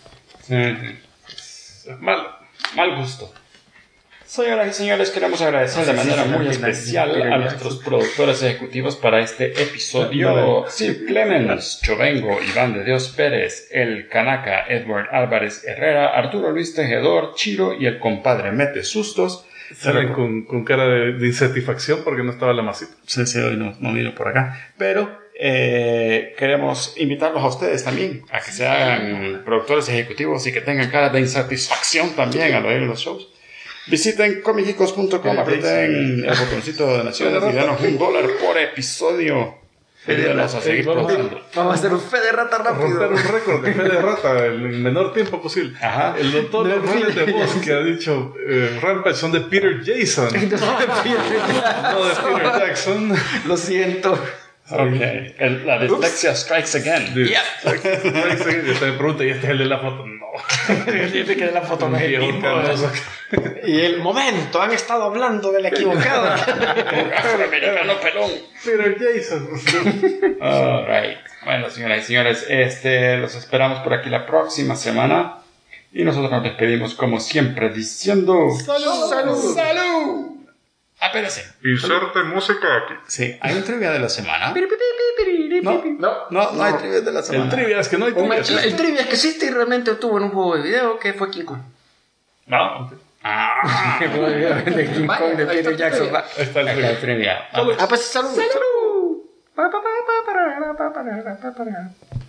Speaker 1: Mal gusto. Señoras y señores, queremos agradecer de manera muy especial a nuestros productores ejecutivos para este episodio. Sir Clemens, Chovengo, Iván de Dios Pérez, el Canaca, Edward Álvarez Herrera, Arturo Luis Tejedor, Chiro y el compadre Mete Sustos.
Speaker 3: Salen con cara de insatisfacción porque no estaba la masita.
Speaker 1: Sí, hoy no vino por acá. Pero queremos invitarlos a ustedes también a que se hagan productores ejecutivos y que tengan cara de insatisfacción también al oír los shows. Visiten comicicos.com, aprieten el botoncito de donaciones y danos $1 por episodio. Ayúdanos a seguir produciendo.
Speaker 5: Vamos a hacer un fe de rata rápido.
Speaker 3: Romper un récord de fe de rata en el menor tiempo posible.
Speaker 1: Ajá.
Speaker 3: El doctor Roles de voz que ha dicho Rampage son de Peter Jason, no de Peter Jackson.
Speaker 5: Lo siento.
Speaker 1: Ok, la dislexia strikes again.
Speaker 3: Esta me pregunta, ¿y este es el de la foto? No.
Speaker 2: Dice que de la foto no es el
Speaker 3: Viejo
Speaker 2: mismo.
Speaker 3: canoso.
Speaker 2: Y el momento, han estado hablando de la equivocada.
Speaker 1: Afroamericano pelón.
Speaker 3: Peter Jason.
Speaker 1: Alright. Bueno, señoras y señores, los esperamos por aquí la próxima semana. Y nosotros nos despedimos como siempre diciendo... ¡Salud! Espérese.
Speaker 3: Inserte música aquí.
Speaker 1: Sí, ¿hay un trivia de la semana?
Speaker 2: No.
Speaker 1: No hay trivia de la semana.
Speaker 3: El trivia es que no hay trivia.
Speaker 5: El trivia es que existe y realmente estuvo en un juego de video que fue King Kong.
Speaker 1: No. Ah,
Speaker 5: de King Kong de Peter Jackson.
Speaker 3: Ahí está el
Speaker 1: la
Speaker 3: trivia.
Speaker 1: trivia.
Speaker 5: Pues salud.